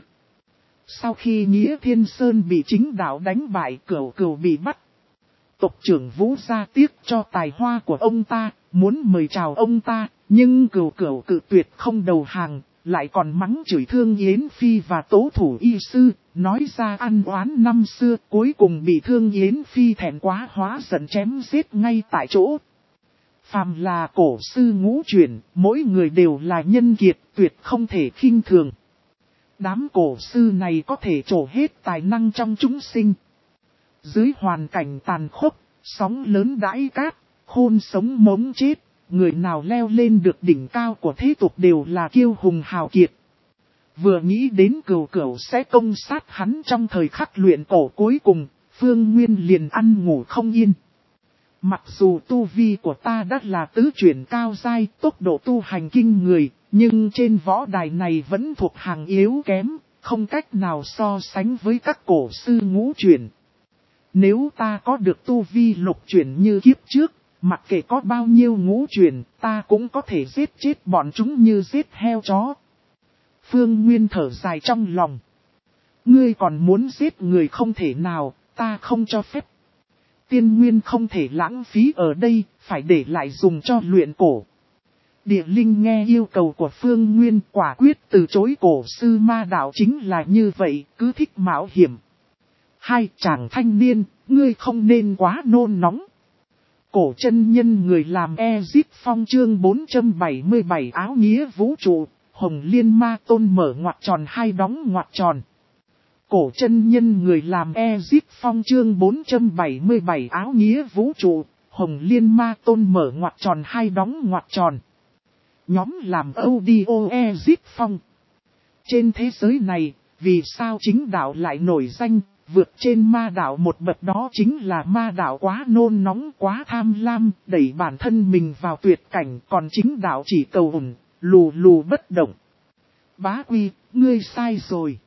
A: Sau khi Nghĩa Thiên Sơn bị chính đạo đánh bại, Cửu Cửu bị bắt. Tộc trưởng Vũ gia tiếc cho tài hoa của ông ta, muốn mời chào ông ta, nhưng Cửu Cửu cự tuyệt không đầu hàng, lại còn mắng chửi Thương Yến Phi và tố thủ y sư, nói ra ăn oán năm xưa, cuối cùng bị Thương Yến Phi thẹn quá hóa giận chém giết ngay tại chỗ. Phàm là cổ sư ngũ truyền, mỗi người đều là nhân kiệt, tuyệt không thể khinh thường. Đám cổ sư này có thể trổ hết tài năng trong chúng sinh. Dưới hoàn cảnh tàn khốc, sóng lớn đãi cát, khôn sống mống chết, người nào leo lên được đỉnh cao của thế tục đều là kiêu hùng hào kiệt. Vừa nghĩ đến Cửu Cửu sẽ công sát hắn trong thời khắc luyện cổ cuối cùng, Phương Nguyên liền ăn ngủ không yên. Mặc dù tu vi của ta đã là tứ chuyển cao giai, tốc độ tu hành kinh người, nhưng trên võ đài này vẫn thuộc hàng yếu kém, không cách nào so sánh với các cổ sư ngũ chuyển. Nếu ta có được tu vi lục chuyển như kiếp trước, mặc kệ có bao nhiêu ngũ chuyển, ta cũng có thể giết chết bọn chúng như giết heo chó. Phương Nguyên thở dài trong lòng. Ngươi còn muốn giết người không thể nào, ta không cho phép. Tiên nguyên không thể lãng phí ở đây, phải để lại dùng cho luyện cổ. Địa linh nghe yêu cầu của Phương Nguyên, quả quyết từ chối. Cổ sư ma đạo chính là như vậy, cứ thích mạo hiểm. Hai chàng thanh niên, ngươi không nên quá nôn nóng. Cổ chân nhân người làm Ezip Phong chương bốn trăm bảy mươi bảy áo nghĩa vũ trụ, Hồng Liên Ma Tôn mở ngoặc tròn hai đóng ngoặc tròn. Cổ chân nhân người làm Ezip Phong chương bốn trăm bảy mươi bảy áo nghĩa vũ trụ, Hồng Liên Ma Tôn mở ngoặc tròn hai đóng ngoặc tròn. Nhóm làm audio Ezip Phong. Trên thế giới này, vì sao chính đạo lại nổi danh, vượt trên ma đạo một bậc, đó chính là ma đạo quá nôn nóng, quá tham lam, đẩy bản thân mình vào tuyệt cảnh, còn chính đạo chỉ cầu ổn, lù lù bất động. Bá Quy, ngươi sai rồi.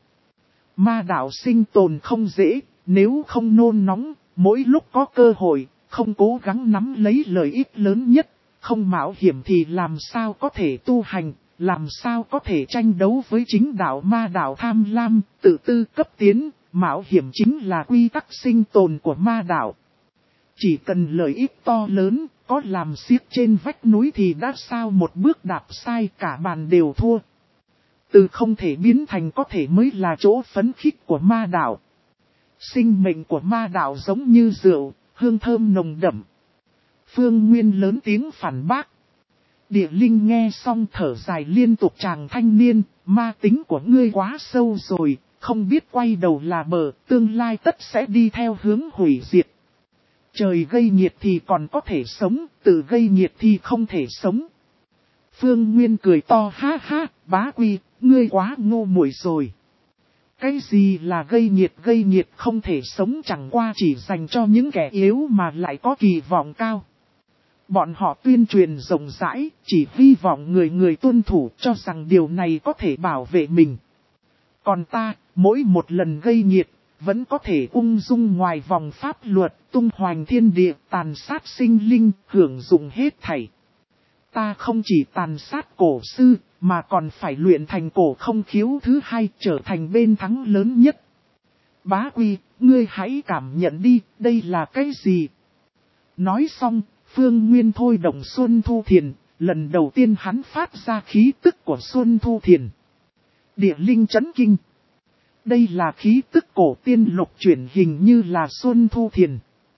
A: Ma đạo sinh tồn không dễ, nếu không nôn nóng, mỗi lúc có cơ hội, không cố gắng nắm lấy lợi ích lớn nhất, không mạo hiểm thì làm sao có thể tu hành, làm sao có thể tranh đấu với chính đạo. Ma đạo tham lam, tự tư cấp tiến, mạo hiểm chính là quy tắc sinh tồn của ma đạo. Chỉ cần lợi ích to lớn, có làm xiếc trên vách núi thì đã sao một bước đạp sai cả bàn đều thua. Từ không thể biến thành có thể mới là chỗ phấn khích của ma đạo. Sinh mệnh của ma đạo giống như rượu, hương thơm nồng đậm. Phương Nguyên lớn tiếng phản bác. Địa linh nghe xong thở dài liên tục. Chàng thanh niên, ma tính của ngươi quá sâu rồi, không biết quay đầu là bờ, tương lai tất sẽ đi theo hướng hủy diệt. Trời gây nhiệt thì còn có thể sống, tự gây nhiệt thì không thể sống. Phương Nguyên cười to, ha ha, Bá Quy, ngươi quá ngu muội rồi. Cái gì là gây nhiệt? Gây nhiệt không thể sống chẳng qua chỉ dành cho những kẻ yếu mà lại có kỳ vọng cao. Bọn họ tuyên truyền rộng rãi, chỉ hy vọng người người tuân thủ, cho rằng điều này có thể bảo vệ mình. Còn ta, mỗi một lần gây nhiệt, vẫn có thể ung dung ngoài vòng pháp luật, tung hoành thiên địa, tàn sát sinh linh, hưởng dụng hết thảy. Ta không chỉ tàn sát cổ sư, mà còn phải luyện thành cổ không khiếu thứ hai, trở thành bên thắng lớn nhất. Bá Quy, ngươi hãy cảm nhận đi, đây là cái gì? Nói xong, Phương Nguyên thôi động Xuân Thu Thiền, lần đầu tiên hắn phát ra khí tức của Xuân Thu Thiền. Địa linh chấn kinh. Đây là khí tức cổ tiên lục chuyển, hình như là Xuân Thu Thiền.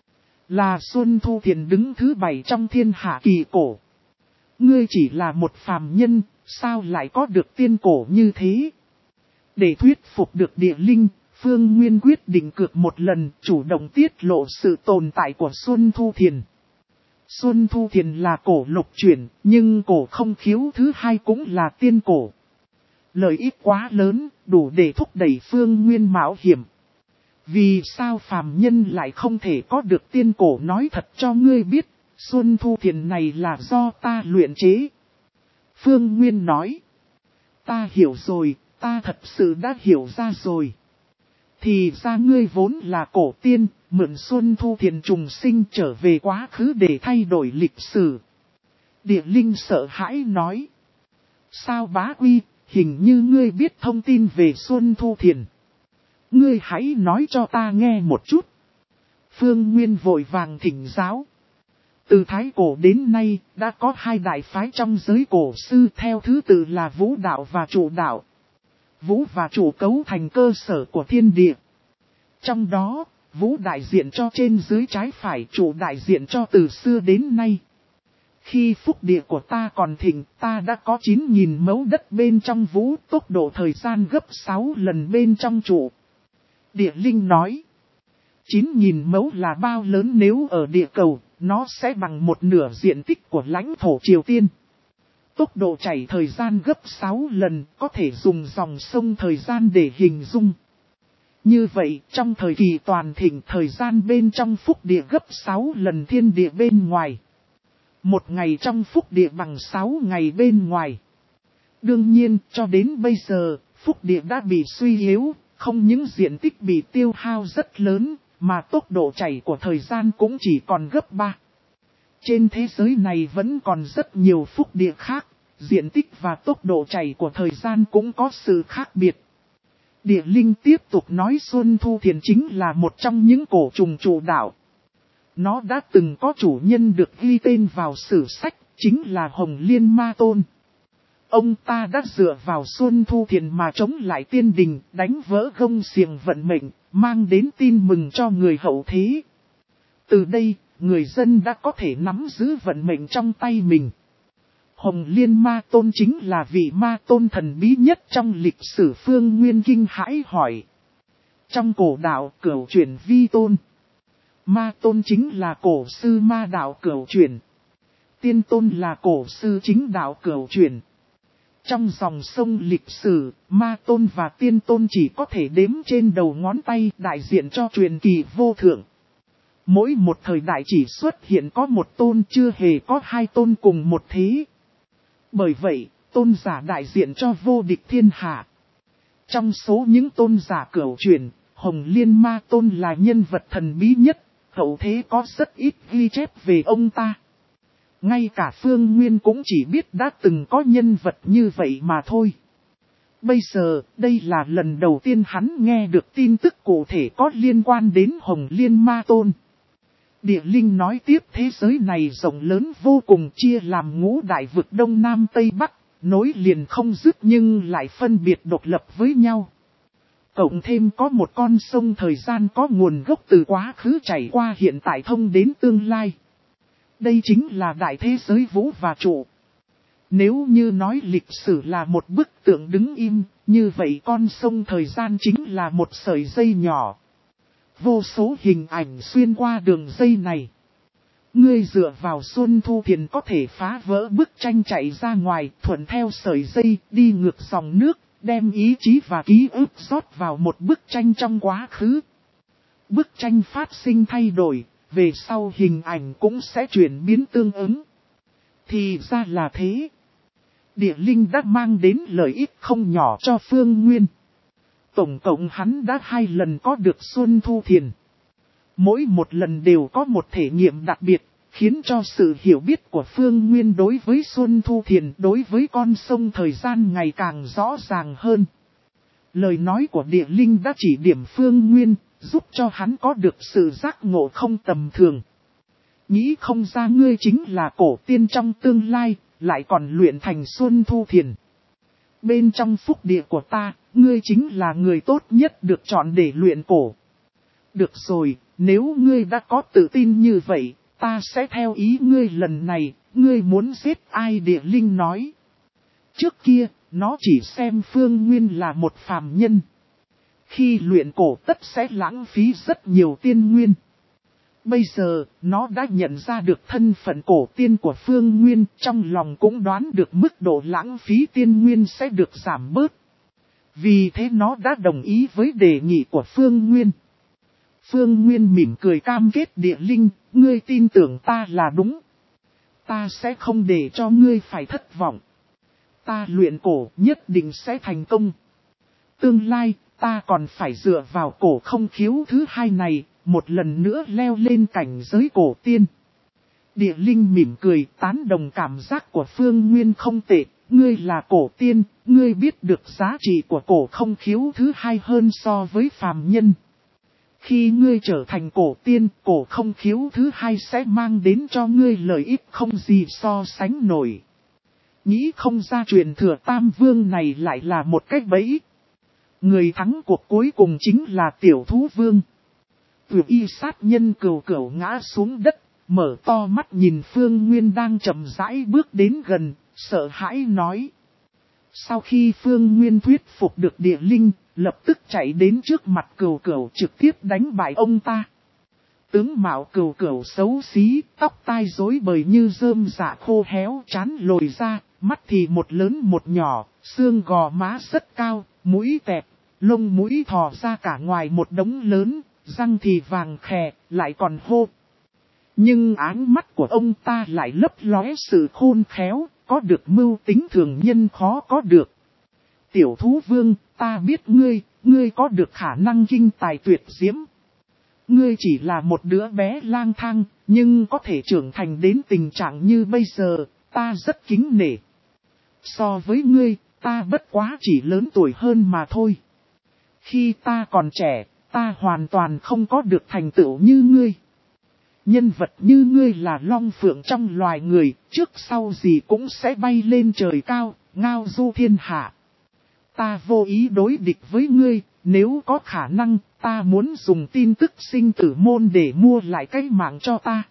A: Là Xuân Thu Thiền đứng thứ bảy trong thiên hạ kỳ cổ. Ngươi chỉ là một phàm nhân, sao lại có được tiên cổ như thế? Để thuyết phục được địa linh, Phương Nguyên quyết định cược một lần, chủ động tiết lộ sự tồn tại của Xuân Thu Thiền. Xuân Thu Thiền là cổ lục chuyển, nhưng cổ không khiếu thứ hai cũng là tiên cổ. Lợi ích quá lớn, đủ để thúc đẩy Phương Nguyên mạo hiểm. Vì sao phàm nhân lại không thể có được tiên cổ? Nói thật cho ngươi biết, Xuân Thu Thiền này là do ta luyện chế. Phương Nguyên nói. Ta hiểu rồi, ta thật sự đã hiểu ra rồi. Thì ra ngươi vốn là cổ tiên, mượn Xuân Thu Thiền trùng sinh trở về quá khứ để thay đổi lịch sử. Địa linh sợ hãi nói. Sao Bá Quy, hình như ngươi biết thông tin về Xuân Thu Thiền. Ngươi hãy nói cho ta nghe một chút. Phương Nguyên vội vàng thỉnh giáo. Từ Thái Cổ đến nay, đã có hai đại phái trong giới cổ sư, theo thứ tự là Vũ đạo và Trụ đạo. Vũ và Trụ cấu thành cơ sở của thiên địa. Trong đó, Vũ đại diện cho trên dưới trái phải, Trụ đại diện cho từ xưa đến nay. Khi phúc địa của ta còn thịnh, ta đã có chín nghìn mẫu đất bên trong Vũ, tốc độ thời gian gấp sáu lần bên trong Trụ. Địa linh nói. chín nghìn mẫu là bao lớn? Nếu ở địa cầu, nó sẽ bằng một nửa diện tích của lãnh thổ Triều Tiên. Tốc độ chảy thời gian gấp sáu lần, có thể dùng dòng sông thời gian để hình dung. Như vậy, trong thời kỳ toàn thịnh, thời gian bên trong phúc địa gấp sáu lần thiên địa bên ngoài. Một ngày trong phúc địa bằng sáu ngày bên ngoài. Đương nhiên, cho đến bây giờ, phúc địa đã bị suy yếu, không những diện tích bị tiêu hao rất lớn, mà tốc độ chảy của thời gian cũng chỉ còn gấp ba. Trên thế giới này vẫn còn rất nhiều phúc địa khác, diện tích và tốc độ chảy của thời gian cũng có sự khác biệt. Địa linh tiếp tục nói Xuân Thu Thiền chính là một trong những cổ trùng chủ đạo. Nó đã từng có chủ nhân được ghi tên vào sử sách, chính là Hồng Liên Ma Tôn. Ông ta đã dựa vào Xuân Thu Thiền mà chống lại tiên đình, đánh vỡ gông xiềng vận mệnh, mang đến tin mừng cho người hậu thế. Từ đây, người dân đã có thể nắm giữ vận mệnh trong tay mình. Hồng Liên Ma Tôn chính là vị ma tôn thần bí nhất trong lịch sử Phương Nguyên kinh hãi hỏi. Trong cổ đạo Cửu Chuyển vi tôn, Ma Tôn chính là cổ sư ma đạo Cửu Chuyển. Tiên Tôn là cổ sư chính đạo Cửu Chuyển. Trong dòng sông lịch sử, Ma Tôn và Tiên Tôn chỉ có thể đếm trên đầu ngón tay, đại diện cho truyền kỳ vô thượng. Mỗi một thời đại chỉ xuất hiện có một tôn, chưa hề có hai tôn cùng một thế. Bởi vậy, tôn giả đại diện cho vô địch thiên hạ. Trong số những tôn giả Cửu Chuyển, Hồng Liên Ma Tôn là nhân vật thần bí nhất, hậu thế có rất ít ghi chép về ông ta. Ngay cả Phương Nguyên cũng chỉ biết đã từng có nhân vật như vậy mà thôi. Bây giờ, đây là lần đầu tiên hắn nghe được tin tức cụ thể có liên quan đến Hồng Liên Ma Tôn. Địa linh nói tiếp, thế giới này rộng lớn vô cùng, chia làm ngũ đại vực Đông Nam Tây Bắc, nối liền không dứt nhưng lại phân biệt độc lập với nhau. Cộng thêm có một con sông thời gian có nguồn gốc từ quá khứ chảy qua hiện tại thông đến tương lai. Đây chính là đại thế giới vũ và trụ. Nếu như nói lịch sử là một bức tượng đứng im, như vậy con sông thời gian chính là một sợi dây nhỏ. Vô số hình ảnh xuyên qua đường dây này. Ngươi dựa vào Xuân Thu Thiền có thể phá vỡ bức tranh chạy ra ngoài, thuận theo sợi dây, đi ngược dòng nước, đem ý chí và ký ức rót vào một bức tranh trong quá khứ. Bức tranh phát sinh thay đổi, về sau hình ảnh cũng sẽ chuyển biến tương ứng. Thì ra là thế. Địa linh đã mang đến lợi ích không nhỏ cho Phương Nguyên. Tổng cộng hắn đã hai lần có được Xuân Thu Thiền. Mỗi một lần đều có một thể nghiệm đặc biệt, khiến cho sự hiểu biết của Phương Nguyên đối với Xuân Thu Thiền, đối với con sông thời gian ngày càng rõ ràng hơn. Lời nói của địa linh đã chỉ điểm Phương Nguyên, giúp cho hắn có được sự giác ngộ không tầm thường. Nghĩ không ra ngươi chính là cổ tiên trong tương lai, lại còn luyện thành Xuân Thu Thiền. Bên trong phúc địa của ta, ngươi chính là người tốt nhất được chọn để luyện cổ. Được rồi, nếu ngươi đã có tự tin như vậy, ta sẽ theo ý ngươi lần này, ngươi muốn giết ai? Địa linh nói. Trước kia, nó chỉ xem Phương Nguyên là một phàm nhân. Khi luyện cổ tất sẽ lãng phí rất nhiều tiên nguyên. Bây giờ, nó đã nhận ra được thân phận cổ tiên của Phương Nguyên, trong lòng cũng đoán được mức độ lãng phí tiên nguyên sẽ được giảm bớt. Vì thế nó đã đồng ý với đề nghị của Phương Nguyên. Phương Nguyên mỉm cười cam kết địa linh, ngươi tin tưởng ta là đúng. Ta sẽ không để cho ngươi phải thất vọng. Ta luyện cổ nhất định sẽ thành công. Tương lai, ta còn phải dựa vào cổ không khiếu thứ hai này, một lần nữa leo lên cảnh giới cổ tiên. Địa linh mỉm cười tán đồng cảm giác của Phương Nguyên không tệ. Ngươi là cổ tiên, ngươi biết được giá trị của cổ không khiếu thứ hai hơn so với phàm nhân. Khi ngươi trở thành cổ tiên, cổ không khiếu thứ hai sẽ mang đến cho ngươi lợi ích không gì so sánh nổi. Nghĩ không ra truyền thừa Tam Vương này lại là một cái bẫy. Người thắng cuộc cuối cùng chính là Tiểu Thú Vương. Tuyệt y sát nhân cừu cừu ngã xuống đất, mở to mắt nhìn Phương Nguyên đang chậm rãi bước đến gần, sợ hãi nói. Sau khi Phương Nguyên thuyết phục được địa linh, lập tức chạy đến trước mặt cừu cừu trực tiếp đánh bại ông ta. Tướng mạo cừu cừu xấu xí, tóc tai rối bời như rơm dạ khô héo, trán lồi ra, mắt thì một lớn một nhỏ, xương gò má rất cao, mũi tẹp, lông mũi thò ra cả ngoài một đống lớn, răng thì vàng khè, lại còn hô. Nhưng áng mắt của ông ta lại lấp lóe sự khôn khéo, có được mưu tính thường nhân khó có được. Tiểu Thú Vương, ta biết ngươi, ngươi có được khả năng kinh tài tuyệt diễm. ngươi chỉ là một đứa bé lang thang, nhưng có thể trưởng thành đến tình trạng như bây giờ, ta rất kính nể. So với ngươi, ta bất quá chỉ lớn tuổi hơn mà thôi. Khi ta còn trẻ, ta hoàn toàn không có được thành tựu như ngươi. Nhân vật như ngươi là long phượng trong loài người, trước sau gì cũng sẽ bay lên trời cao, ngao du thiên hạ. Ta vô ý đối địch với ngươi, nếu có khả năng, ta muốn dùng tin tức sinh tử môn để mua lại cái mạng cho ta.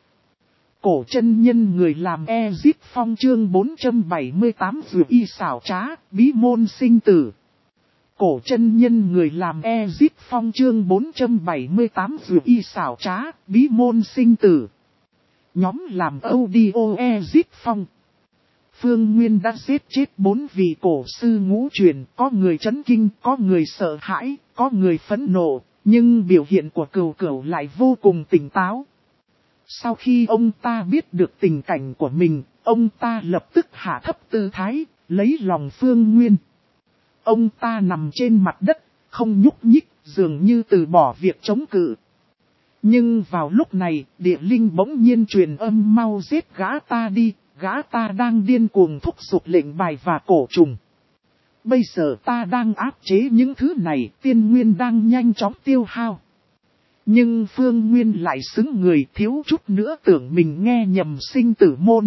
A: Cổ chân nhân người làm Ezip Phong chương bốn trăm bảy mươi tám vừa y xảo trá, bí môn sinh tử. Cổ chân nhân người làm Ezip Phong chương bốn trăm bảy mươi tám vừa y xảo trá, bí môn sinh tử. Nhóm làm audio Ezip Phong. Phương Nguyên đã giết chết bốn vị cổ sư ngũ truyền, có người chấn kinh, có người sợ hãi, có người phẫn nộ, nhưng biểu hiện của Cửu Cửu lại vô cùng tỉnh táo. Sau khi ông ta biết được tình cảnh của mình, ông ta lập tức hạ thấp tư thái, lấy lòng Phương Nguyên. Ông ta nằm trên mặt đất, không nhúc nhích, dường như từ bỏ việc chống cự. Nhưng vào lúc này, địa linh bỗng nhiên truyền âm mau giết gã ta đi, gã ta đang điên cuồng thúc giục lệnh bài và cổ trùng. Bây giờ ta đang áp chế những thứ này, tiên nguyên đang nhanh chóng tiêu hao. Nhưng Phương Nguyên lại xứng người thiếu chút nữa tưởng mình nghe nhầm sinh tử môn.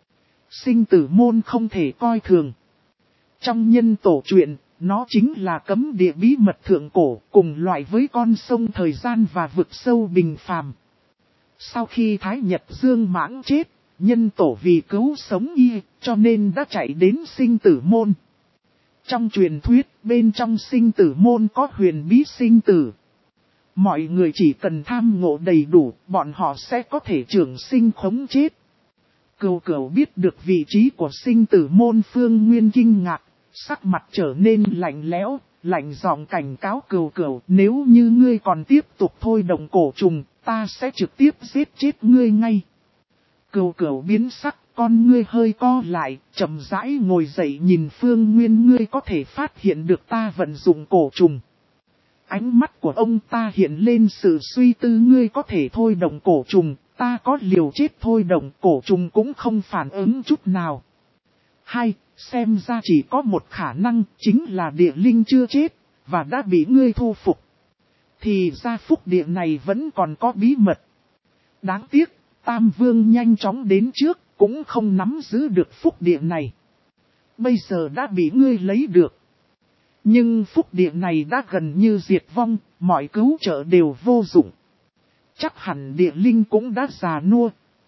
A: Sinh tử môn không thể coi thường. Trong nhân tổ truyện, nó chính là cấm địa bí mật thượng cổ, cùng loại với con sông thời gian và vực sâu bình phàm. Sau khi Thái Nhật Dương Mãng chết, nhân tổ vì cứu sống y, cho nên đã chạy đến sinh tử môn. Trong truyền thuyết, bên trong sinh tử môn có huyền bí sinh tử. Mọi người chỉ cần tham ngộ đầy đủ, bọn họ sẽ có thể trường sinh khống chết. Cửu Cửu biết được vị trí của sinh tử môn, Phương Nguyên kinh ngạc, sắc mặt trở nên lạnh lẽo, lạnh giọng cảnh cáo Cửu Cửu, nếu như ngươi còn tiếp tục thôi động cổ trùng, ta sẽ trực tiếp giết chết ngươi ngay. Cửu Cửu biến sắc, con ngươi hơi co lại, chậm rãi ngồi dậy nhìn Phương Nguyên, ngươi có thể phát hiện được ta vận dụng cổ trùng. Ánh mắt của ông ta hiện lên sự suy tư, ngươi có thể thôi động cổ trùng, ta có liều chết thôi động cổ trùng cũng không phản ứng chút nào. Hai, xem ra chỉ có một khả năng, chính là địa linh chưa chết, và đã bị ngươi thu phục. Thì ra phúc địa này vẫn còn có bí mật. Đáng tiếc, Tam Vương nhanh chóng đến trước, cũng không nắm giữ được phúc địa này. Bây giờ đã bị ngươi lấy được. Nhưng phúc địa này đã gần như diệt vong, mọi cứu trợ đều vô dụng. Chắc hẳn địa linh cũng đã già nua.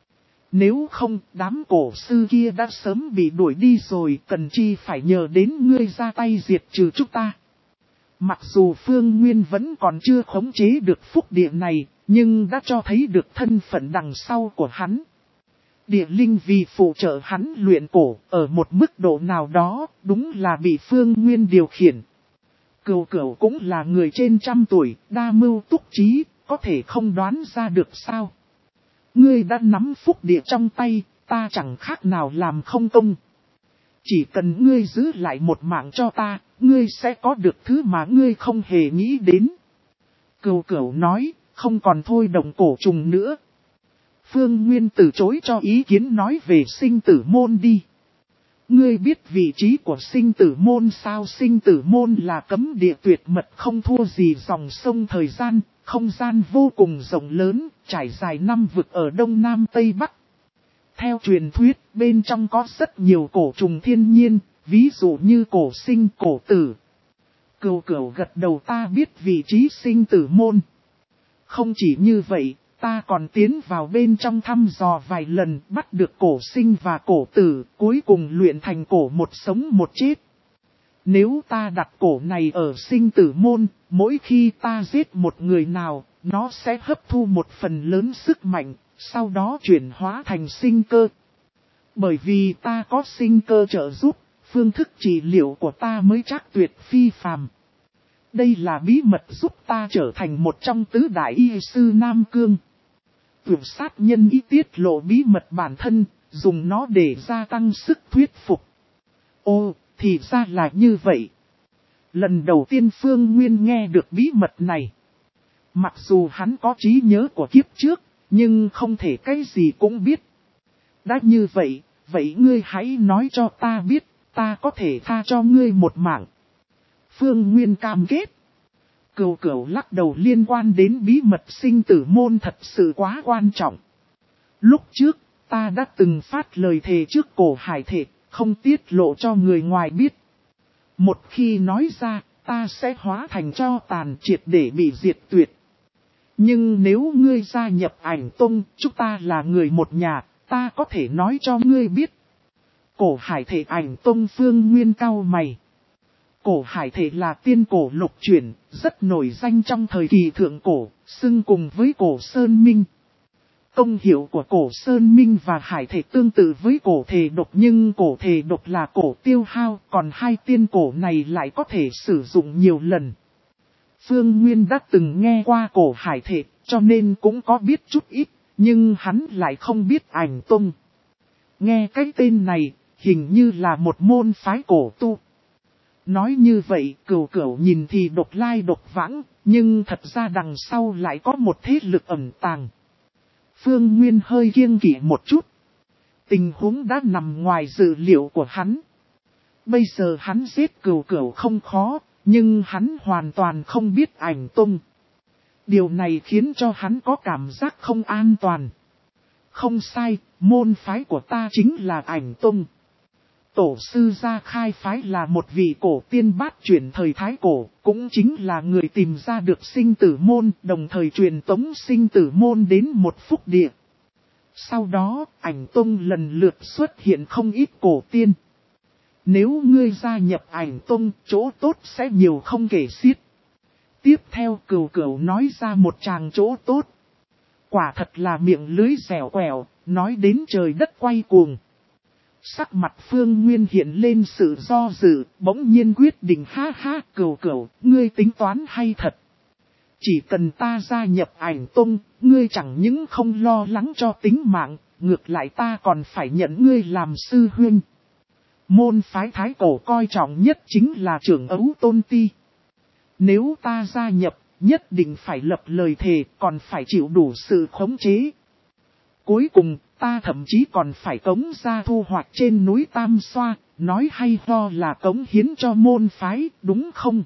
A: Nếu không, đám cổ sư kia đã sớm bị đuổi đi rồi, cần chi phải nhờ đến ngươi ra tay diệt trừ chúng ta. Mặc dù Phương Nguyên vẫn còn chưa khống chế được phúc địa này, nhưng đã cho thấy được thân phận đằng sau của hắn. Địa linh vì phụ trợ hắn luyện cổ, ở một mức độ nào đó, đúng là bị Phương Nguyên điều khiển. Cửu Cửu cũng là người trên trăm tuổi, đa mưu túc trí, có thể không đoán ra được sao. Ngươi đã nắm phúc địa trong tay, ta chẳng khác nào làm không công. Chỉ cần ngươi giữ lại một mạng cho ta, ngươi sẽ có được thứ mà ngươi không hề nghĩ đến. Cửu Cửu nói, không còn thôi động cổ trùng nữa. Phương Nguyên từ chối cho ý kiến, nói về sinh tử môn đi. Ngươi biết vị trí của sinh tử môn sao? Sinh tử môn là cấm địa tuyệt mật, không thua gì dòng sông thời gian, không gian vô cùng rộng lớn, trải dài năm vực ở Đông Nam Tây Bắc. Theo truyền thuyết, bên trong có rất nhiều cổ trùng thiên nhiên, ví dụ như cổ sinh, cổ tử. Cửu Cửu gật đầu, ta biết vị trí sinh tử môn. Không chỉ như vậy, ta còn tiến vào bên trong thăm dò vài lần, bắt được cổ sinh và cổ tử, cuối cùng luyện thành cổ một sống một chết. Nếu ta đặt cổ này ở sinh tử môn, mỗi khi ta giết một người nào, nó sẽ hấp thu một phần lớn sức mạnh, sau đó chuyển hóa thành sinh cơ. Bởi vì ta có sinh cơ trợ giúp, phương thức trị liệu của ta mới chắc tuyệt phi phàm. Đây là bí mật giúp ta trở thành một trong tứ đại y sư Nam Cương. Tuyệt sát nhân ý tiết lộ bí mật bản thân, dùng nó để gia tăng sức thuyết phục. Ô, thì ra là như vậy. Lần đầu tiên Phương Nguyên nghe được bí mật này. Mặc dù hắn có trí nhớ của kiếp trước, nhưng không thể cái gì cũng biết. Đã như vậy, vậy ngươi hãy nói cho ta biết, ta có thể tha cho ngươi một mạng. Phương Nguyên cam kết. Cửu Cửu lắc đầu, liên quan đến bí mật sinh tử môn thật sự quá quan trọng. Lúc trước, ta đã từng phát lời thề trước Cổ Hải Thể, không tiết lộ cho người ngoài biết. Một khi nói ra, ta sẽ hóa thành tro tàn, triệt để bị diệt tuyệt. Nhưng nếu ngươi gia nhập Ảnh Tông, chúng ta là người một nhà, ta có thể nói cho ngươi biết. Cổ Hải Thể Ảnh Tông. Phương Nguyên cau mày. Cổ Hải Thể là tiên cổ lục chuyển, rất nổi danh trong thời kỳ thượng cổ, xưng cùng với Cổ Sơn Minh. Công hiệu của Cổ Sơn Minh và Hải Thể tương tự với Cổ Thể Độc, nhưng Cổ Thể Độc là cổ tiêu hao, còn hai tiên cổ này lại có thể sử dụng nhiều lần. Phương Nguyên đã từng nghe qua Cổ Hải Thể, cho nên cũng có biết chút ít, nhưng hắn lại không biết Ảnh Tông. Nghe cái tên này, hình như là một môn phái cổ tu. Nói như vậy, Cửu Cửu nhìn thì độc lai độc vãng, nhưng thật ra đằng sau lại có một thế lực ẩn tàng. Phương Nguyên hơi kiêng kỵ một chút. Tình huống đã nằm ngoài dự liệu của hắn. Bây giờ hắn giết Cửu Cửu không khó, nhưng hắn hoàn toàn không biết Ảnh Tông. Điều này khiến cho hắn có cảm giác không an toàn. Không sai, môn phái của ta chính là Ảnh Tông. Tổ sư gia khai phái là một vị cổ tiên bát chuyển thời Thái Cổ, cũng chính là người tìm ra được sinh tử môn, đồng thời truyền tống sinh tử môn đến một phúc địa. Sau đó, Ảnh Tông lần lượt xuất hiện không ít cổ tiên. Nếu ngươi gia nhập Ảnh Tông, chỗ tốt sẽ nhiều không kể xiết. Tiếp theo Cửu Cửu nói ra một tràng chỗ tốt. Quả thật là miệng lưới dẻo quẹo, nói đến trời đất quay cuồng. Sắc mặt Phương Nguyên hiện lên sự do dự, bỗng nhiên quyết định. Ha ha, Cửu Cửu, ngươi tính toán hay thật. Chỉ cần ta gia nhập Ảnh Tông, ngươi chẳng những không lo lắng cho tính mạng, ngược lại ta còn phải nhận ngươi làm sư huynh. Môn phái Thái Cổ coi trọng nhất chính là trưởng ấu tôn ti. Nếu ta gia nhập, nhất định phải lập lời thề, còn phải chịu đủ sự khống chế. Cuối cùng, ta thậm chí còn phải cống ra thu hoạch trên núi Tam Xoa, nói hay ho là cống hiến cho môn phái, đúng không?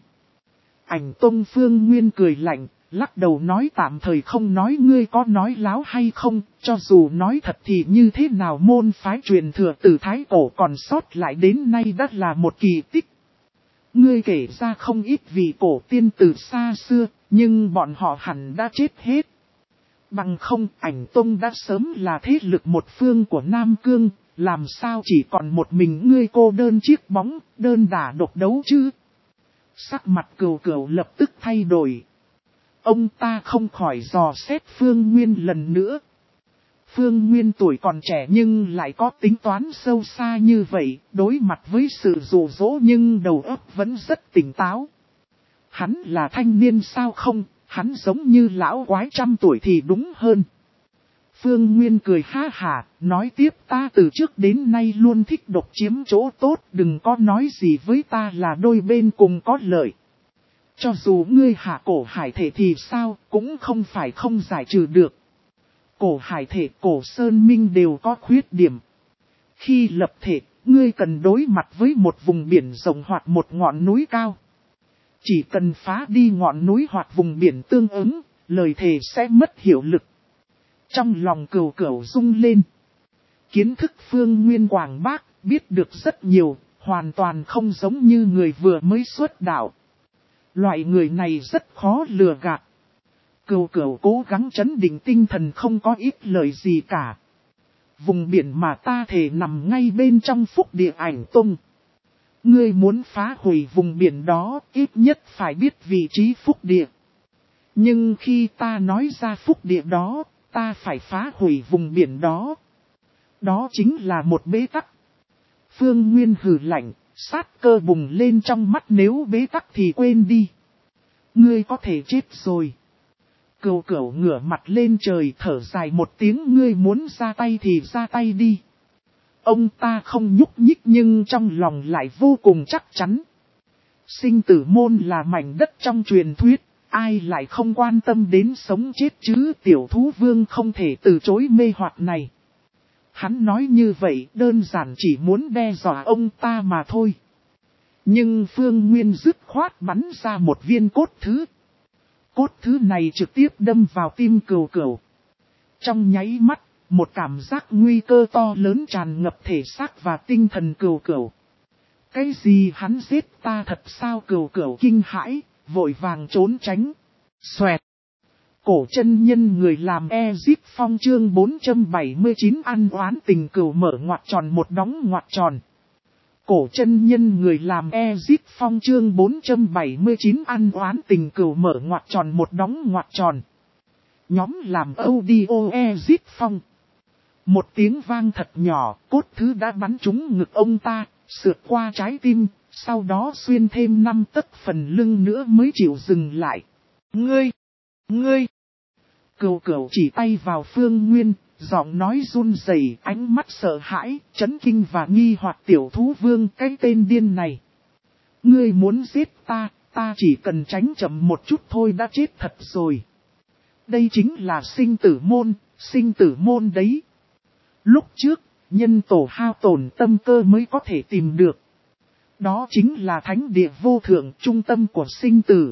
A: Ảnh Tông. Phương Nguyên cười lạnh, lắc đầu nói tạm thời không nói ngươi có nói láo hay không, cho dù nói thật thì như thế nào môn phái truyền thừa từ Thái Cổ còn sót lại đến nay đã là một kỳ tích. Ngươi kể ra không ít vị cổ tiên từ xa xưa, nhưng bọn họ hẳn đã chết hết. Bằng không, Ảnh Tông đã sớm là thế lực một phương của Nam Cương, làm sao chỉ còn một mình ngươi cô đơn chiếc bóng, đơn đả độc đấu chứ? Sắc mặt Cửu Cửu lập tức thay đổi. Ông ta không khỏi dò xét Phương Nguyên lần nữa. Phương Nguyên tuổi còn trẻ nhưng lại có tính toán sâu xa như vậy, đối mặt với sự dụ dỗ nhưng đầu óc vẫn rất tỉnh táo. Hắn là thanh niên sao không, hắn giống như lão quái trăm tuổi thì đúng hơn. Phương Nguyên cười ha hả, nói tiếp ta từ trước đến nay luôn thích độc chiếm chỗ tốt, đừng có nói gì với ta là đôi bên cùng có lợi. Cho dù ngươi hạ Cổ Hải Thể thì sao, cũng không phải không giải trừ được. Cổ Hải Thể, Cổ Sơn Minh đều có khuyết điểm. Khi lập thể, ngươi cần đối mặt với một vùng biển rộng hoặc một ngọn núi cao. Chỉ cần phá đi ngọn núi hoặc vùng biển tương ứng, lời thề sẽ mất hiệu lực. Trong lòng Cửu Cửu rung lên. Kiến thức Phương Nguyên quảng bác, biết được rất nhiều, hoàn toàn không giống như người vừa mới xuất đạo. Loại người này rất khó lừa gạt. Cửu Cửu cố gắng trấn định tinh thần, không có ít lời gì cả. Vùng biển mà ta thề nằm ngay bên trong phúc địa Ảnh Tông. Ngươi muốn phá hủy vùng biển đó, ít nhất phải biết vị trí phúc địa. Nhưng khi ta nói ra phúc địa đó, ta phải phá hủy vùng biển đó. Đó chính là một bế tắc. Phương Nguyên hừ lạnh, sát cơ bùng lên trong mắt, nếu bế tắc thì quên đi. Ngươi có thể chết rồi. Cửu Cửu ngửa mặt lên trời thở dài một tiếng, ngươi muốn ra tay thì ra tay đi. Ông ta không nhúc nhích nhưng trong lòng lại vô cùng chắc chắn. Sinh tử môn là mảnh đất trong truyền thuyết, Ai lại không quan tâm đến sống chết chứ, tiểu thú vương không thể từ chối mê hoặc này. Hắn nói như vậy đơn giản chỉ muốn đe dọa ông ta mà thôi. Nhưng Phương Nguyên dứt khoát bắn ra một viên cốt thứ. Cốt thứ này trực tiếp đâm vào tim Cừu Cừu. Trong nháy mắt, một cảm giác nguy cơ to lớn tràn ngập thể xác và tinh thần Cừu Cừu. Cái gì hắn giết ta thật sao? Cừu Cừu kinh hãi, vội vàng trốn tránh. Xoẹt. Cổ chân nhân người làm Ezic Phong chương bốn trăm bảy mươi chín ăn oán tình cừu mở ngoặc tròn một đóng ngoặc tròn. Cổ chân nhân người làm Ezic Phong chương bốn trăm bảy mươi chín ăn oán tình cừu mở ngoặc tròn một đóng ngoặc tròn. Nhóm làm audio Ezic Phong. Một tiếng vang thật nhỏ, cốt thứ đã bắn trúng ngực ông ta, sượt qua trái tim, sau đó xuyên thêm năm tấc phần lưng nữa mới chịu dừng lại. Ngươi! Ngươi! Cừu Cừu chỉ tay vào Phương Nguyên, giọng nói run rẩy, ánh mắt sợ hãi, chấn kinh và nghi hoặc tiểu thú vương cái tên điên này. Ngươi muốn giết ta, ta chỉ cần tránh chậm một chút thôi đã chết thật rồi. Đây chính là sinh tử môn, sinh tử môn đấy. Lúc trước, nhân tổ hao tổn tâm cơ mới có thể tìm được. Đó chính là thánh địa vô thượng trung tâm của sinh tử.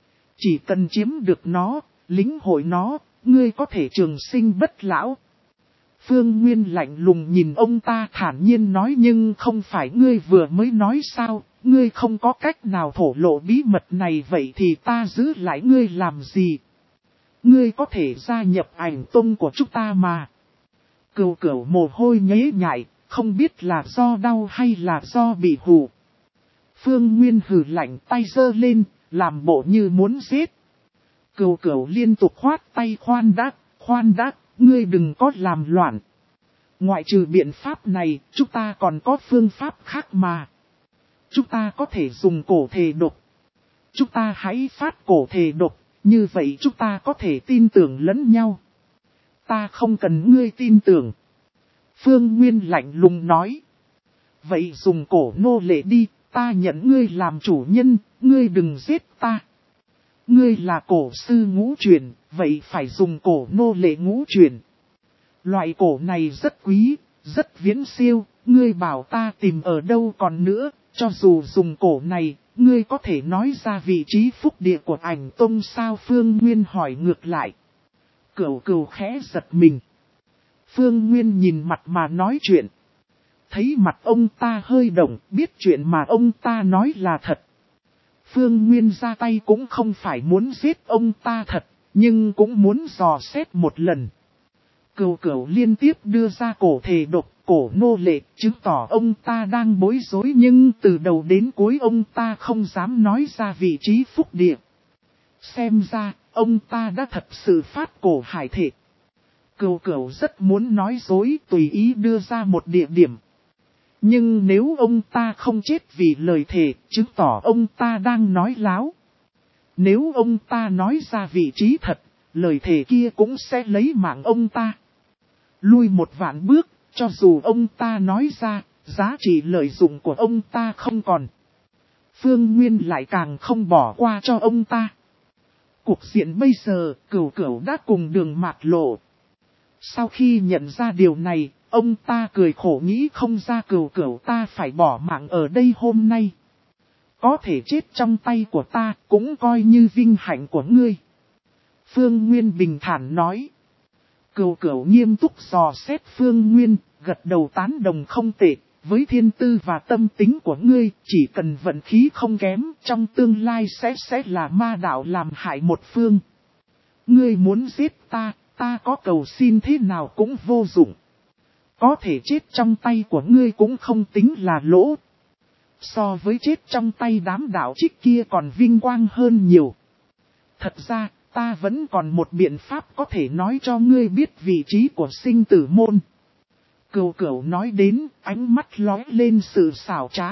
A: Chỉ cần chiếm được nó, lĩnh hội nó, ngươi có thể trường sinh bất lão. Phương Nguyên lạnh lùng nhìn ông ta thản nhiên nói nhưng không phải ngươi vừa mới nói sao, ngươi không có cách nào thổ lộ bí mật này vậy thì ta giữ lại ngươi làm gì? Ngươi có thể gia nhập ảnh tông của chúng ta mà. Cừu Cừu mồ hôi nhễ nhại, không biết là do đau hay là do bị hù. Phương Nguyên hừ lạnh tay giơ lên, làm bộ như muốn giết. Cừu Cừu liên tục khoát tay khoan đã, khoan đã, ngươi đừng có làm loạn. Ngoại trừ biện pháp này, chúng ta còn có phương pháp khác mà. Chúng ta có thể dùng cổ thể độc. Chúng ta hãy phát cổ thể độc, như vậy chúng ta có thể tin tưởng lẫn nhau. Ta không cần ngươi tin tưởng. Phương Nguyên lạnh lùng nói. Vậy dùng cổ nô lệ đi, ta nhận ngươi làm chủ nhân, ngươi đừng giết ta. Ngươi là cổ sư ngũ truyền, vậy phải dùng cổ nô lệ ngũ truyền. Loại cổ này rất quý, rất viễn siêu, ngươi bảo ta tìm ở đâu còn nữa, cho dù dùng cổ này, ngươi có thể nói ra vị trí phúc địa của ảnh tông sao? Phương Nguyên hỏi ngược lại. Cừu Cừu khẽ giật mình. Phương Nguyên nhìn mặt mà nói chuyện. Thấy mặt ông ta hơi động, biết chuyện mà ông ta nói là thật. Phương Nguyên ra tay cũng không phải muốn giết ông ta thật, nhưng cũng muốn dò xét một lần. Cừu Cừu liên tiếp đưa ra cổ thể độc, cổ nô lệ, chứng tỏ ông ta đang bối rối nhưng từ đầu đến cuối ông ta không dám nói ra vị trí phúc địa. Xem ra, ông ta đã thật sự phát cổ hải thể. Cừu Cừu rất muốn nói dối tùy ý đưa ra một địa điểm. Nhưng nếu ông ta không chết vì lời thề, chứng tỏ ông ta đang nói láo. Nếu ông ta nói ra vị trí thật, lời thề kia cũng sẽ lấy mạng ông ta. Lui một vạn bước, cho dù ông ta nói ra, giá trị lợi dụng của ông ta không còn. Phương Nguyên lại càng không bỏ qua cho ông ta. Cục diện bây giờ, Cừu Cừu đã cùng Đường Mạt Lộ. Sau khi nhận ra điều này, ông ta cười khổ nghĩ không ra Cừu Cừu ta phải bỏ mạng ở đây hôm nay. Có thể chết trong tay của ta cũng coi như vinh hạnh của ngươi. Phương Nguyên bình thản nói. Cừu Cừu nghiêm túc dò xét Phương Nguyên, gật đầu tán đồng không tệ. Với thiên tư và tâm tính của ngươi, chỉ cần vận khí không kém, trong tương lai sẽ sẽ là ma đạo làm hại một phương. Ngươi muốn giết ta, ta có cầu xin thế nào cũng vô dụng. Có thể chết trong tay của ngươi cũng không tính là lỗ. So với chết trong tay đám đạo trích kia còn vinh quang hơn nhiều. Thật ra, ta vẫn còn một biện pháp có thể nói cho ngươi biết vị trí của sinh tử môn. Cừu Cừu nói đến, ánh mắt lóe lên sự xảo trá.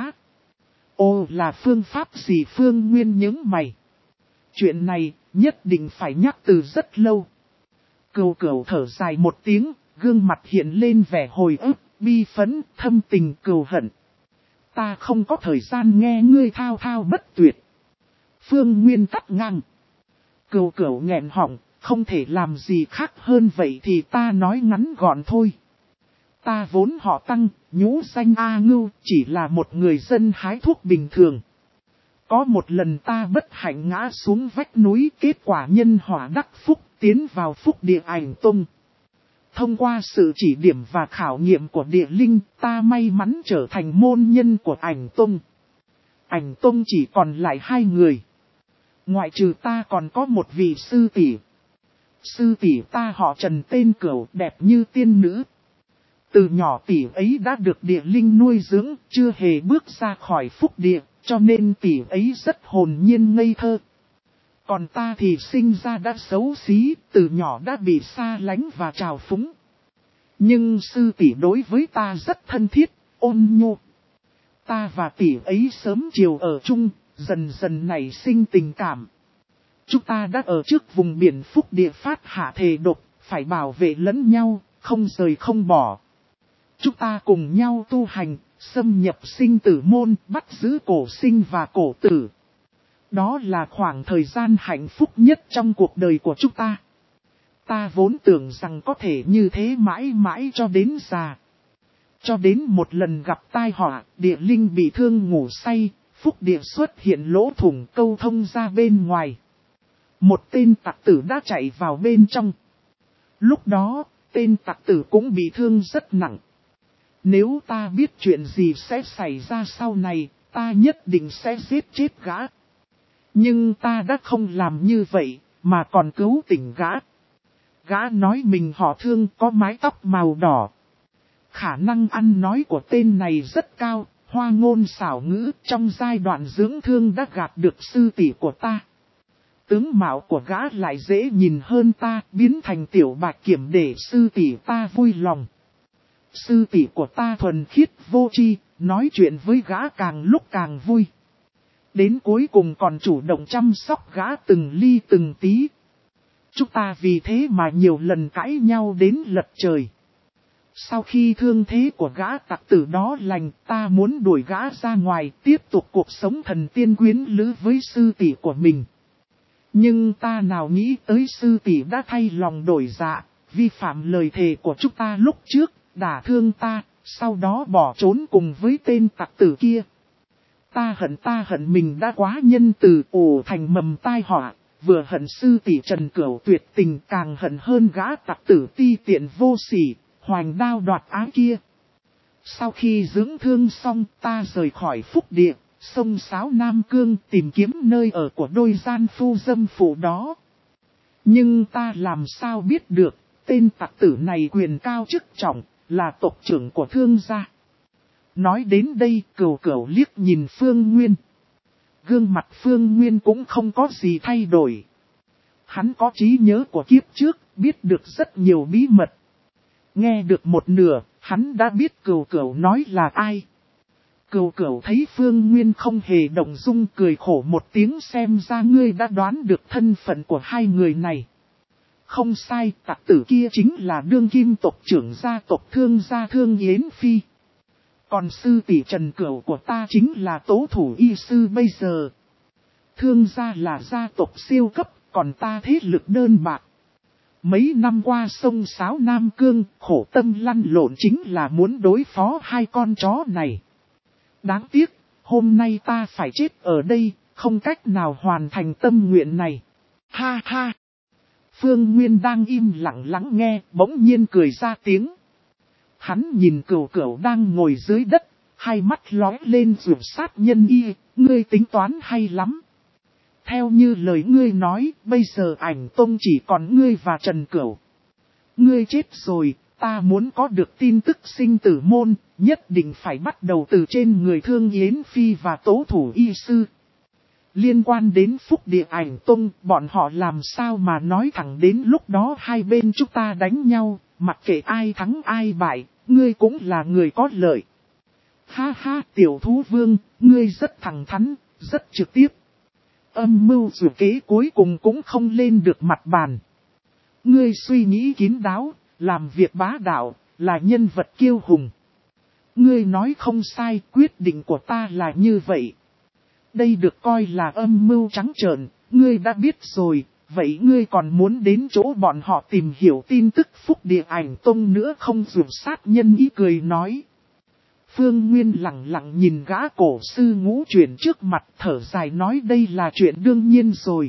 A: Ồ, là phương pháp gì? Phương Nguyên nhướng mày. Chuyện này, nhất định phải nhắc từ rất lâu. Cừu Cừu thở dài một tiếng, gương mặt hiện lên vẻ hồi ức, bi phẫn, thâm tình cừu hận. Ta không có thời gian nghe ngươi thao thao bất tuyệt. Phương Nguyên cắt ngang. Cừu cửu nghẹn họng, không thể làm gì khác hơn vậy thì ta nói ngắn gọn thôi. Ta vốn họ Tăng, nhũ danh A Ngưu, chỉ là một người dân hái thuốc bình thường. Có một lần ta bất hạnh ngã xuống vách núi, kết quả nhân họa đắc phúc, tiến vào phúc địa Ảnh Tông. Thông qua sự chỉ điểm và khảo nghiệm của địa linh, ta may mắn trở thành môn nhân của Ảnh Tông. Ảnh Tông chỉ còn lại hai người. Ngoại trừ ta còn có một vị sư tỷ. Sư tỷ ta họ Trần, tên Cửu, đẹp như tiên nữ. Từ nhỏ tỷ ấy đã được địa linh nuôi dưỡng, chưa hề bước ra khỏi phúc địa, cho nên tỷ ấy rất hồn nhiên ngây thơ. Còn ta thì sinh ra đã xấu xí, từ nhỏ đã bị xa lánh và trào phúng. Nhưng sư tỷ đối với ta rất thân thiết, ôn nhu. Ta và tỷ ấy sớm chiều ở chung, dần dần nảy sinh tình cảm. Chúng ta đã ở trước vùng biển phúc địa phát hạ thề độc, phải bảo vệ lẫn nhau, không rời không bỏ. Chúng ta cùng nhau tu hành, xâm nhập sinh tử môn, bắt giữ cổ sinh và cổ tử. Đó là khoảng thời gian hạnh phúc nhất trong cuộc đời của chúng ta. Ta vốn tưởng rằng có thể như thế mãi mãi cho đến già. Cho đến một lần gặp tai họa, địa linh bị thương ngủ say, phúc địa xuất hiện lỗ thủng câu thông ra bên ngoài. Một tên tặc tử đã chạy vào bên trong. Lúc đó, tên tặc tử cũng bị thương rất nặng. Nếu ta biết chuyện gì sẽ xảy ra sau này, ta nhất định sẽ giết chết gã. Nhưng ta đã không làm như vậy, mà còn cứu tỉnh gã. Gã nói mình họ Thương, có mái tóc màu đỏ. Khả năng ăn nói của tên này rất cao, hoa ngôn xảo ngữ, trong giai đoạn dưỡng thương đã gạt được sư tỷ của ta. Tướng mạo của gã lại dễ nhìn hơn ta, biến thành tiểu bạch kiểm để sư tỷ ta vui lòng. Sư tỷ của ta thuần khiết vô tri, nói chuyện với gã càng lúc càng vui. Đến cuối cùng còn chủ động chăm sóc gã từng ly từng tí. Chúng ta vì thế mà nhiều lần cãi nhau đến lật trời. Sau khi thương thế của gã tặc tử đó lành, ta muốn đuổi gã ra ngoài, tiếp tục cuộc sống thần tiên quyến lữ với sư tỷ của mình. Nhưng ta nào nghĩ tới sư tỷ đã thay lòng đổi dạ, vi phạm lời thề của chúng ta lúc trước, đả thương ta, sau đó bỏ trốn cùng với tên tặc tử kia. Ta hận ta hận mình đã quá nhân từ, ủ thành mầm tai họa, vừa hận sư tỷ Trần Cửu tuyệt tình, càng hận hơn gã tặc tử ti tiện vô sỉ, hoành đao đoạt ái kia. Sau khi dưỡng thương xong, ta rời khỏi phúc địa, sông Sáo Nam Cương tìm kiếm nơi ở của đôi gian phu dâm phụ đó. Nhưng ta làm sao biết được, tên tặc tử này quyền cao chức trọng, là tộc trưởng của Thương gia. Nói đến đây, Cửu Cửu liếc nhìn Phương Nguyên. Gương mặt Phương Nguyên cũng không có gì thay đổi. Hắn có trí nhớ của kiếp trước, biết được rất nhiều bí mật. Nghe được một nửa, hắn đã biết Cửu Cửu nói là ai. Cửu Cửu thấy Phương Nguyên không hề động dung, cười khổ một tiếng, xem ra ngươi đã đoán được thân phận của hai người này. Không sai, tặc tử kia chính là đương kim tộc trưởng gia tộc Thương gia Thương Yến Phi. Còn sư tỷ Trần Cửu của ta chính là tố thủ y sư bây giờ. Thương gia là gia tộc siêu cấp, còn ta thế lực đơn bạc. Mấy năm qua sông Sáo Nam Cương, khổ tâm lăn lộn chính là muốn đối phó hai con chó này. Đáng tiếc, hôm nay ta phải chết ở đây, không cách nào hoàn thành tâm nguyện này. Ha ha! Phương Nguyên đang im lặng lắng nghe, bỗng nhiên cười ra tiếng. Hắn nhìn Cửu Cửu đang ngồi dưới đất, hai mắt lóe lên rượu sát nhân y, ngươi tính toán hay lắm. Theo như lời ngươi nói, bây giờ Ảnh Tông chỉ còn ngươi và Trần Cửu. Ngươi chết rồi, ta muốn có được tin tức sinh tử môn, nhất định phải bắt đầu từ trên người Thương Yến Phi và tố thủ y sư. Liên quan đến phúc địa Ảnh Tông, bọn họ làm sao mà nói thẳng đến lúc đó hai bên chúng ta đánh nhau, mặc kệ ai thắng ai bại, ngươi cũng là người có lợi. Ha ha, tiểu thú vương, ngươi rất thẳng thắn, rất trực tiếp. Âm mưu dù kế cuối cùng cũng không lên được mặt bàn. Ngươi suy nghĩ kín đáo, làm việc bá đạo, là nhân vật kiêu hùng. Ngươi nói không sai, quyết định của ta là như vậy. Đây được coi là âm mưu trắng trợn, ngươi đã biết rồi, Vậy ngươi còn muốn đến chỗ bọn họ tìm hiểu tin tức Phúc Địa Ảnh Tông nữa không? Dược sát nhân ý cười nói. Phương Nguyên lặng lặng nhìn gã cổ sư ngũ chuyển trước mặt, thở dài nói đây là chuyện đương nhiên rồi.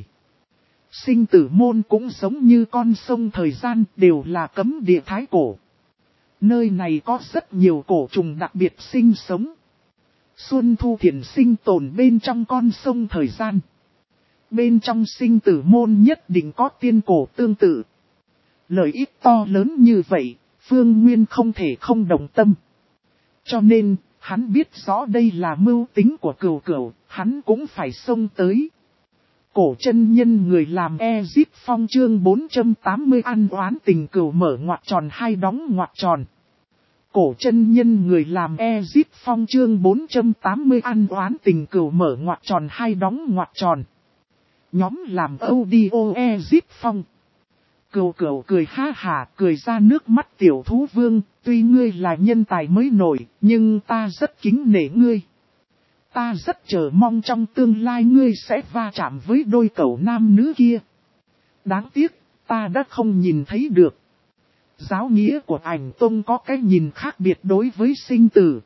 A: Sinh tử môn cũng giống như con sông thời gian, đều là cấm địa thái cổ. Nơi này có rất nhiều cổ trùng đặc biệt sinh sống. Xuân thu thiền sinh tồn bên trong con sông thời gian. Bên trong sinh tử môn nhất định có tiên cổ tương tự. Lợi ích to lớn như vậy, Phương Nguyên không thể không đồng tâm. Cho nên, hắn biết rõ đây là mưu tính của cửu cửu, hắn cũng phải xông tới. Cổ chân nhân người làm Ezip Phong chương bốn trăm tám mươi ăn oán tình cửu mở ngoặc tròn hai đóng ngoặc tròn. Cổ chân nhân người làm Ezip Phong chương bốn trăm tám mươi ăn oán tình cửu mở ngoặc tròn hai đóng ngoặc tròn. Nhóm làm audio Ezip Phong. Cửu cửu cười ha hả cười ra nước mắt tiểu thú vương, tuy ngươi là nhân tài mới nổi, nhưng ta rất kính nể ngươi. Ta rất chờ mong trong tương lai ngươi sẽ va chạm với đôi cẩu nam nữ kia. Đáng tiếc, ta đã không nhìn thấy được. Giáo nghĩa của ảnh tông có cái nhìn khác biệt đối với sinh tử.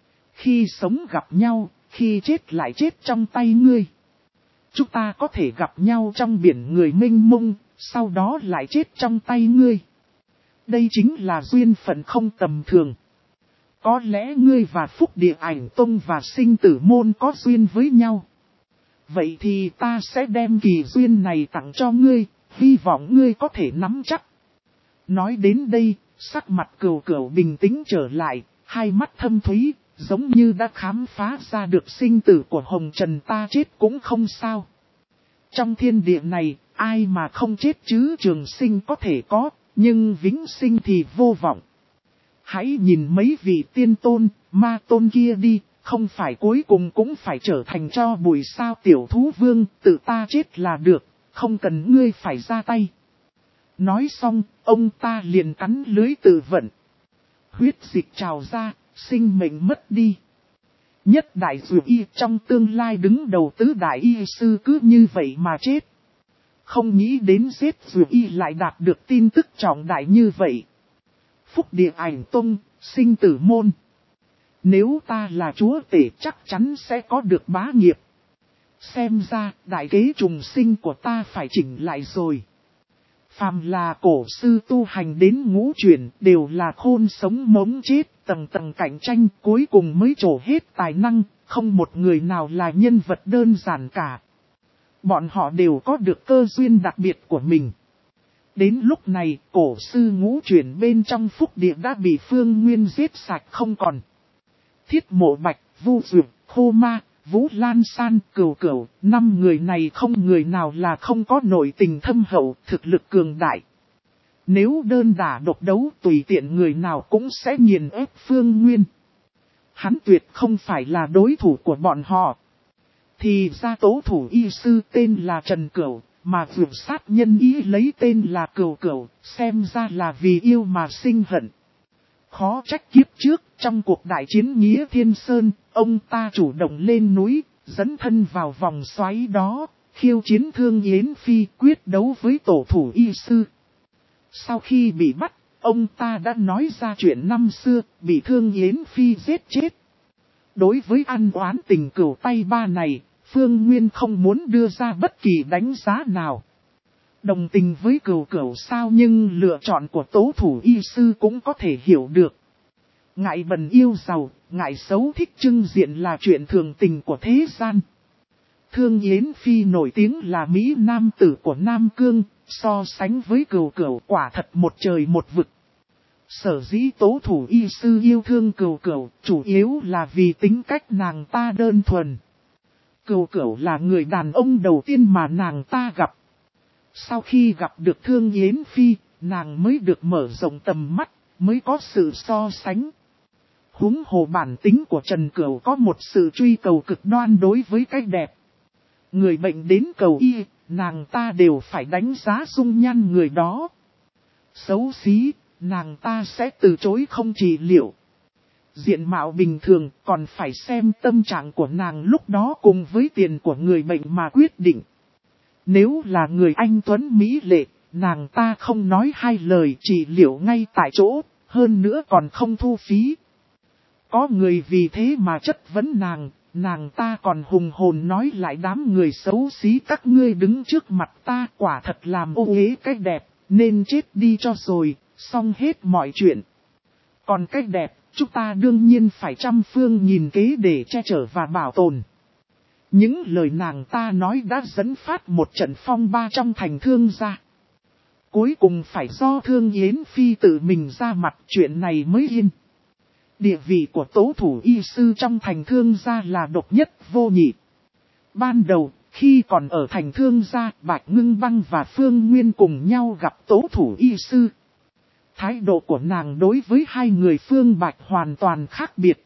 A: Khi sống gặp nhau, khi chết lại chết trong tay ngươi. Chúng ta có thể gặp nhau trong biển người mênh mông, sau đó lại chết trong tay ngươi. Đây chính là duyên phận không tầm thường. Có lẽ ngươi và Phúc Địa Ảnh Tông và sinh tử môn có duyên với nhau. Vậy thì ta sẽ đem kỳ duyên này tặng cho ngươi, hy vọng ngươi có thể nắm chắc. Nói đến đây, sắc mặt cừu cừu bình tĩnh trở lại, hai mắt thâm thúy, giống như đã khám phá ra được sinh tử của Hồng Trần ta chết cũng không sao. Trong thiên địa này, ai mà không chết chứ trường sinh có thể có, nhưng vĩnh sinh thì vô vọng. Hãy nhìn mấy vị tiên tôn, ma tôn kia đi, không phải cuối cùng cũng phải trở thành cho bụi sao tiểu thú vương, tự ta chết là được, không cần ngươi phải ra tay. Nói xong, ông ta liền cắn lưới tự vận. Huyết dịch trào ra, sinh mệnh mất đi. Nhất đại dụ y trong tương lai đứng đầu tứ đại y sư cứ như vậy mà chết. Không nghĩ đến giết dụ y lại đạt được tin tức trọng đại như vậy. Phúc Địa Ảnh Tông, sinh tử môn. Nếu ta là chúa tể chắc chắn sẽ có được bá nghiệp. Xem ra, đại kế trùng sinh của ta phải chỉnh lại rồi. Phàm là cổ sư tu hành đến ngũ chuyển đều là khôn sống mống chết, tầng tầng cạnh tranh cuối cùng mới trổ hết tài năng, không một người nào là nhân vật đơn giản cả. Bọn họ đều có được cơ duyên đặc biệt của mình. Đến lúc này, cổ sư ngũ chuyển bên trong Phúc Địa đã bị Phương Nguyên giết sạch không còn. Thiết Mộ Bạch, Vu Dược, Khô Ma, Vũ Lan San, Cửu Cửu, năm người này không người nào là không có nội tình thâm hậu, thực lực cường đại. Nếu đơn đả độc đấu tùy tiện người nào cũng sẽ nghiền ép Phương Nguyên. Hắn tuyệt không phải là đối thủ của bọn họ. Thì ra tố thủ y sư tên là Trần Cửu, mà vượt sát nhân ý lấy tên là Cửu Cửu, xem ra là vì yêu mà sinh hận. Khó trách kiếp trước, trong cuộc đại chiến Nghĩa Thiên Sơn, ông ta chủ động lên núi, dẫn thân vào vòng xoáy đó, khiêu chiến Thương Yến Phi quyết đấu với tổ thủ y sư. Sau khi bị bắt, ông ta đã nói ra chuyện năm xưa, bị Thương Yến Phi giết chết. Đối với ăn oán tình cửu tay ba này, Phương Nguyên không muốn đưa ra bất kỳ đánh giá nào. Đồng tình với cửu cửu sao nhưng lựa chọn của tố thủ y sư cũng có thể hiểu được. Ngại bần yêu giàu, ngại xấu thích trưng diện là chuyện thường tình của thế gian. Thương Yến Phi nổi tiếng là Mỹ Nam tử của Nam Cương, so sánh với cửu cửu quả thật một trời một vực. Sở dĩ tố thủ y sư yêu thương cửu cửu, chủ yếu là vì tính cách nàng ta đơn thuần. Cửu cửu là người đàn ông đầu tiên mà nàng ta gặp. Sau khi gặp được Thương Yến Phi, nàng mới được mở rộng tầm mắt, mới có sự so sánh. Huống hồ bản tính của Trần Cửu có một sự truy cầu cực đoan đối với cái đẹp. Người bệnh đến cầu y, nàng ta đều phải đánh giá dung nhan người đó. Xấu xí, nàng ta sẽ từ chối không trị liệu. Diện mạo bình thường còn phải xem tâm trạng của nàng lúc đó cùng với tiền của người bệnh mà quyết định. Nếu là người anh tuấn mỹ lệ, nàng ta không nói hai lời trị liệu ngay tại chỗ, hơn nữa còn không thu phí. Có người vì thế mà chất vấn nàng, nàng ta còn hùng hồn nói lại đám người xấu xí các ngươi đứng trước mặt ta quả thật làm ô uế cái đẹp, nên chết đi cho rồi, xong hết mọi chuyện. Còn cái đẹp, chúng ta đương nhiên phải trăm phương nghìn kế để che chở và bảo tồn. Những lời nàng ta nói đã dẫn phát một trận phong ba trong thành Thương gia. Cuối cùng phải do Thương Yến Phi tự mình ra mặt chuyện này mới yên. Địa vị của tố thủ y sư trong thành Thương gia là độc nhất vô nhị. Ban đầu, khi còn ở thành Thương gia, Bạch Ngưng Băng và Phương Nguyên cùng nhau gặp tố thủ y sư. Thái độ của nàng đối với hai người Phương Bạch hoàn toàn khác biệt.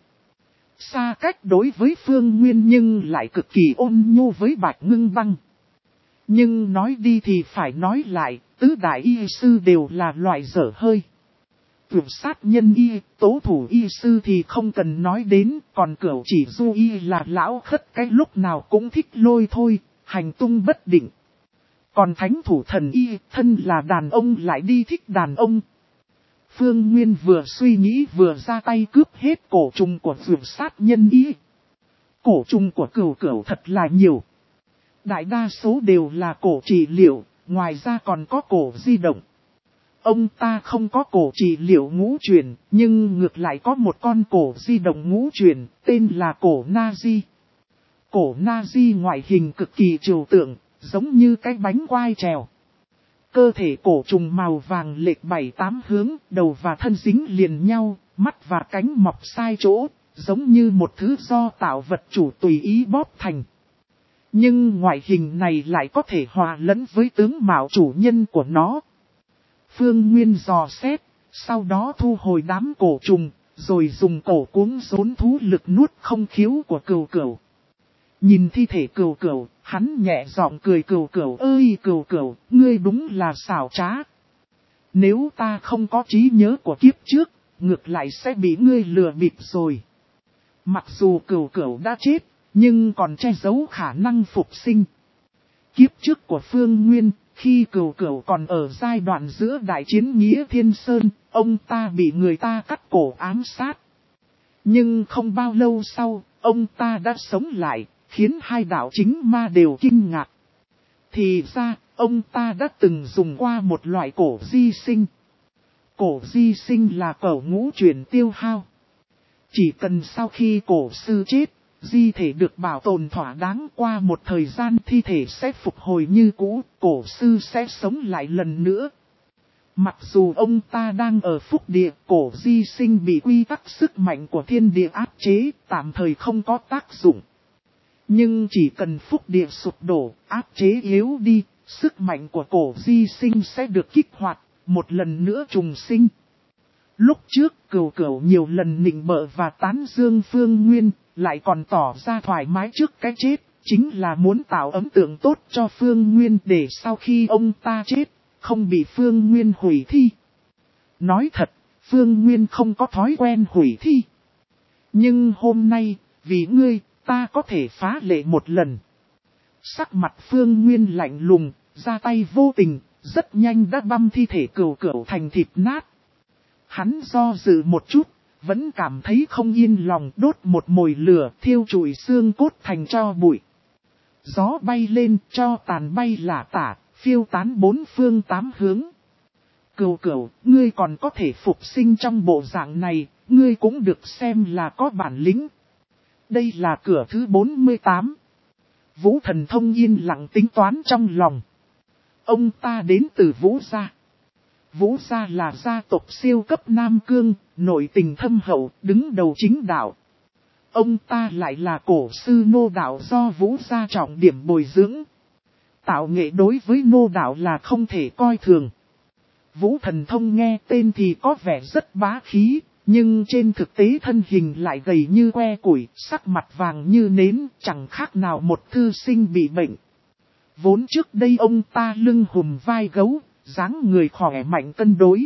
A: Xa cách đối với Phương Nguyên nhưng lại cực kỳ ôn nhu với Bạch Ngưng Băng. Nhưng nói đi thì phải nói lại, tứ đại y sư đều là loại dở hơi. Tuyển sát nhân y, tố thủ y sư thì không cần nói đến, còn cửu chỉ du y là lão khất cái lúc nào cũng thích lôi thôi, hành tung bất định. Còn thánh thủ thần y, thân là đàn ông lại đi thích đàn ông. Phương Nguyên vừa suy nghĩ vừa ra tay cướp hết cổ trùng của tuyển sát nhân y. Cổ trùng của cửu cửu thật là nhiều. Đại đa số đều là cổ trị liệu, ngoài ra còn có cổ di động. Ông ta không có cổ trị liệu ngũ truyền, nhưng ngược lại có một con cổ di động ngũ truyền, tên là cổ Nazi. Cổ Nazi ngoại hình cực kỳ trừu tượng, giống như cái bánh quai trèo. Cơ thể cổ trùng màu vàng lệch bảy tám hướng, đầu và thân dính liền nhau, mắt và cánh mọc sai chỗ, giống như một thứ do tạo vật chủ tùy ý bóp thành. Nhưng ngoại hình này lại có thể hòa lẫn với tướng mạo chủ nhân của nó. Phương Nguyên dò xét, sau đó thu hồi đám cổ trùng, rồi dùng cổ cuống rốn thú lực nuốt không khiếu của cừu cừu. Nhìn thi thể cừu cừu, hắn nhẹ giọng cười cừu cừu ơi cừu cừu, ngươi đúng là xảo trá. Nếu ta không có trí nhớ của kiếp trước, ngược lại sẽ bị ngươi lừa bịp rồi. Mặc dù cừu cừu đã chết, nhưng còn che giấu khả năng phục sinh. Kiếp trước của Phương Nguyên, khi cừu cừu còn ở giai đoạn giữa đại chiến Nghĩa Thiên Sơn, ông ta bị người ta cắt cổ ám sát. Nhưng không bao lâu sau, ông ta đã sống lại, khiến hai đạo chính ma đều kinh ngạc. Thì ra, ông ta đã từng dùng qua một loại cổ di sinh. Cổ di sinh là cổ ngũ truyền tiêu hao. Chỉ cần sau khi cổ sư chết, di thể được bảo tồn thỏa đáng qua một thời gian thi thể sẽ phục hồi như cũ, cổ sư sẽ sống lại lần nữa. Mặc dù ông ta đang ở phúc địa, cổ di sinh bị quy tắc sức mạnh của thiên địa áp chế, tạm thời không có tác dụng. Nhưng chỉ cần phúc địa sụp đổ, áp chế yếu đi, sức mạnh của cổ di sinh sẽ được kích hoạt, một lần nữa trùng sinh. Lúc trước cừu cừu nhiều lần nịnh bợ và tán dương Phương Nguyên, lại còn tỏ ra thoải mái trước cái chết, chính là muốn tạo ấn tượng tốt cho Phương Nguyên để sau khi ông ta chết, không bị Phương Nguyên hủy thi. Nói thật, Phương Nguyên không có thói quen hủy thi. Nhưng hôm nay, vì ngươi, ta có thể phá lệ một lần. Sắc mặt Phương Nguyên lạnh lùng, ra tay vô tình, rất nhanh đã băm thi thể cừu cừu thành thịt nát. Hắn do dự một chút, vẫn cảm thấy không yên lòng đốt một mồi lửa thiêu trụi xương cốt thành tro bụi. Gió bay lên cho tàn bay lả tả, phiêu tán bốn phương tám hướng. Cừu cừu, ngươi còn có thể phục sinh trong bộ dạng này, ngươi cũng được xem là có bản lĩnh. Đây là cửa thứ bốn mươi tám. Vũ Thần Thông yên lặng tính toán trong lòng. Ông ta đến từ Vũ gia. Vũ gia là gia tộc siêu cấp Nam Cương, nội tình thâm hậu, đứng đầu chính đạo. Ông ta lại là cổ sư nô đạo do Vũ gia trọng điểm bồi dưỡng. Tạo nghệ đối với nô đạo là không thể coi thường. Vũ Thần Thông nghe tên thì có vẻ rất bá khí, nhưng trên thực tế thân hình lại gầy như que củi, sắc mặt vàng như nến, chẳng khác nào một thư sinh bị bệnh. Vốn trước đây ông ta lưng hùm vai gấu, dáng người khỏe mạnh cân đối.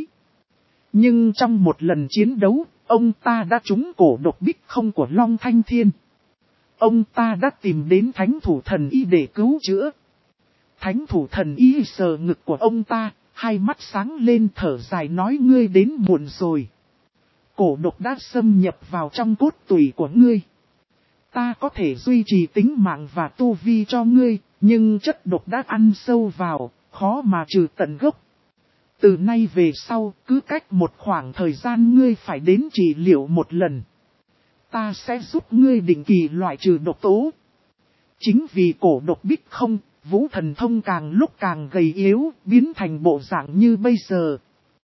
A: Nhưng trong một lần chiến đấu, ông ta đã trúng cổ độc bích không của Long Thanh Thiên. Ông ta đã tìm đến thánh thủ thần y để cứu chữa. thánh thủ thần ý sờ ngực của ông ta, hai mắt sáng lên thở dài nói ngươi đến muộn rồi. Cổ độc đã xâm nhập vào trong cốt tủy của ngươi. Ta có thể duy trì tính mạng và tu vi cho ngươi, nhưng chất độc đã ăn sâu vào, khó mà trừ tận gốc. Từ nay về sau, cứ cách một khoảng thời gian ngươi phải đến trị liệu một lần. Ta sẽ giúp ngươi định kỳ loại trừ độc tố. Chính vì cổ độc bích không, Vũ Thần Thông càng lúc càng gầy yếu, biến thành bộ dạng như bây giờ,